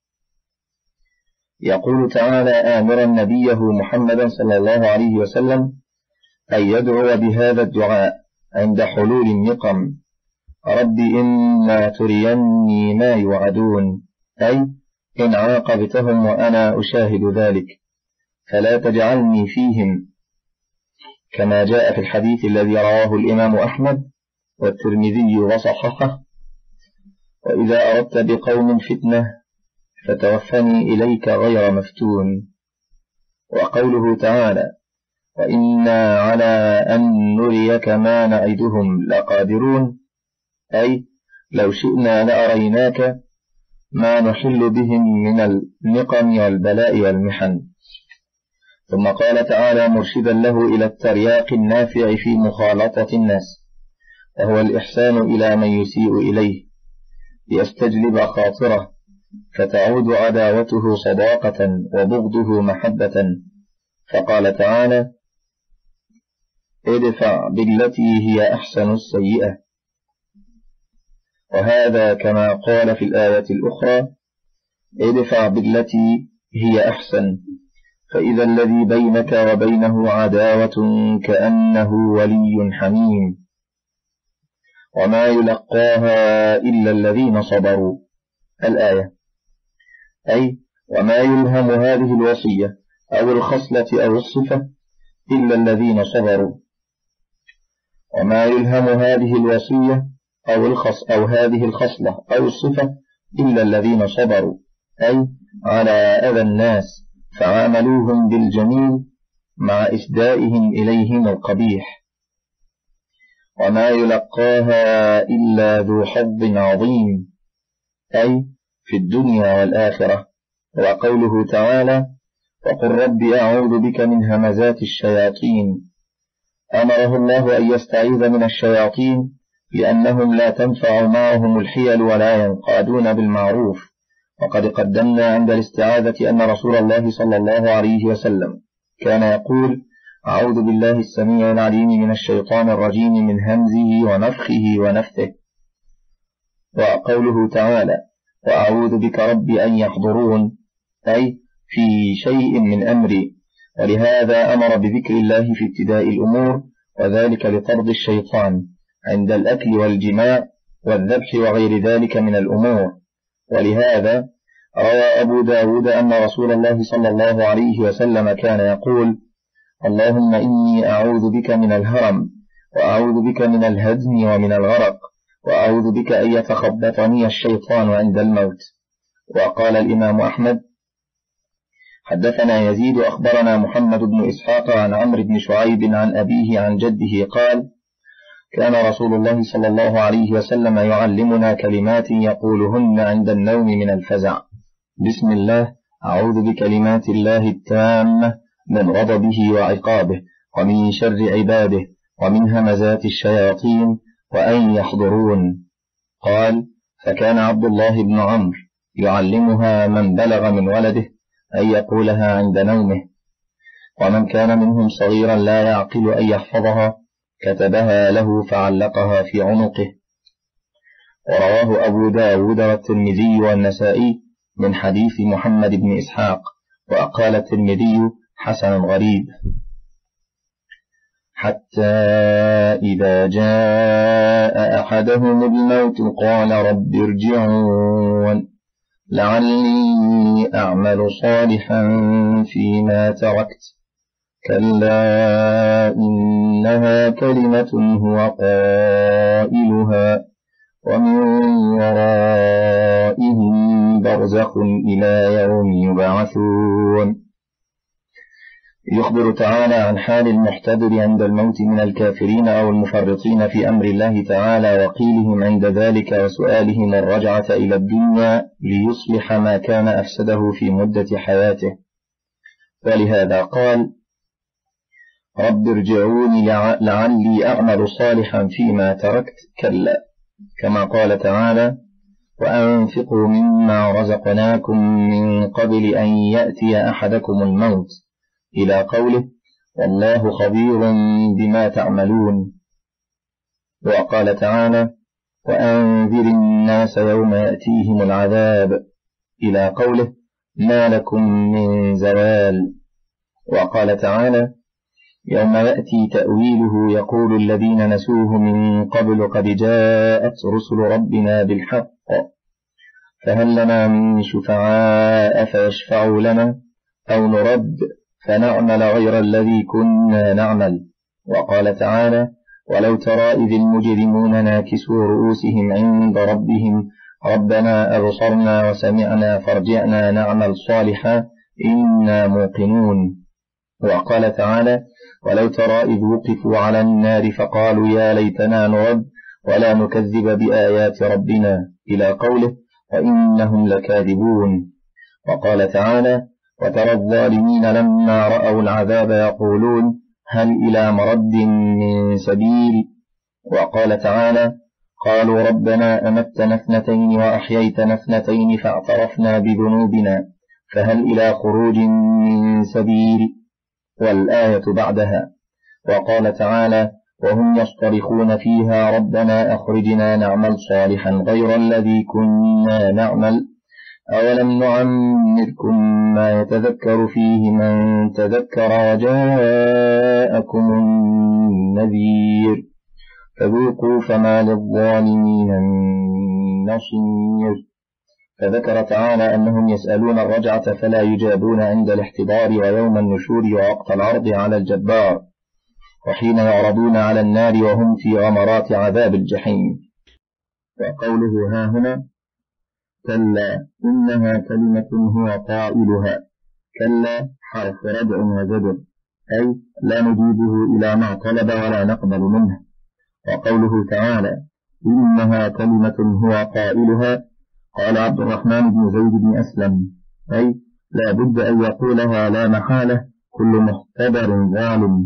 يقول تعالى آمرا نبيه محمدا صلى الله عليه وسلم أن يدعو بهذا الدعاء عند حلول النقم، رب إما تريني ما يوعدون، أي إن عاقبتهم وأنا أشاهد ذلك فلا تجعلني فيهم، كما جاء في الحديث الذي رواه الإمام أحمد والترمذي وصححه: وإذا أردت بقوم فتنة فتوفني إليك غير مفتون. وقوله تعالى: وإنا على أن نريك ما نعدهم لقادرون، أي لو شئنا لأريناك ما نحل بهم من النقم والبلاء والمحن. ثم قال تعالى مرشدا له إلى الترياق النافع في مخالطة الناس، وهو الإحسان إلى من يسيء إليه ليستجلب خاطره فتعود عداوته صداقة وبغضه محبة. فقال تعالى: ادفع بالتي هي أحسن السيئة. وهذا كما قال في الآية الأخرى: ادفع بالتي هي أحسن، فإذا الذي بينك وبينه عداوة كأنه ولي حميم. وما يلقاها إلا الذين صبروا. الآية، أي وما يلهم هذه الوصية أو الخصلة أو الصفة إلا الذين صبروا. وما يلهم هذه الوصية أو الخص أو هذه الخصلة أو الصفة إلا الذين صبروا، أي على أذى الناس فعاملوهم بالجميل مع إسدائهم إليهم القبيح. وما يلقاها إلا ذو حظ عظيم، أي في الدنيا والآخرة. وقوله تعالى: وقل رب أعوذ بك من همزات الشياطين، أمره الله أن يستعيذ من الشياطين لأنهم لا تنفع معهم الحيل ولا ينقادون بالمعروف. وقد قدمنا عند الاستعاذة أن رسول الله صلى الله عليه وسلم كان يقول: أعوذ بالله السميع العليم من الشيطان الرجيم من همزه ونفخه ونفثه. وقوله تعالى: وأعوذ بك رب أن يحضرون، أي في شيء من أمري. ولهذا أمر بذكر الله في ابتداء الأمور، وذلك لطرد الشيطان عند الأكل والجماع والذبح وغير ذلك من الأمور. ولهذا روى أبو داود أن رسول الله صلى الله عليه وسلم كان يقول: اللهم إني أعوذ بك من الهرم، وأعوذ بك من الهدم ومن الغرق، وأعوذ بك أن يتخبطني الشيطان عند الموت. وقال الإمام أحمد: حدثنا يزيد أخبرنا محمد بن إسحاق عن عمرو بن شعيب عن أبيه عن جده قال: كان رسول الله صلى الله عليه وسلم يعلمنا كلمات يقولهن عند النوم من الفزع: بسم الله، أعوذ بكلمات الله التامة من غضبه وعقابه ومن شر عباده ومن همزات الشياطين وأن يحضرون. قال: فكان عبد الله بن عمرو يعلمها من بلغ من ولده أن يقولها عند نومه، ومن كان منهم صغيرا لا يعقل أن يحفظها كتبها له فعلقها في عنقه. ورواه أبو داود والترمذي والنسائي من حديث محمد بن إسحاق، وقال الترمذي: حسن غريب. حتى إذا جاء أحدهم الموت قال رب ارجعون لعلي أعمل صالحا فيما تركت، كلا إنها كلمة هو قائلها ومن ورائهم برزخ إلى يوم يبعثون. يخبر تعالى عن حال المحتضر عند الموت من الكافرين أو المفرطين في أمر الله تعالى، وقيلهم عند ذلك وسؤالهم الرجعة إلى الدنيا ليصلح ما كان أفسده في مدة حياته. ولهذا قال: رب ارجعوني لعلي أعمل صالحا فيما تركت، كلا، كما قال تعالى: وأنفقوا مما رزقناكم من قبل أن يأتي أحدكم الموت، إلى قوله: والله خبير بما تعملون. وقال تعالى: وأنذر الناس يوم يأتيهم العذاب، إلى قوله: ما لكم من زوال. وقال تعالى: يوم يأتي تأويله يقول الذين نسوه من قبل قد جاءت رسل ربنا بالحق فهل لنا من شفعاء فيشفعوا لنا أو نرد فنعمل غير الذي كنا نعمل. وقال تعالى ولو ترى إذ المجرمون ناكسوا رؤوسهم عند ربهم ربنا أبصرنا وسمعنا فارجعنا نعمل صالحا إنا موقنون. وقال تعالى ولو ترى إذ وقفوا على النار فقالوا يا ليتنا نرد ولا نكذب بآيات ربنا إلى قوله وإنهم لكاذبون. وقال تعالى وترى الظالمين لما رأوا العذاب يقولون هل إلى مرد من سبيل. وقال تعالى قالوا ربنا أمتنا اثنتين وأحييتنا اثنتين فاعترفنا بذنوبنا فهل إلى خروج من سبيل. والآية بعدها. وقال تعالى وهم يصطرخون فيها ربنا أخرجنا نعمل صالحا غير الذي كنا نعمل أولم نعمركم ما يتذكر فيه من تذكر وجاءكم النذير فذوقوا فما للظالمين من نصير. فذكر تعالى أنهم يسألون الرجعة فلا يجابون عند الاحتضار ويوم النشور ووقت العرض على الجبار وحين يعرضون على النار وهم في غمرات عذاب الجحيم. وقوله ها هنا كلا إنها كلمة هو قائلها. كلا حرف ردع وزجر أي لا نجيبه إلى ما طلب ولا نقبل منه. وقوله تعالى إنها كلمة هو قائلها قال عبد الرحمن بن زيد بن أسلم أي لا بد أن يقولها لا محالة كل محتضر ظالم.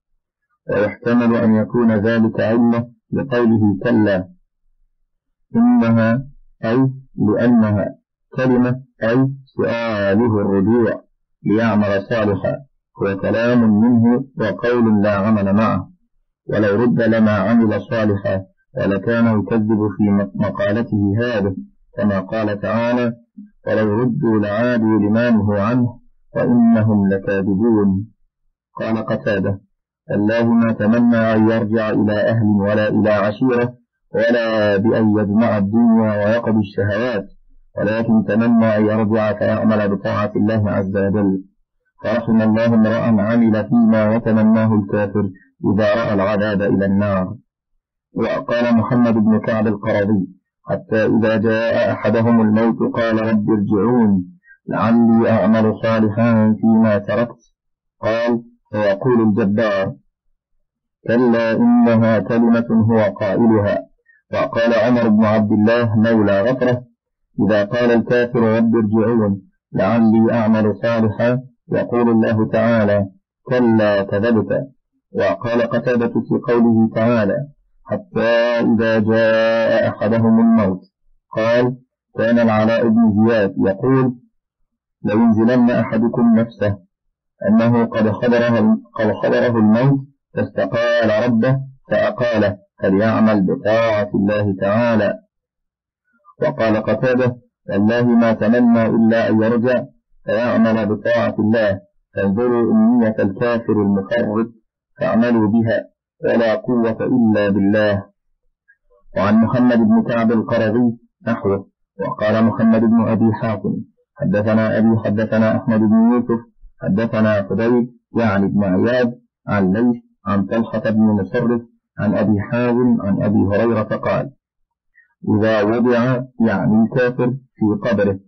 ويحتمل أن يكون ذلك علة لقوله كلا إنها أي لأنها كلمة أي سؤاله الرجوع ليعمل صالحا هو كلام منه وقول لا عمل معه. ولو رد لما عمل صالحا ولكان يكذب في مقالته هذه كما قال تعالى ولو ردوا لعادوا لما نهوا عنه وإنهم لكاذبون. قال قتادة الله ما تمنى أن يرجع إلى أهل ولا إلى عشيرة ولا بأن يجمع الدنيا ويقضي الشهوات ولكن تمنى أن يرجع فيعمل بطاعة الله عز وجل. فرحم الله امرأ عمل فيما يتمناه الكافر إذا رأى العذاب إلى النار. وقال محمد بن كعب القرظي حتى إذا جاء أحدهم الموت قال رب ارجعون لعلي أعمل صالحا فيما تركت قال فيقول الجبار كلا إنها كلمة هو قائلها. وقال عمر بن عبد الله مولى غفرة إذا قال الكافر رب ارجعون لعلي أعمل صالحا يقول الله تعالى كلا كذبت. وقال قتادة في قوله تعالى حتى إذا جاء أحدهم الموت قال كان العلاء بن زياد يقول لينزلن أحدكم نفسه أنه قد خبره, قد خبره الموت فاستقال ربه فأقاله فليعمل بطاعة الله تعالى. وقال قتادة والله ما تمنى إلا أن يرجع فيعمل بطاعة الله فانظروا أمنية الكافر المفرط فاعملوا بها ولا قوة إلا بالله. وعن محمد بن كعب القرظي نحوه. وقال محمد بن أبي حاتم حدثنا أبي حدثنا أحمد بن يوسف حدثنا فديل يعني بن عياد عن ليث عن طلحة بن مصرف عن أبي حازم عن أبي هريرة قال إذا وضع يعني الكافر في قبره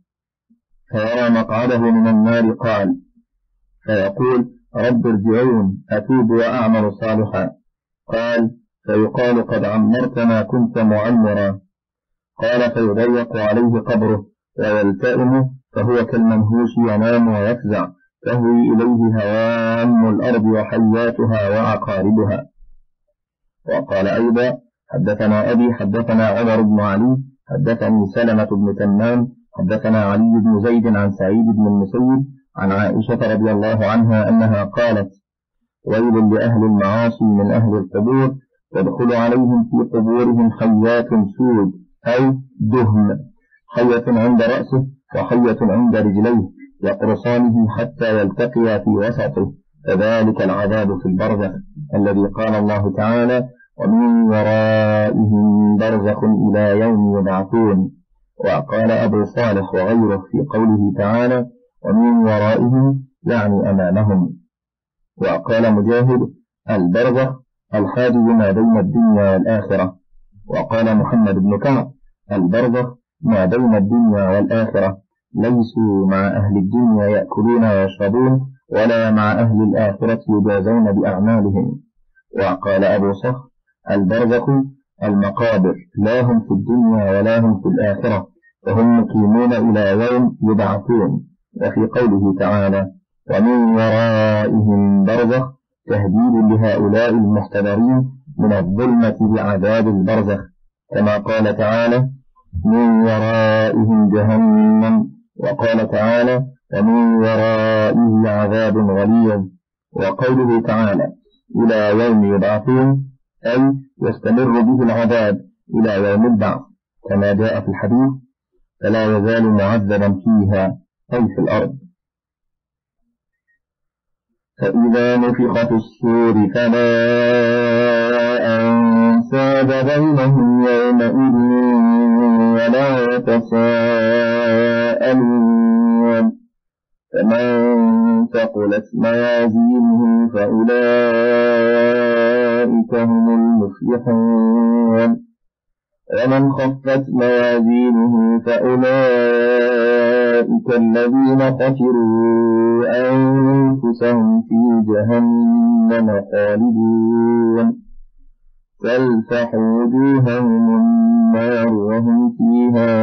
فيرى مقعده من النار قال فيقول رب ارجعون أتوب وأعمل صالحا قال فيقال قد عمرت ما كنت معمرا قال فيضيق عليه قبره ويلتئم فهو كالمنهوش ينام ويفزع تهوي إليه هوام الأرض وحياتها وعقاربها. وقال أيضا حدثنا أبي حدثنا عمر بن علي حدثني سلمة بن تمام حدثنا علي بن زيد عن سعيد بن المسيب عن عائشة رضي الله عنها أنها قالت ويل لأهل المعاصي من أهل القبور تدخل عليهم في قبورهم حيات سود أي دهم حية عند رأسه وحية عند رجليه يقرصانه حتى يلتقيا في وسطه فذلك العذاب في البرزخ الذي قال الله تعالى: ومن ورائهم برزخ إلى يوم يبعثون. وقال أبو صالح وغيره في قوله تعالى: ومن ورائهم يعني أمامهم. وقال مجاهد: البرزخ الحاجز ما بين الدنيا والآخرة. وقال محمد بن كعب: البرزخ ما بين الدنيا والآخرة، ليسوا مع أهل الدنيا يأكلون ويشربون، ولا مع أهل الآخرة يجازون بأعمالهم. وقال أبو صخر: البرزخ المقابر، لا هم في الدنيا ولا هم في الآخرة، فهم مقيمون إلى يوم يبعثون. وفي قوله تعالى: ومن ورائهم برزخ، تهديد لهؤلاء المحتضرين من الظلمة بعذاب البرزخ، كما قال تعالى: من ورائهم جهنم. وقال تعالى: ومن ورائه عذاب غليظ. وقوله تعالى: إلى يوم يبعثون، أي يستمر به العذاب إلى يوم البعث، كما جاء في الحديث: فلا يزال معذبا فيها، أي في الأرض. فإذا نفخ في الصور فلا أنساب بينهم يومئذ ولا يتساءلون. فمن ثقلت موازينه فأولئك هم المفلحون، ومن خفت موازينه فأولئك الذين خسروا أنفسهم في جهنم خالدون، تلفح وجوههم النار وهم فيها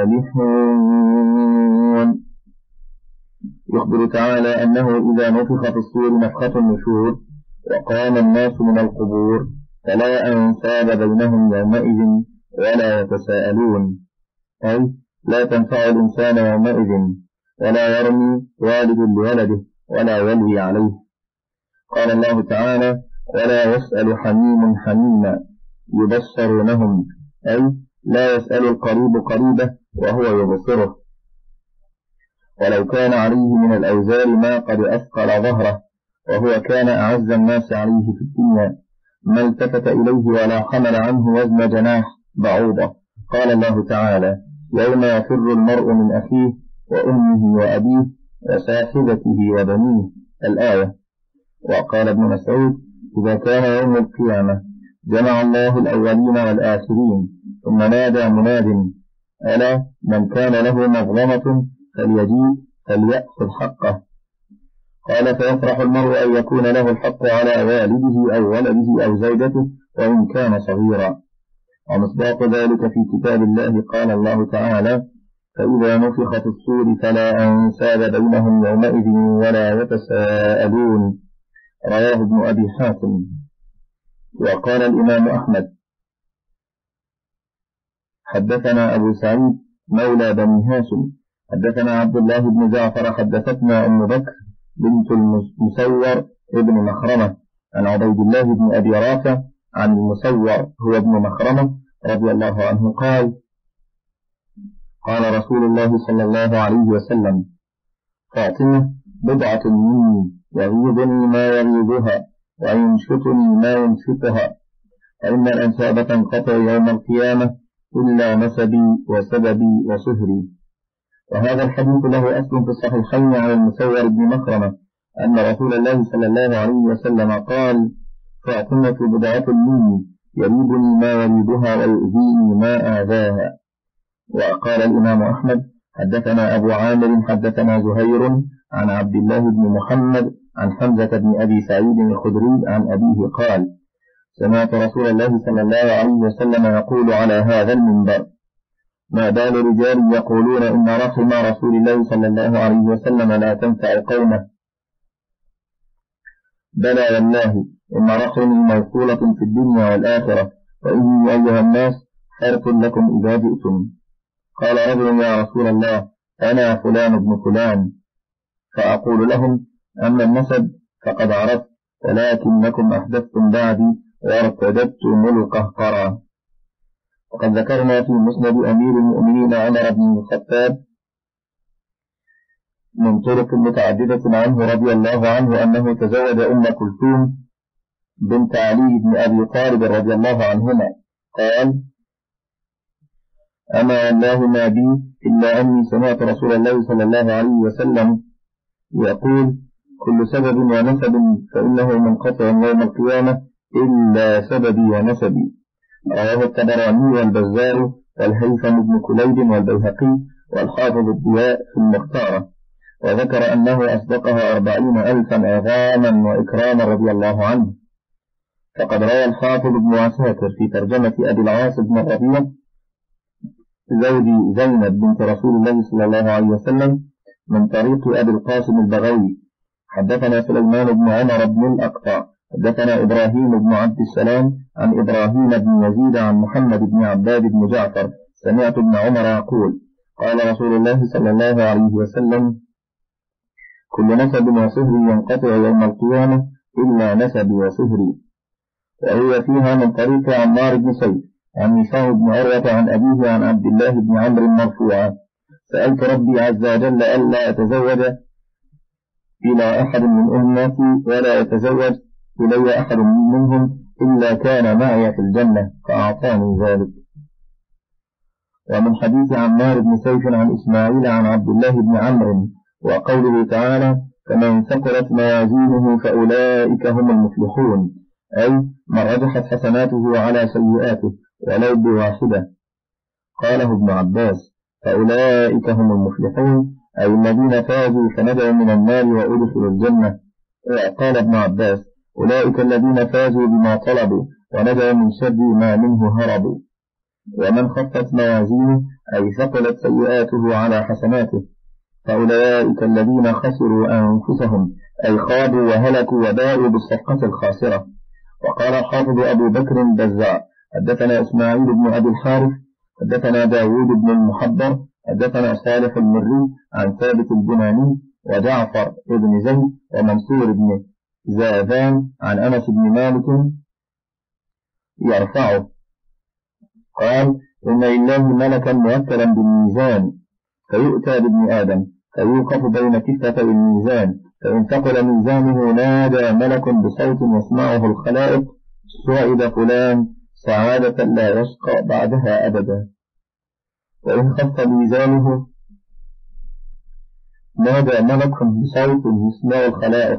كالحون. يخبر تعالى أنه إذا نفخ في الصور نفخة النشور وقام الناس من القبور فلا أنساب بينهم يومئذ ولا يتساءلون، أي لا تنفع الإنسان يومئذ، ولا يرمي والد لولده ولا يلوي عليه. قال الله تعالى: ولا يسأل حميم حميما، يبصرونهم، أي لا يسأل القريب قريبه وهو يبصره، ولو كان عليه من الأوزار ما قد أثقل ظهره، وهو كان أعز الناس عليه في الدنيا، ما التفت إليه ولا حمل عنه وزن جناح بعوضة. قال الله تعالى: يوم يفر المرء من أخيه وأمه وأبيه وصاحبته وبنيه، الآية. وقال ابن مسعود: إذا كان يوم القيامة جمع الله الأولين والآخرين، ثم نادى مناد: ألا من كان له مظلمة فليجيء فليأخذ حقه. قال: فيفرح المرء أن يكون له الحق على والده أو ولده أو زوجته وإن كان صغيرا. ومصداق ذلك في كتاب الله قال الله تعالى: فإذا نفخ في الصور فلا أنساب بينهم يومئذ ولا يتساءلون، رواه ابن أبي حاتم. وقال الإمام أحمد: حدثنا أبو سعيد مولى بني هاشم حدثنا عبد الله بن جعفر حدثتنا أم بكر بنت المسور ابن مخرمة عن عبيد الله بن أبي رافع عن المسور هو ابن مخرمة رضي الله عنه قال: قال رسول الله صلى الله عليه وسلم: فاطمة بضعة مني، يغيظني ما يغيظها وينشطني ما ينشطها، فإن الأنساب تنقطع يوم القيامة إلا نسبي وسببي وصهري. وهذا الحديث له أصل في الصحيحين عن المسور بن مخرمة أن رسول الله صلى الله عليه وسلم قال: فاطمة بضعة مني، يريبني ما يريبها ويؤذيني ما آذاها. وقال الإمام أحمد: حدثنا أبو عامر حدثنا زهير عن عبد الله بن محمد عن حمزة بن أبي سعيد الخدري عن أبيه قال: سمعت رسول الله صلى الله عليه وسلم يقول على هذا المنبر: ما بال رجال يقولون إن رحم رسول الله صلى الله عليه وسلم لا تنفع قومه، بلى والله إن رحمي موصولة في الدنيا والآخرة، وإني أيها الناس خيرت لكم إذا جئتم. قال رجل: يا رسول الله، أنا فلان ابن فلان. فأقول لهم: أما النسب فقد عرفت، ولكنكم أحدثتم بعدي وارتدتم القهقرى. وقد ذكرنا في مسند أمير المؤمنين عمر بن الخطاب من طرق متعددة عنه رضي الله عنه أنه تزوج أم كلثوم بنت علي بن أبي طالب رضي الله عنهما. قال: أما والله ما بي إلا أني سمعت رسول الله صلى الله عليه وسلم يقول: كل سبب ونسب فإنه منقطع يوم القيامة إلا سببي ونسبي. رواه الطبراني والبزار والهيثم بن كليب والبيهقي والحافظ الضياء في المختارة، وذكر أنه أصدقها أربعين ألفا عظاما وإكراما رضي الله عنه. فقد روى الحافظ ابن عساكر في ترجمة أبي العاص بن الربيع زوج زينب بنت رسول الله صلى الله عليه وسلم من طريق أبي القاسم البغوي: حدثنا سليمان بن عمر بن الأقطع حدثنا إبراهيم بن عبد السلام عن إبراهيم بن يزيد عن محمد بن عباد بن جعفر سمعت ابن عمر يقول: قال رسول الله صلى الله عليه وسلم: كل نسب وصهري ينقطع يوم القيامة إلا نسب وصهري. وهي فيها من طريق عمار بن سيف عن هشام بن عروة عن أبيه عن عبد الله بن عمرو مرفوعا: سألت ربي عز وجل ألا أتزوج إلى أحد من أمتي ولا يتزوج إلي أحد منهم إلا كان معي في الجنة فأعطاني ذلك. ومن حديث عمار بن سيف عن إسماعيل عن عبد الله بن عمرو وقوله تعالى: فمن ثقلت موازينه فأولئك هم المفلحون، أي من رجحت حسناته على سيئاته ولو بواحدة. قاله ابن عباس: فأولئك هم المفلحون أي الذين فازوا فنجوا من النار وأدخلوا الجنة. قال ابن عباس: أولئك الذين فازوا بما طلبوا ونجوا من شر ما منه هربوا. ومن خفت موازينه أي ثقلت سيئاته على حسناته فأولئك الذين خسروا أنفسهم أي خابوا وهلكوا وباءوا بالصفقة الخاسرة. وقال الحافظ أبو بكر البزاع: حدثنا إسماعيل بن أبي الحارث حدثنا داود بن المحبر حدثنا صالح المري عن ثابت البناني وجعفر بن زيد ومنصور بن زاذان عن أنس بن مالك يرفعه قال: إن لله ملكا موكلا بالميزان فيؤتى بابن آدم فيوقف بين كفتي الميزان، فإن ثقل ميزانه نادى ملك بصوت يسمعه الخلائق: سعد فلان سعادة لا يشقى بعدها أبدا. وإن خف ميزانه نادى ملك بصوت يسمع الخلائق: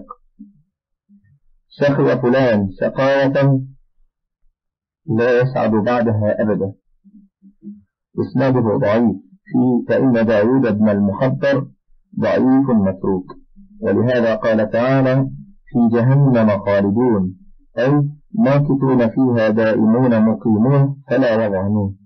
شقي فلان شقاوة لا يسعد بعدها أبدا. إسناده ضعيف في فإن داود بن المحبر ضعيف متروك. ولهذا قال تعالى: في جهنم خالدون، أي ماكثون فيها دائمون مقيمون فلا يضعنون.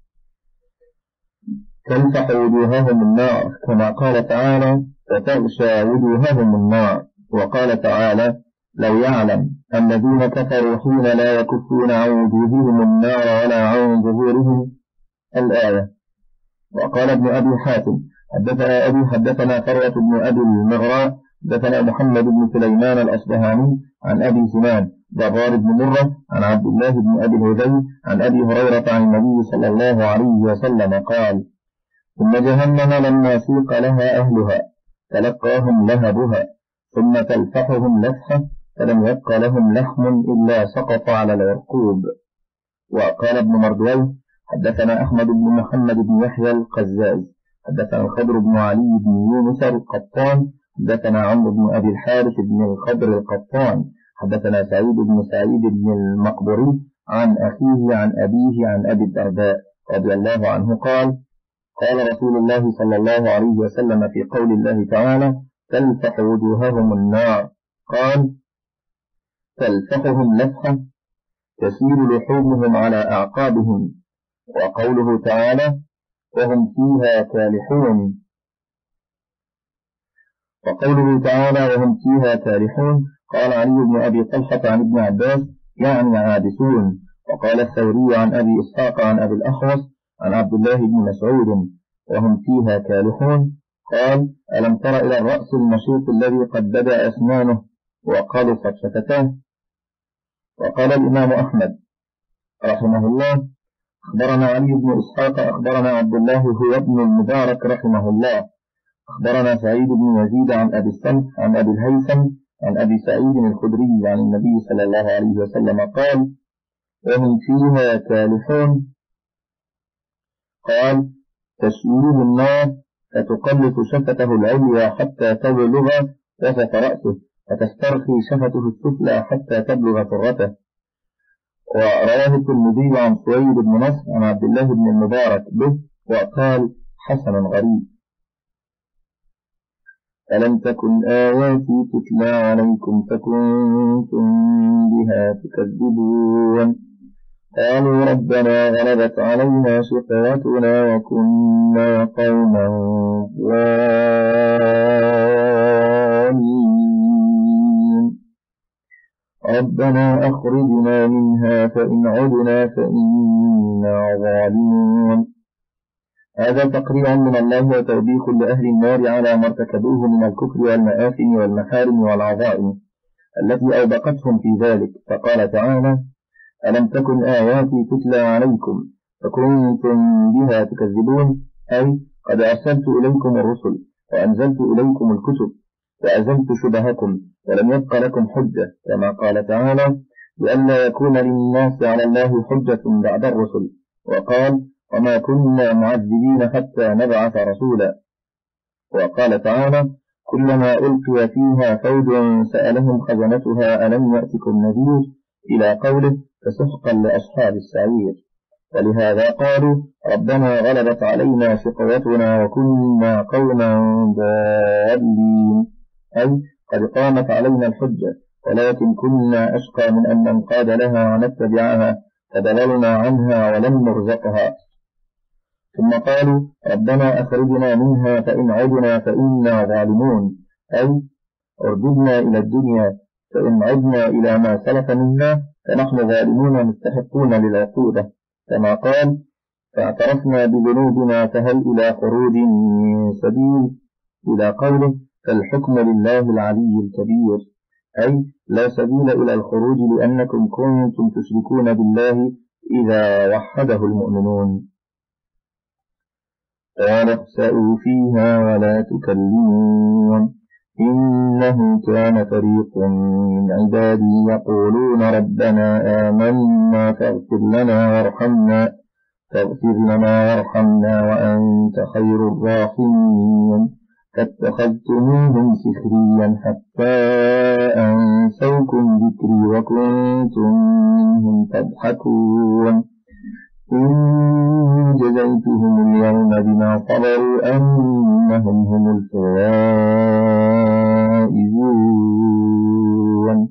تلفح وجوههم النار كما قال تعالى: وتغشى وجوههم النار. وقال تعالى: لو يعلم الذين كفروا حين لا يكفون عن وجوههم النار ولا عن ظهورهم الآية. وقال ابن أبي حاتم: حدثنا أبي حدثنا فروة بن أبي المغراء حدثنا محمد بن سليمان الأصبهاني عن أبي سنان ضرار بن مرة عن عبد الله بن أبي الهذيل عن أبي هريرة عن النبي صلى الله عليه وسلم قال: إن جهنم لما سيق لها أهلها تلقاهم لهبها ثم تلفحهم لفحة فلم يبق لهم لحم إلا سقط على العرقوب. وقال ابن مردويه: حدثنا أحمد بن محمد بن يحيى القزاز حدثنا الخضر بن علي بن يونس القطان حدثنا عمرو بن أبي الحارث بن الخضر القطان حدثنا سعيد بن سعيد بن المقبري عن أخيه عن أبيه عن أبي الدرداء رضي الله عنه قال: قال رسول الله صلى الله عليه وسلم في قول الله تعالى: تلفح وجوههم النار، قال: تلفحهم لفحة تسير لحومهم على أعقابهم. وقوله تعالى: وهم فيها كالحون وقوله تعالى وهم فيها كالحون قال علي بن أبي طلحة عن ابن عباس: يعني عابسون. وقال الثوري عن أبي إسحاق عن أبي الأحوص عن عبد الله بن مسعود: وهم فيها كالحون. قال: ألم تر إلى الرأس النشيط الذي قد بدأ أسنانه وقلصت شفتاه؟ وقال الإمام أحمد رحمه الله: أخبرنا علي بن إسحاق أخبرنا عبد الله هو ابن المبارك رحمه الله أخبرنا سعيد بن يزيد عن أبي السمح عن أبي الهيثم عن أبي سعيد الخدري عن النبي صلى الله عليه وسلم قال: وهم فيها كالحون. قال: تشويه النار فتقلص شفته العليا حتى تبلغ وسط رأسه، فتسترخي شفته السفلى حتى تبلغ فرته. ورواه الترمذي عن سويد بن نصر عن عبد الله بن المبارك به وقال: حسن غريب. ألم تكن آياتي تتلى عليكم فكنتم بها تكذبون. قالوا ربنا غلبت علينا شقوتنا وكنا قوما ضالين ربنا أخرجنا منها فإن عدنا فإنا ظالمون. هذا تقريع من الله وتوبيخ لأهل النار على ما ارتكبوه من الكفر والمآثم والمحارم والعظائم التي أوبقتهم في ذلك. فقال تعالى: ألم تكن آياتي تتلى عليكم فكنتم بها تكذبون، أي قد أرسلت إليكم الرسل وأنزلت إليكم الكتب وأزلت شبهكم ولم يبق لكم حجة، كما قال تعالى: لئلا يكون للناس على الله حجة بعد الرسل. وقال: وما كنا معذبين حتى نبعث رسولا. وقال تعالى: كلما ألقي فيها فوج سألهم خزنتها ألم يأتكم نذير، إلى قوله: فسحقا لأصحاب السعير. ولهذا قالوا ربنا غلبت علينا شقوتنا وكنا قوما ضالين، أي قد قامت علينا الحجة ولكن كنا أشقى من أن ننقاد لها ونتبعها فضللنا عنها ولم نرزقها. ثم قالوا ربنا أخرجنا منها فإن عدنا فإنا ظالمون، أي أرددنا إلى الدنيا فإن عدنا إلى ما سلف منا فنحن ظالمون مستحقون للعقوبة، كما قال: فاعترفنا بذنوبنا فهل إلى خروج من سبيل، إلى قوله: فالحكم لله العلي الكبير، أي لا سبيل إلى الخروج لأنكم كنتم تشركون بالله إذا وحده المؤمنون. قال: اخسئوا فيها ولا تكلمون إنه كان فريق من عبادي يقولون ربنا آمنا فاغفر لنا وارحمنا فاغفر لنا وارحمنا وأنت خير الراحمين فاتخذتموهم سخريا حتى أنسوكم ذكري وكنتم منهم تضحكون إن جزيتهم اليوم بما صبروا أنهم هم الفائزون.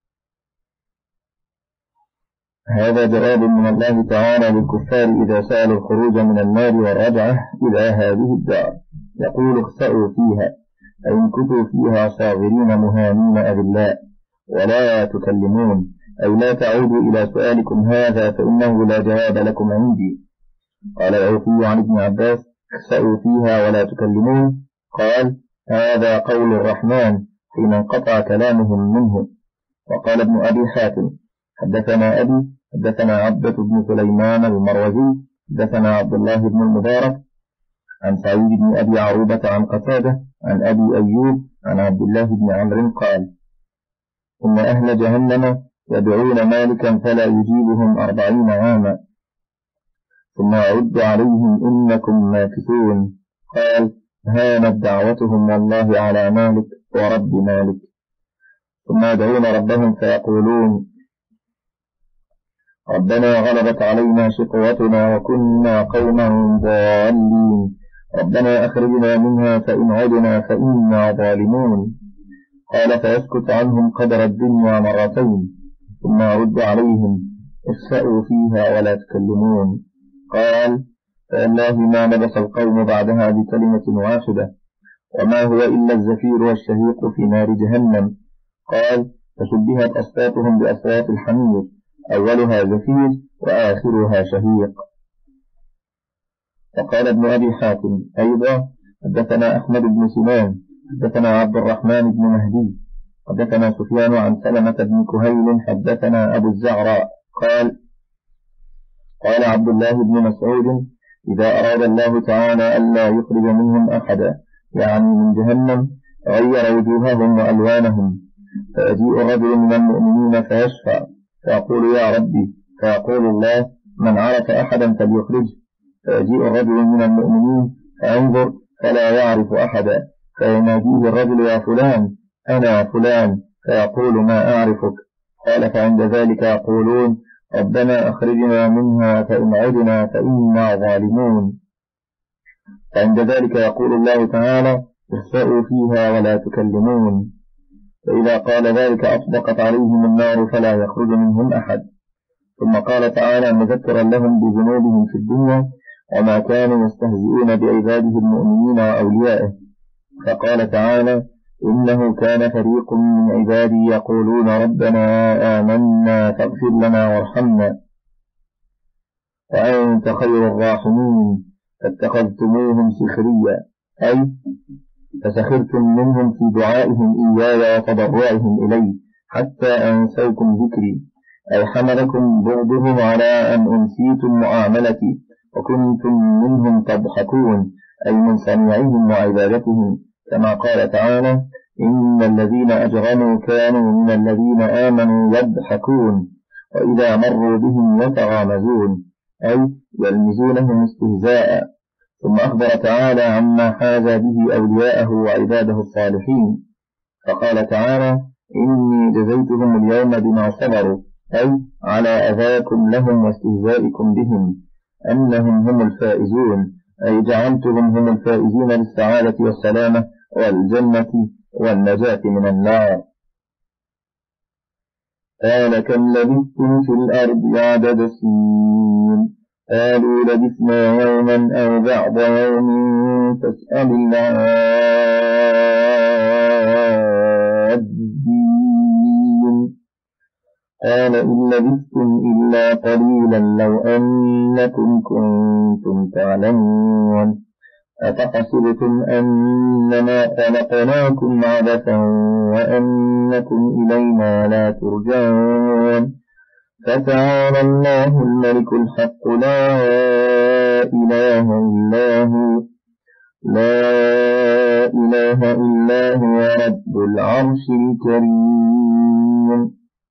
هذا جواب من الله تعالى للكفار إذا سألوا الخروج من النار والرجعة إلى هذه الدار. يقول: اخسئوا فيها، أي امكثوا فيها صاغرين مهانين أذلاء، ولا تكلمون، أي لا تعودوا إلى سؤالكم هذا فإنه لا جواب لكم عندي. قال العوفي عن ابن عباس: اخسئوا فيها ولا تكلمون، قال: هذا قول الرحمن حين انقطع كلامهم منه. وقال ابن أبي حاتم: حدثنا أبي حدثنا عبدة بن سليمان المروزي حدثنا عبد الله بن المبارك عن سعيد بن أبي عروبة عن قتادة عن أبي أيوب عن عبد الله بن عمرو قال: إن أهل جهنم يدعون مالكا فلا يجيبهم أربعين عاما ثم يرد عليهم إنكم ماكثون. قال: هانت دعوتهم والله على مالك ورب مالك. ثم يدعون ربهم فيقولون: ربنا غلبت علينا شقوتنا وكنا قوما ضالين ربنا أخرجنا منها فإن عدنا فإنا ظالمون. قال: فيسكت عنهم قدر الدنيا مرتين ثم يرد عليهم: اخسئوا فيها ولا تكلمون. قال: فالله ما لبث القوم بعدها بكلمة واحدة وما هو إلا الزفير والشهيق في نار جهنم. قال: فشبهت أصواتهم بأصوات الحمير، أولها زفير وآخرها شهيق. وقال ابن أبي حاتم أيضا: حدثنا أحمد بن سنان حدثنا عبد الرحمن بن مهدي حدثنا سفيان عن سلمة بن كهيل حدثنا أبو الزعراء قال: قال عبد الله بن مسعود: إذا أراد الله تعالى ألا يخرج منهم أحدا يعني من جهنم، غير وجوههم وألوانهم، فيجيء الرجل من المؤمنين فيشفع فيقول يا ربي، فيقول الله من عرف أحدا فليخرجه، فيجيء الرجل من المؤمنين فينظر فلا يعرف أحدا، فيناديه الرجل يا فلان أنا فلان، فيقول ما أعرفك، قال فعند ذلك يقولون ربنا أخرجنا منها فإن عدنا فإنا ظالمون، فعند ذلك يقول الله تعالى اخسأوا فيها ولا تكلمون، فإذا قال ذلك أطبقت عليهم النار فلا يخرج منهم أحد. ثم قال تعالى مذكرا لهم بذنوبهم في الدنيا وما كانوا يستهزئون بعباده المؤمنين وأوليائه، فقال تعالى إنه كان فريق من عبادي يقولون ربنا آمنا فاغفر لنا وارحمنا وأنت خير الراحمين فاتخذتموهم سخريا، أي فسخرتم منهم في دعائهم إياي وتضرعهم إلي حتى أنسوكم ذكري، أي حملكم بغضهم على أن أنسيتم معاملتي وكنتم منهم تضحكون، أي من صنيعهم وعبادتهم، كما قال تعالى إن الذين أجرموا كانوا من الذين آمنوا يضحكون وإذا مروا بهم يتغامزون، أي يلمزونهم استهزاء. ثم أخبر تعالى عما حاز به أولياءه وعباده الصالحين، فقال تعالى إني جزيتهم اليوم بما صبروا، أي على أذاكم لهم واستهزائكم بهم أنهم هم الفائزون، أي جعلتهم هم الفائزين بالسعادة والسلامة والجنة والنجاة من النار. قال كم لبثتم في الأرض عدد سنين؟ قالوا لبثنا يوما أو بعض يوم فاسأل العادين. قال إن لبثتم إلا قليلا لو أنكم كنتم تعلمون أفحسبتم أنما خلقناكم عبثا وأنكم إلينا لا ترجعون فتعالى الله الملك الحق لا إله إلا هو لا إله إلا هو رب العرش الكريم.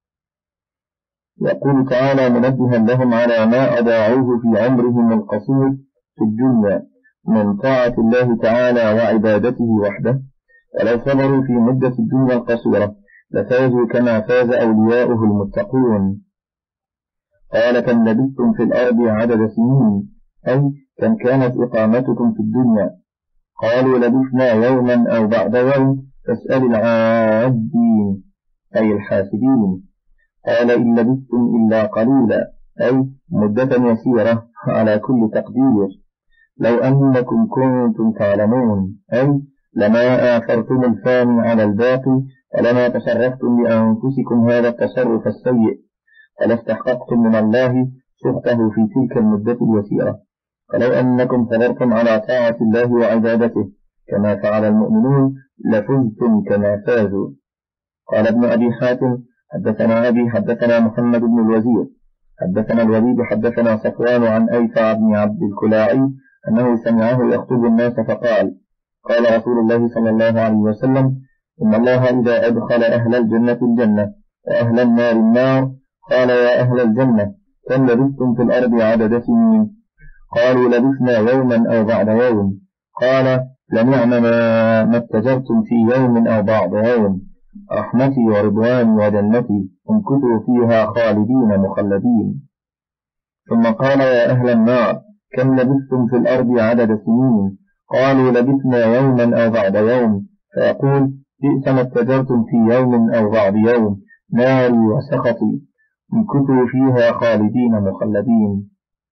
يقول تعالى منبها لهم على ما أضاعوه في عمرهم القصير في الدنيا من طاعة الله تعالى وعبادته وحده، ولو صبروا في مدة الدنيا القصيرة لفازوا كما فاز أولياؤه المتقون. قال كم لبثتم في الأرض عدد سنين؟ أي كم كانت إقامتكم في الدنيا؟ قالوا لبثنا يوما أو بعد يوم فاسأل العادين أي الحاسبين. قال إن لبثتم إلا قليلا أي مدة يسيرة على كل تقدير، لو أنكم كنتم تعلمون أي لما آثرتم الفاني على الباقي ولما تصرفتم لأنفسكم هذا التصرف السيء فلاستحققتم من الله سخطه في تلك المدة اليسيرة، فلو أنكم صبرتم على طاعة الله وعبادته كما فعل المؤمنون لفزتم كما فازوا. قال ابن أبي حاتم حدثنا أبي حدثنا محمد بن الوزير حدثنا الوليد حدثنا صفوان عن أيفع بن عبد الكلاعي أنه سمعه يخطب الناس فقال قال رسول الله صلى الله عليه وسلم إن الله إذا أدخل أهل الجنة الجنة وأهل النار النار قال يا أهل الجنة كم لبثتم في الأرض عدد سنين؟ قالوا لبثنا يوما أو بعض يوم. قال لنعم ما اتجرتم في يوم أو بعض يوم، رحمتي ورضواني وجنتي امكثوا فيها خالدين مخلدين. ثم قال يا أهل النار كم لبثتم في الأرض عدد سنين؟ قالوا لبثنا يوما أو بعض يوم، فيقول بئس ما اتجرتم في يوم أو بعض يوم ناري وسخطي امكثوا فيها خالدين مخلدين.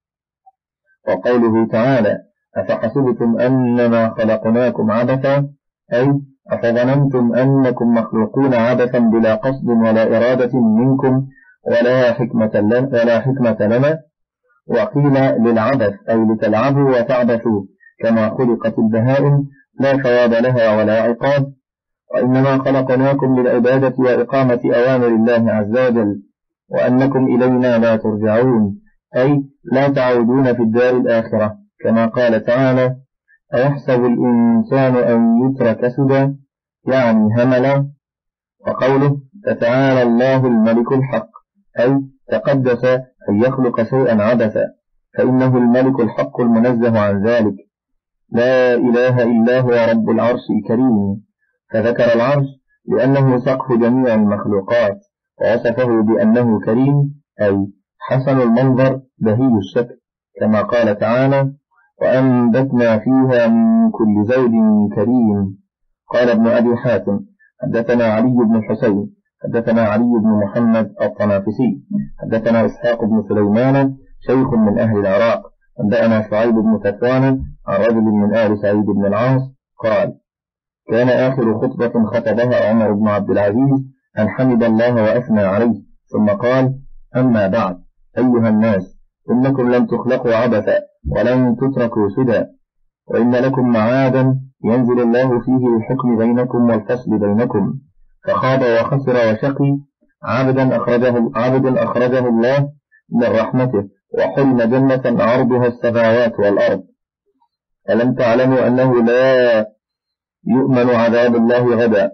وقوله تعالى أفحسبتم أنما خلقناكم عبثا أي أفظننتم أنكم مخلوقون عبثا بلا قصد ولا إرادة منكم ولا حكمة لنا, ولا حكمة لنا. وقيل للعبث أي لتلعبوا وتعبثوا كما خلقت البهائم لا ثواب لها ولا عقاب، وإنما خلقناكم للعبادة وإقامة أوامر الله عز وجل وأنكم إلينا لا ترجعون أي لا تعودون في الدار الآخرة، كما قال تعالى أيحسب الإنسان أن يترك سدى يعني هملا. وقوله فتعالى الله الملك الحق أي تقدس أن يخلق شيئا عبثا، فإنه الملك الحق المنزه عن ذلك، لا إله إلا هو رب العرش الكريم. فذكر العرش لأنه سقف جميع المخلوقات، ووصفه بأنه كريم أي حسن المنظر بهي الشكل، كما قال تعالى وأنبتنا فيها من كل زوج كريم. قال ابن أبي حاتم حدثنا علي بن الحسين حدثنا علي بن محمد الطنافسي حدثنا إسحاق بن سليمان شيخ من أهل العراق أنبأنا شعيب بن ثكوان عن رجل من آل سعيد بن العاص قال كان آخر خطبة خطبها عمر بن عبد العزيز أن حمد الله وأثنى عليه، ثم قال أما بعد أيها الناس، إنكم لم تخلقوا عبثا ولن تتركوا سدى، وإن لكم معادا ينزل الله فيه الحكم بينكم والفصل بينكم، فخاب وخسر وشقي عبدا أخرجه, عبدا أخرجه الله من رحمته وحرم جنة عرضها السماوات والأرض. ألم تعلموا أنه لا يؤمن عذاب الله غدا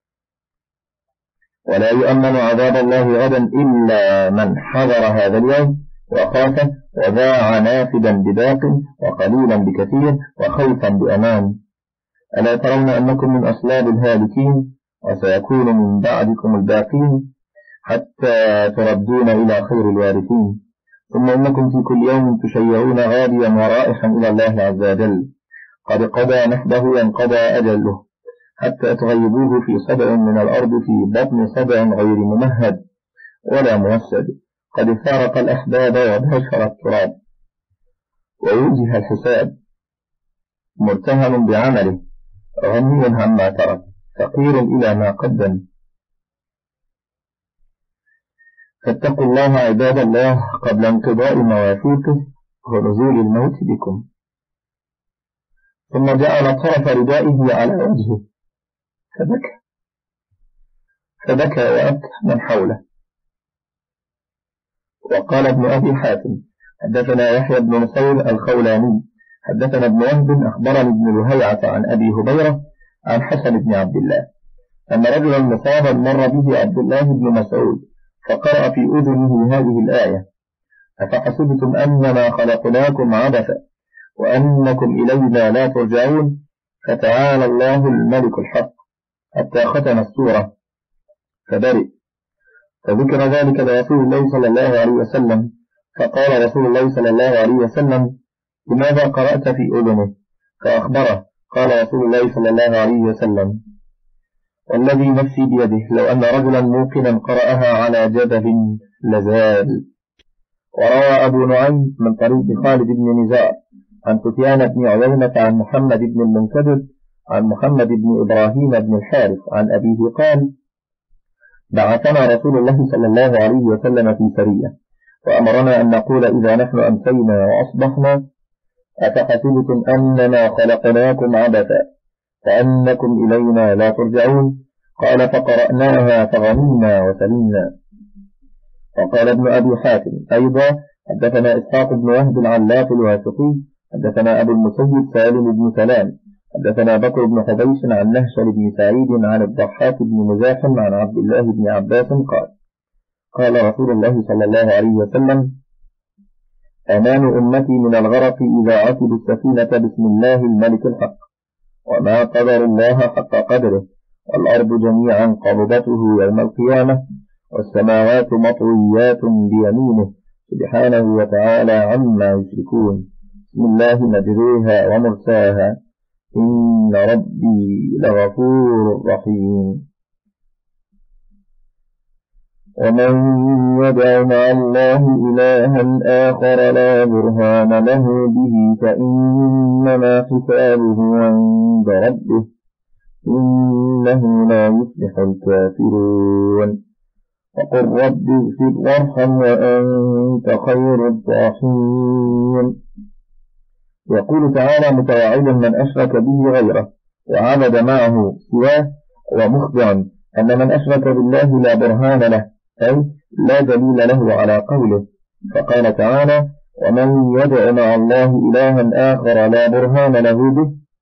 ولا يؤمن عذاب الله غدا إلا من حضر هذا اليوم وخافه وباع نافدا بباق وقليلا بكثير وخوفا بأمان. ألا ترون أنكم من أصلاب الهالكين وسيكون من بعدكم الباقين حتى تردون إلى خير الوارثين، ثم إنكم في كل يوم تشيعون غاديا ورائحا إلى الله عز وجل قد قضى نحبه ينقضى أجله، حتى تغيبوه في سبع من الأرض في بطن سبع غير ممهد ولا موسد، قد فارق الأحباب وبشر التراب ووجه الحساب، مرتهن بعمله غني عما ترك فقير إلى ما قدم. فاتقوا الله عباد الله قبل انقضاء مواثيقه ونزول الموت بكم. ثم جعل طرف ردائه على وجهه فبكى فبكى وأبكى من حوله. وقال ابن أبي حاتم حدثنا يحيى بن نصير الخولاني حدثنا ابن وهب أخبرني ابن لهيعة عن أبي هبيرة عن حسن بن عبد الله أن رجلا مصابا مر به عبد الله بن مسعود فقرأ في أذنه هذه الآية أفحسبتم أنما خلقناكم عبثا وأنكم إلينا لا ترجعون فتعالى الله الملك الحق، حتى ختم السورة فبرئ. فذكر ذلك لرسول الله صلى الله عليه وسلم، فقال رسول الله صلى الله عليه وسلم لماذا قرأت في أذنه؟ فأخبره، قال رسول الله صلى الله عليه وسلم والذي نفسي بيده لو أن رجلا موقنا قرأها على جبل لزال. وروى أبو نعيم من طريق خالد بن نزار عن سفيان بن عيينة عن محمد بن المنكدر عن محمد بن إبراهيم بن الحارث عن أبيه قال بعثنا رسول الله صلى الله عليه وسلم في سرية وأمرنا أن نقول إذا نحن أمسينا وأصبحنا أفحسبتم أننا خلقناكم عبثا فأنكم إلينا لا ترجعون؟ قال فقرأناها فغنينا وسلمنا. وقال ابن أبي حاتم أيضا حدثنا إسحاق بن وهب العلاف الواثقي حدثنا أبو المسيب سالم بن سلام حدثنا بكر بن حبيش عن نهشل بن سعيد عن الضحاك بن مزاحم عن عبد الله بن عباس قال قال رسول الله صلى الله عليه وسلم أمان أمتي من الغرق إذا عتبوا السفينة بسم الله الملك الحق، وما قدر الله حق قدره، والأرض جميعا قبضته يوم القيامة، والسماوات مطويات بيمينه سبحانه وتعالى عما يشركون، بسم الله مجريها ومرساها، إن ربي لغفور رحيم. ومن يدع مع الله إلها آخر لا برهان له به فإنما حسابه عند ربه إنه لا يفلح الكافرون. وقل رب اغفر وارحم وأنت خير الراحمين. يقول تعالى متوعدا من أشرك به غيره وعبد معه سواه، ومخبرا أن من أشرك بالله لا برهان له أي لا دليل له على قوله، فقال تعالى ومن يدع مع الله إلها آخر لا برهان له به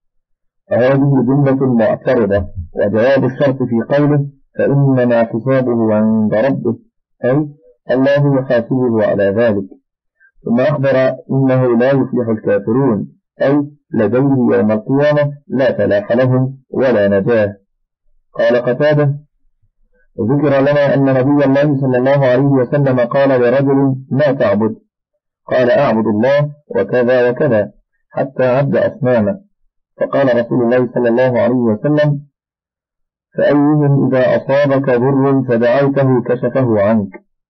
هذه جملة معترضة، وجواب الشرط في قوله فإنما حسابه عند ربه، أي الله يحاسبه على ذلك. ثم أخبر إنه لا يفلح الكافرون، أي لديه يوم القيامة لا فلاح لهم ولا نجاه. قال قتادة: ذكر لنا أن نبي الله صلى الله عليه وسلم قال لرجل: ما تعبد؟ قال: أعبد الله وكذا وكذا، حتى عد أصنامه. فقال رسول الله صلى الله عليه وسلم: فأيهم إذا أصابك ضر فدعوته كشفه عنك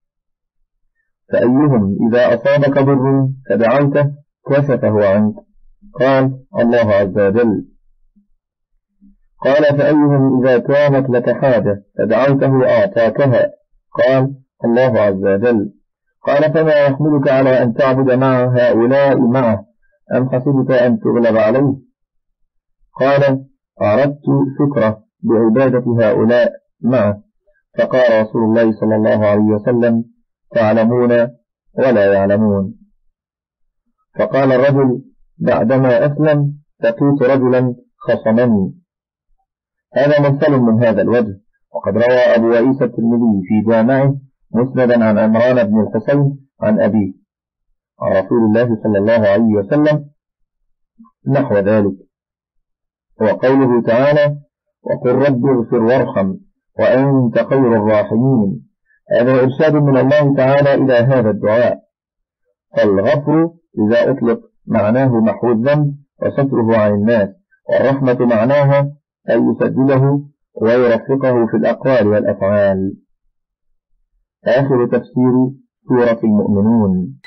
فأيهم إذا أصابك ضر فدعوته كشفه عنك؟ قال: الله عز وجل. قال: فأيهم إذا كانت لك حاجة فدعوته أعطاكها؟ قال: الله عز وجل. قال: فما يحملك على أن تعبد مع هؤلاء معه، أم حسبت أن تغلب عليه؟ قال: أردت شكره بعبادة هؤلاء معه. فقال رسول الله صلى الله عليه وسلم: تعلمون ولا يعلمون. فقال الرجل بعدما أسلم: لقيت رجلا خصمني. هذا مرسل من هذا الوجه. وقد روى أبو عيسى الترمذي في جامعه مسندا عن عمران بن الحسين عن أبيه عن رسول الله صلى الله عليه وسلم نحو ذلك. وقوله تعالى: وقل رب اغفر وارحم وأنت خير الراحمين، هذا إرشاد من الله تعالى إلى هذا الدعاء. فالغفر إذا أطلق معناه محو الذنب وستره عن الناس، والرحمة معناها أن يسدده ويرفقه في الأقوال والأفعال. آخر تفسير سورة المؤمنون.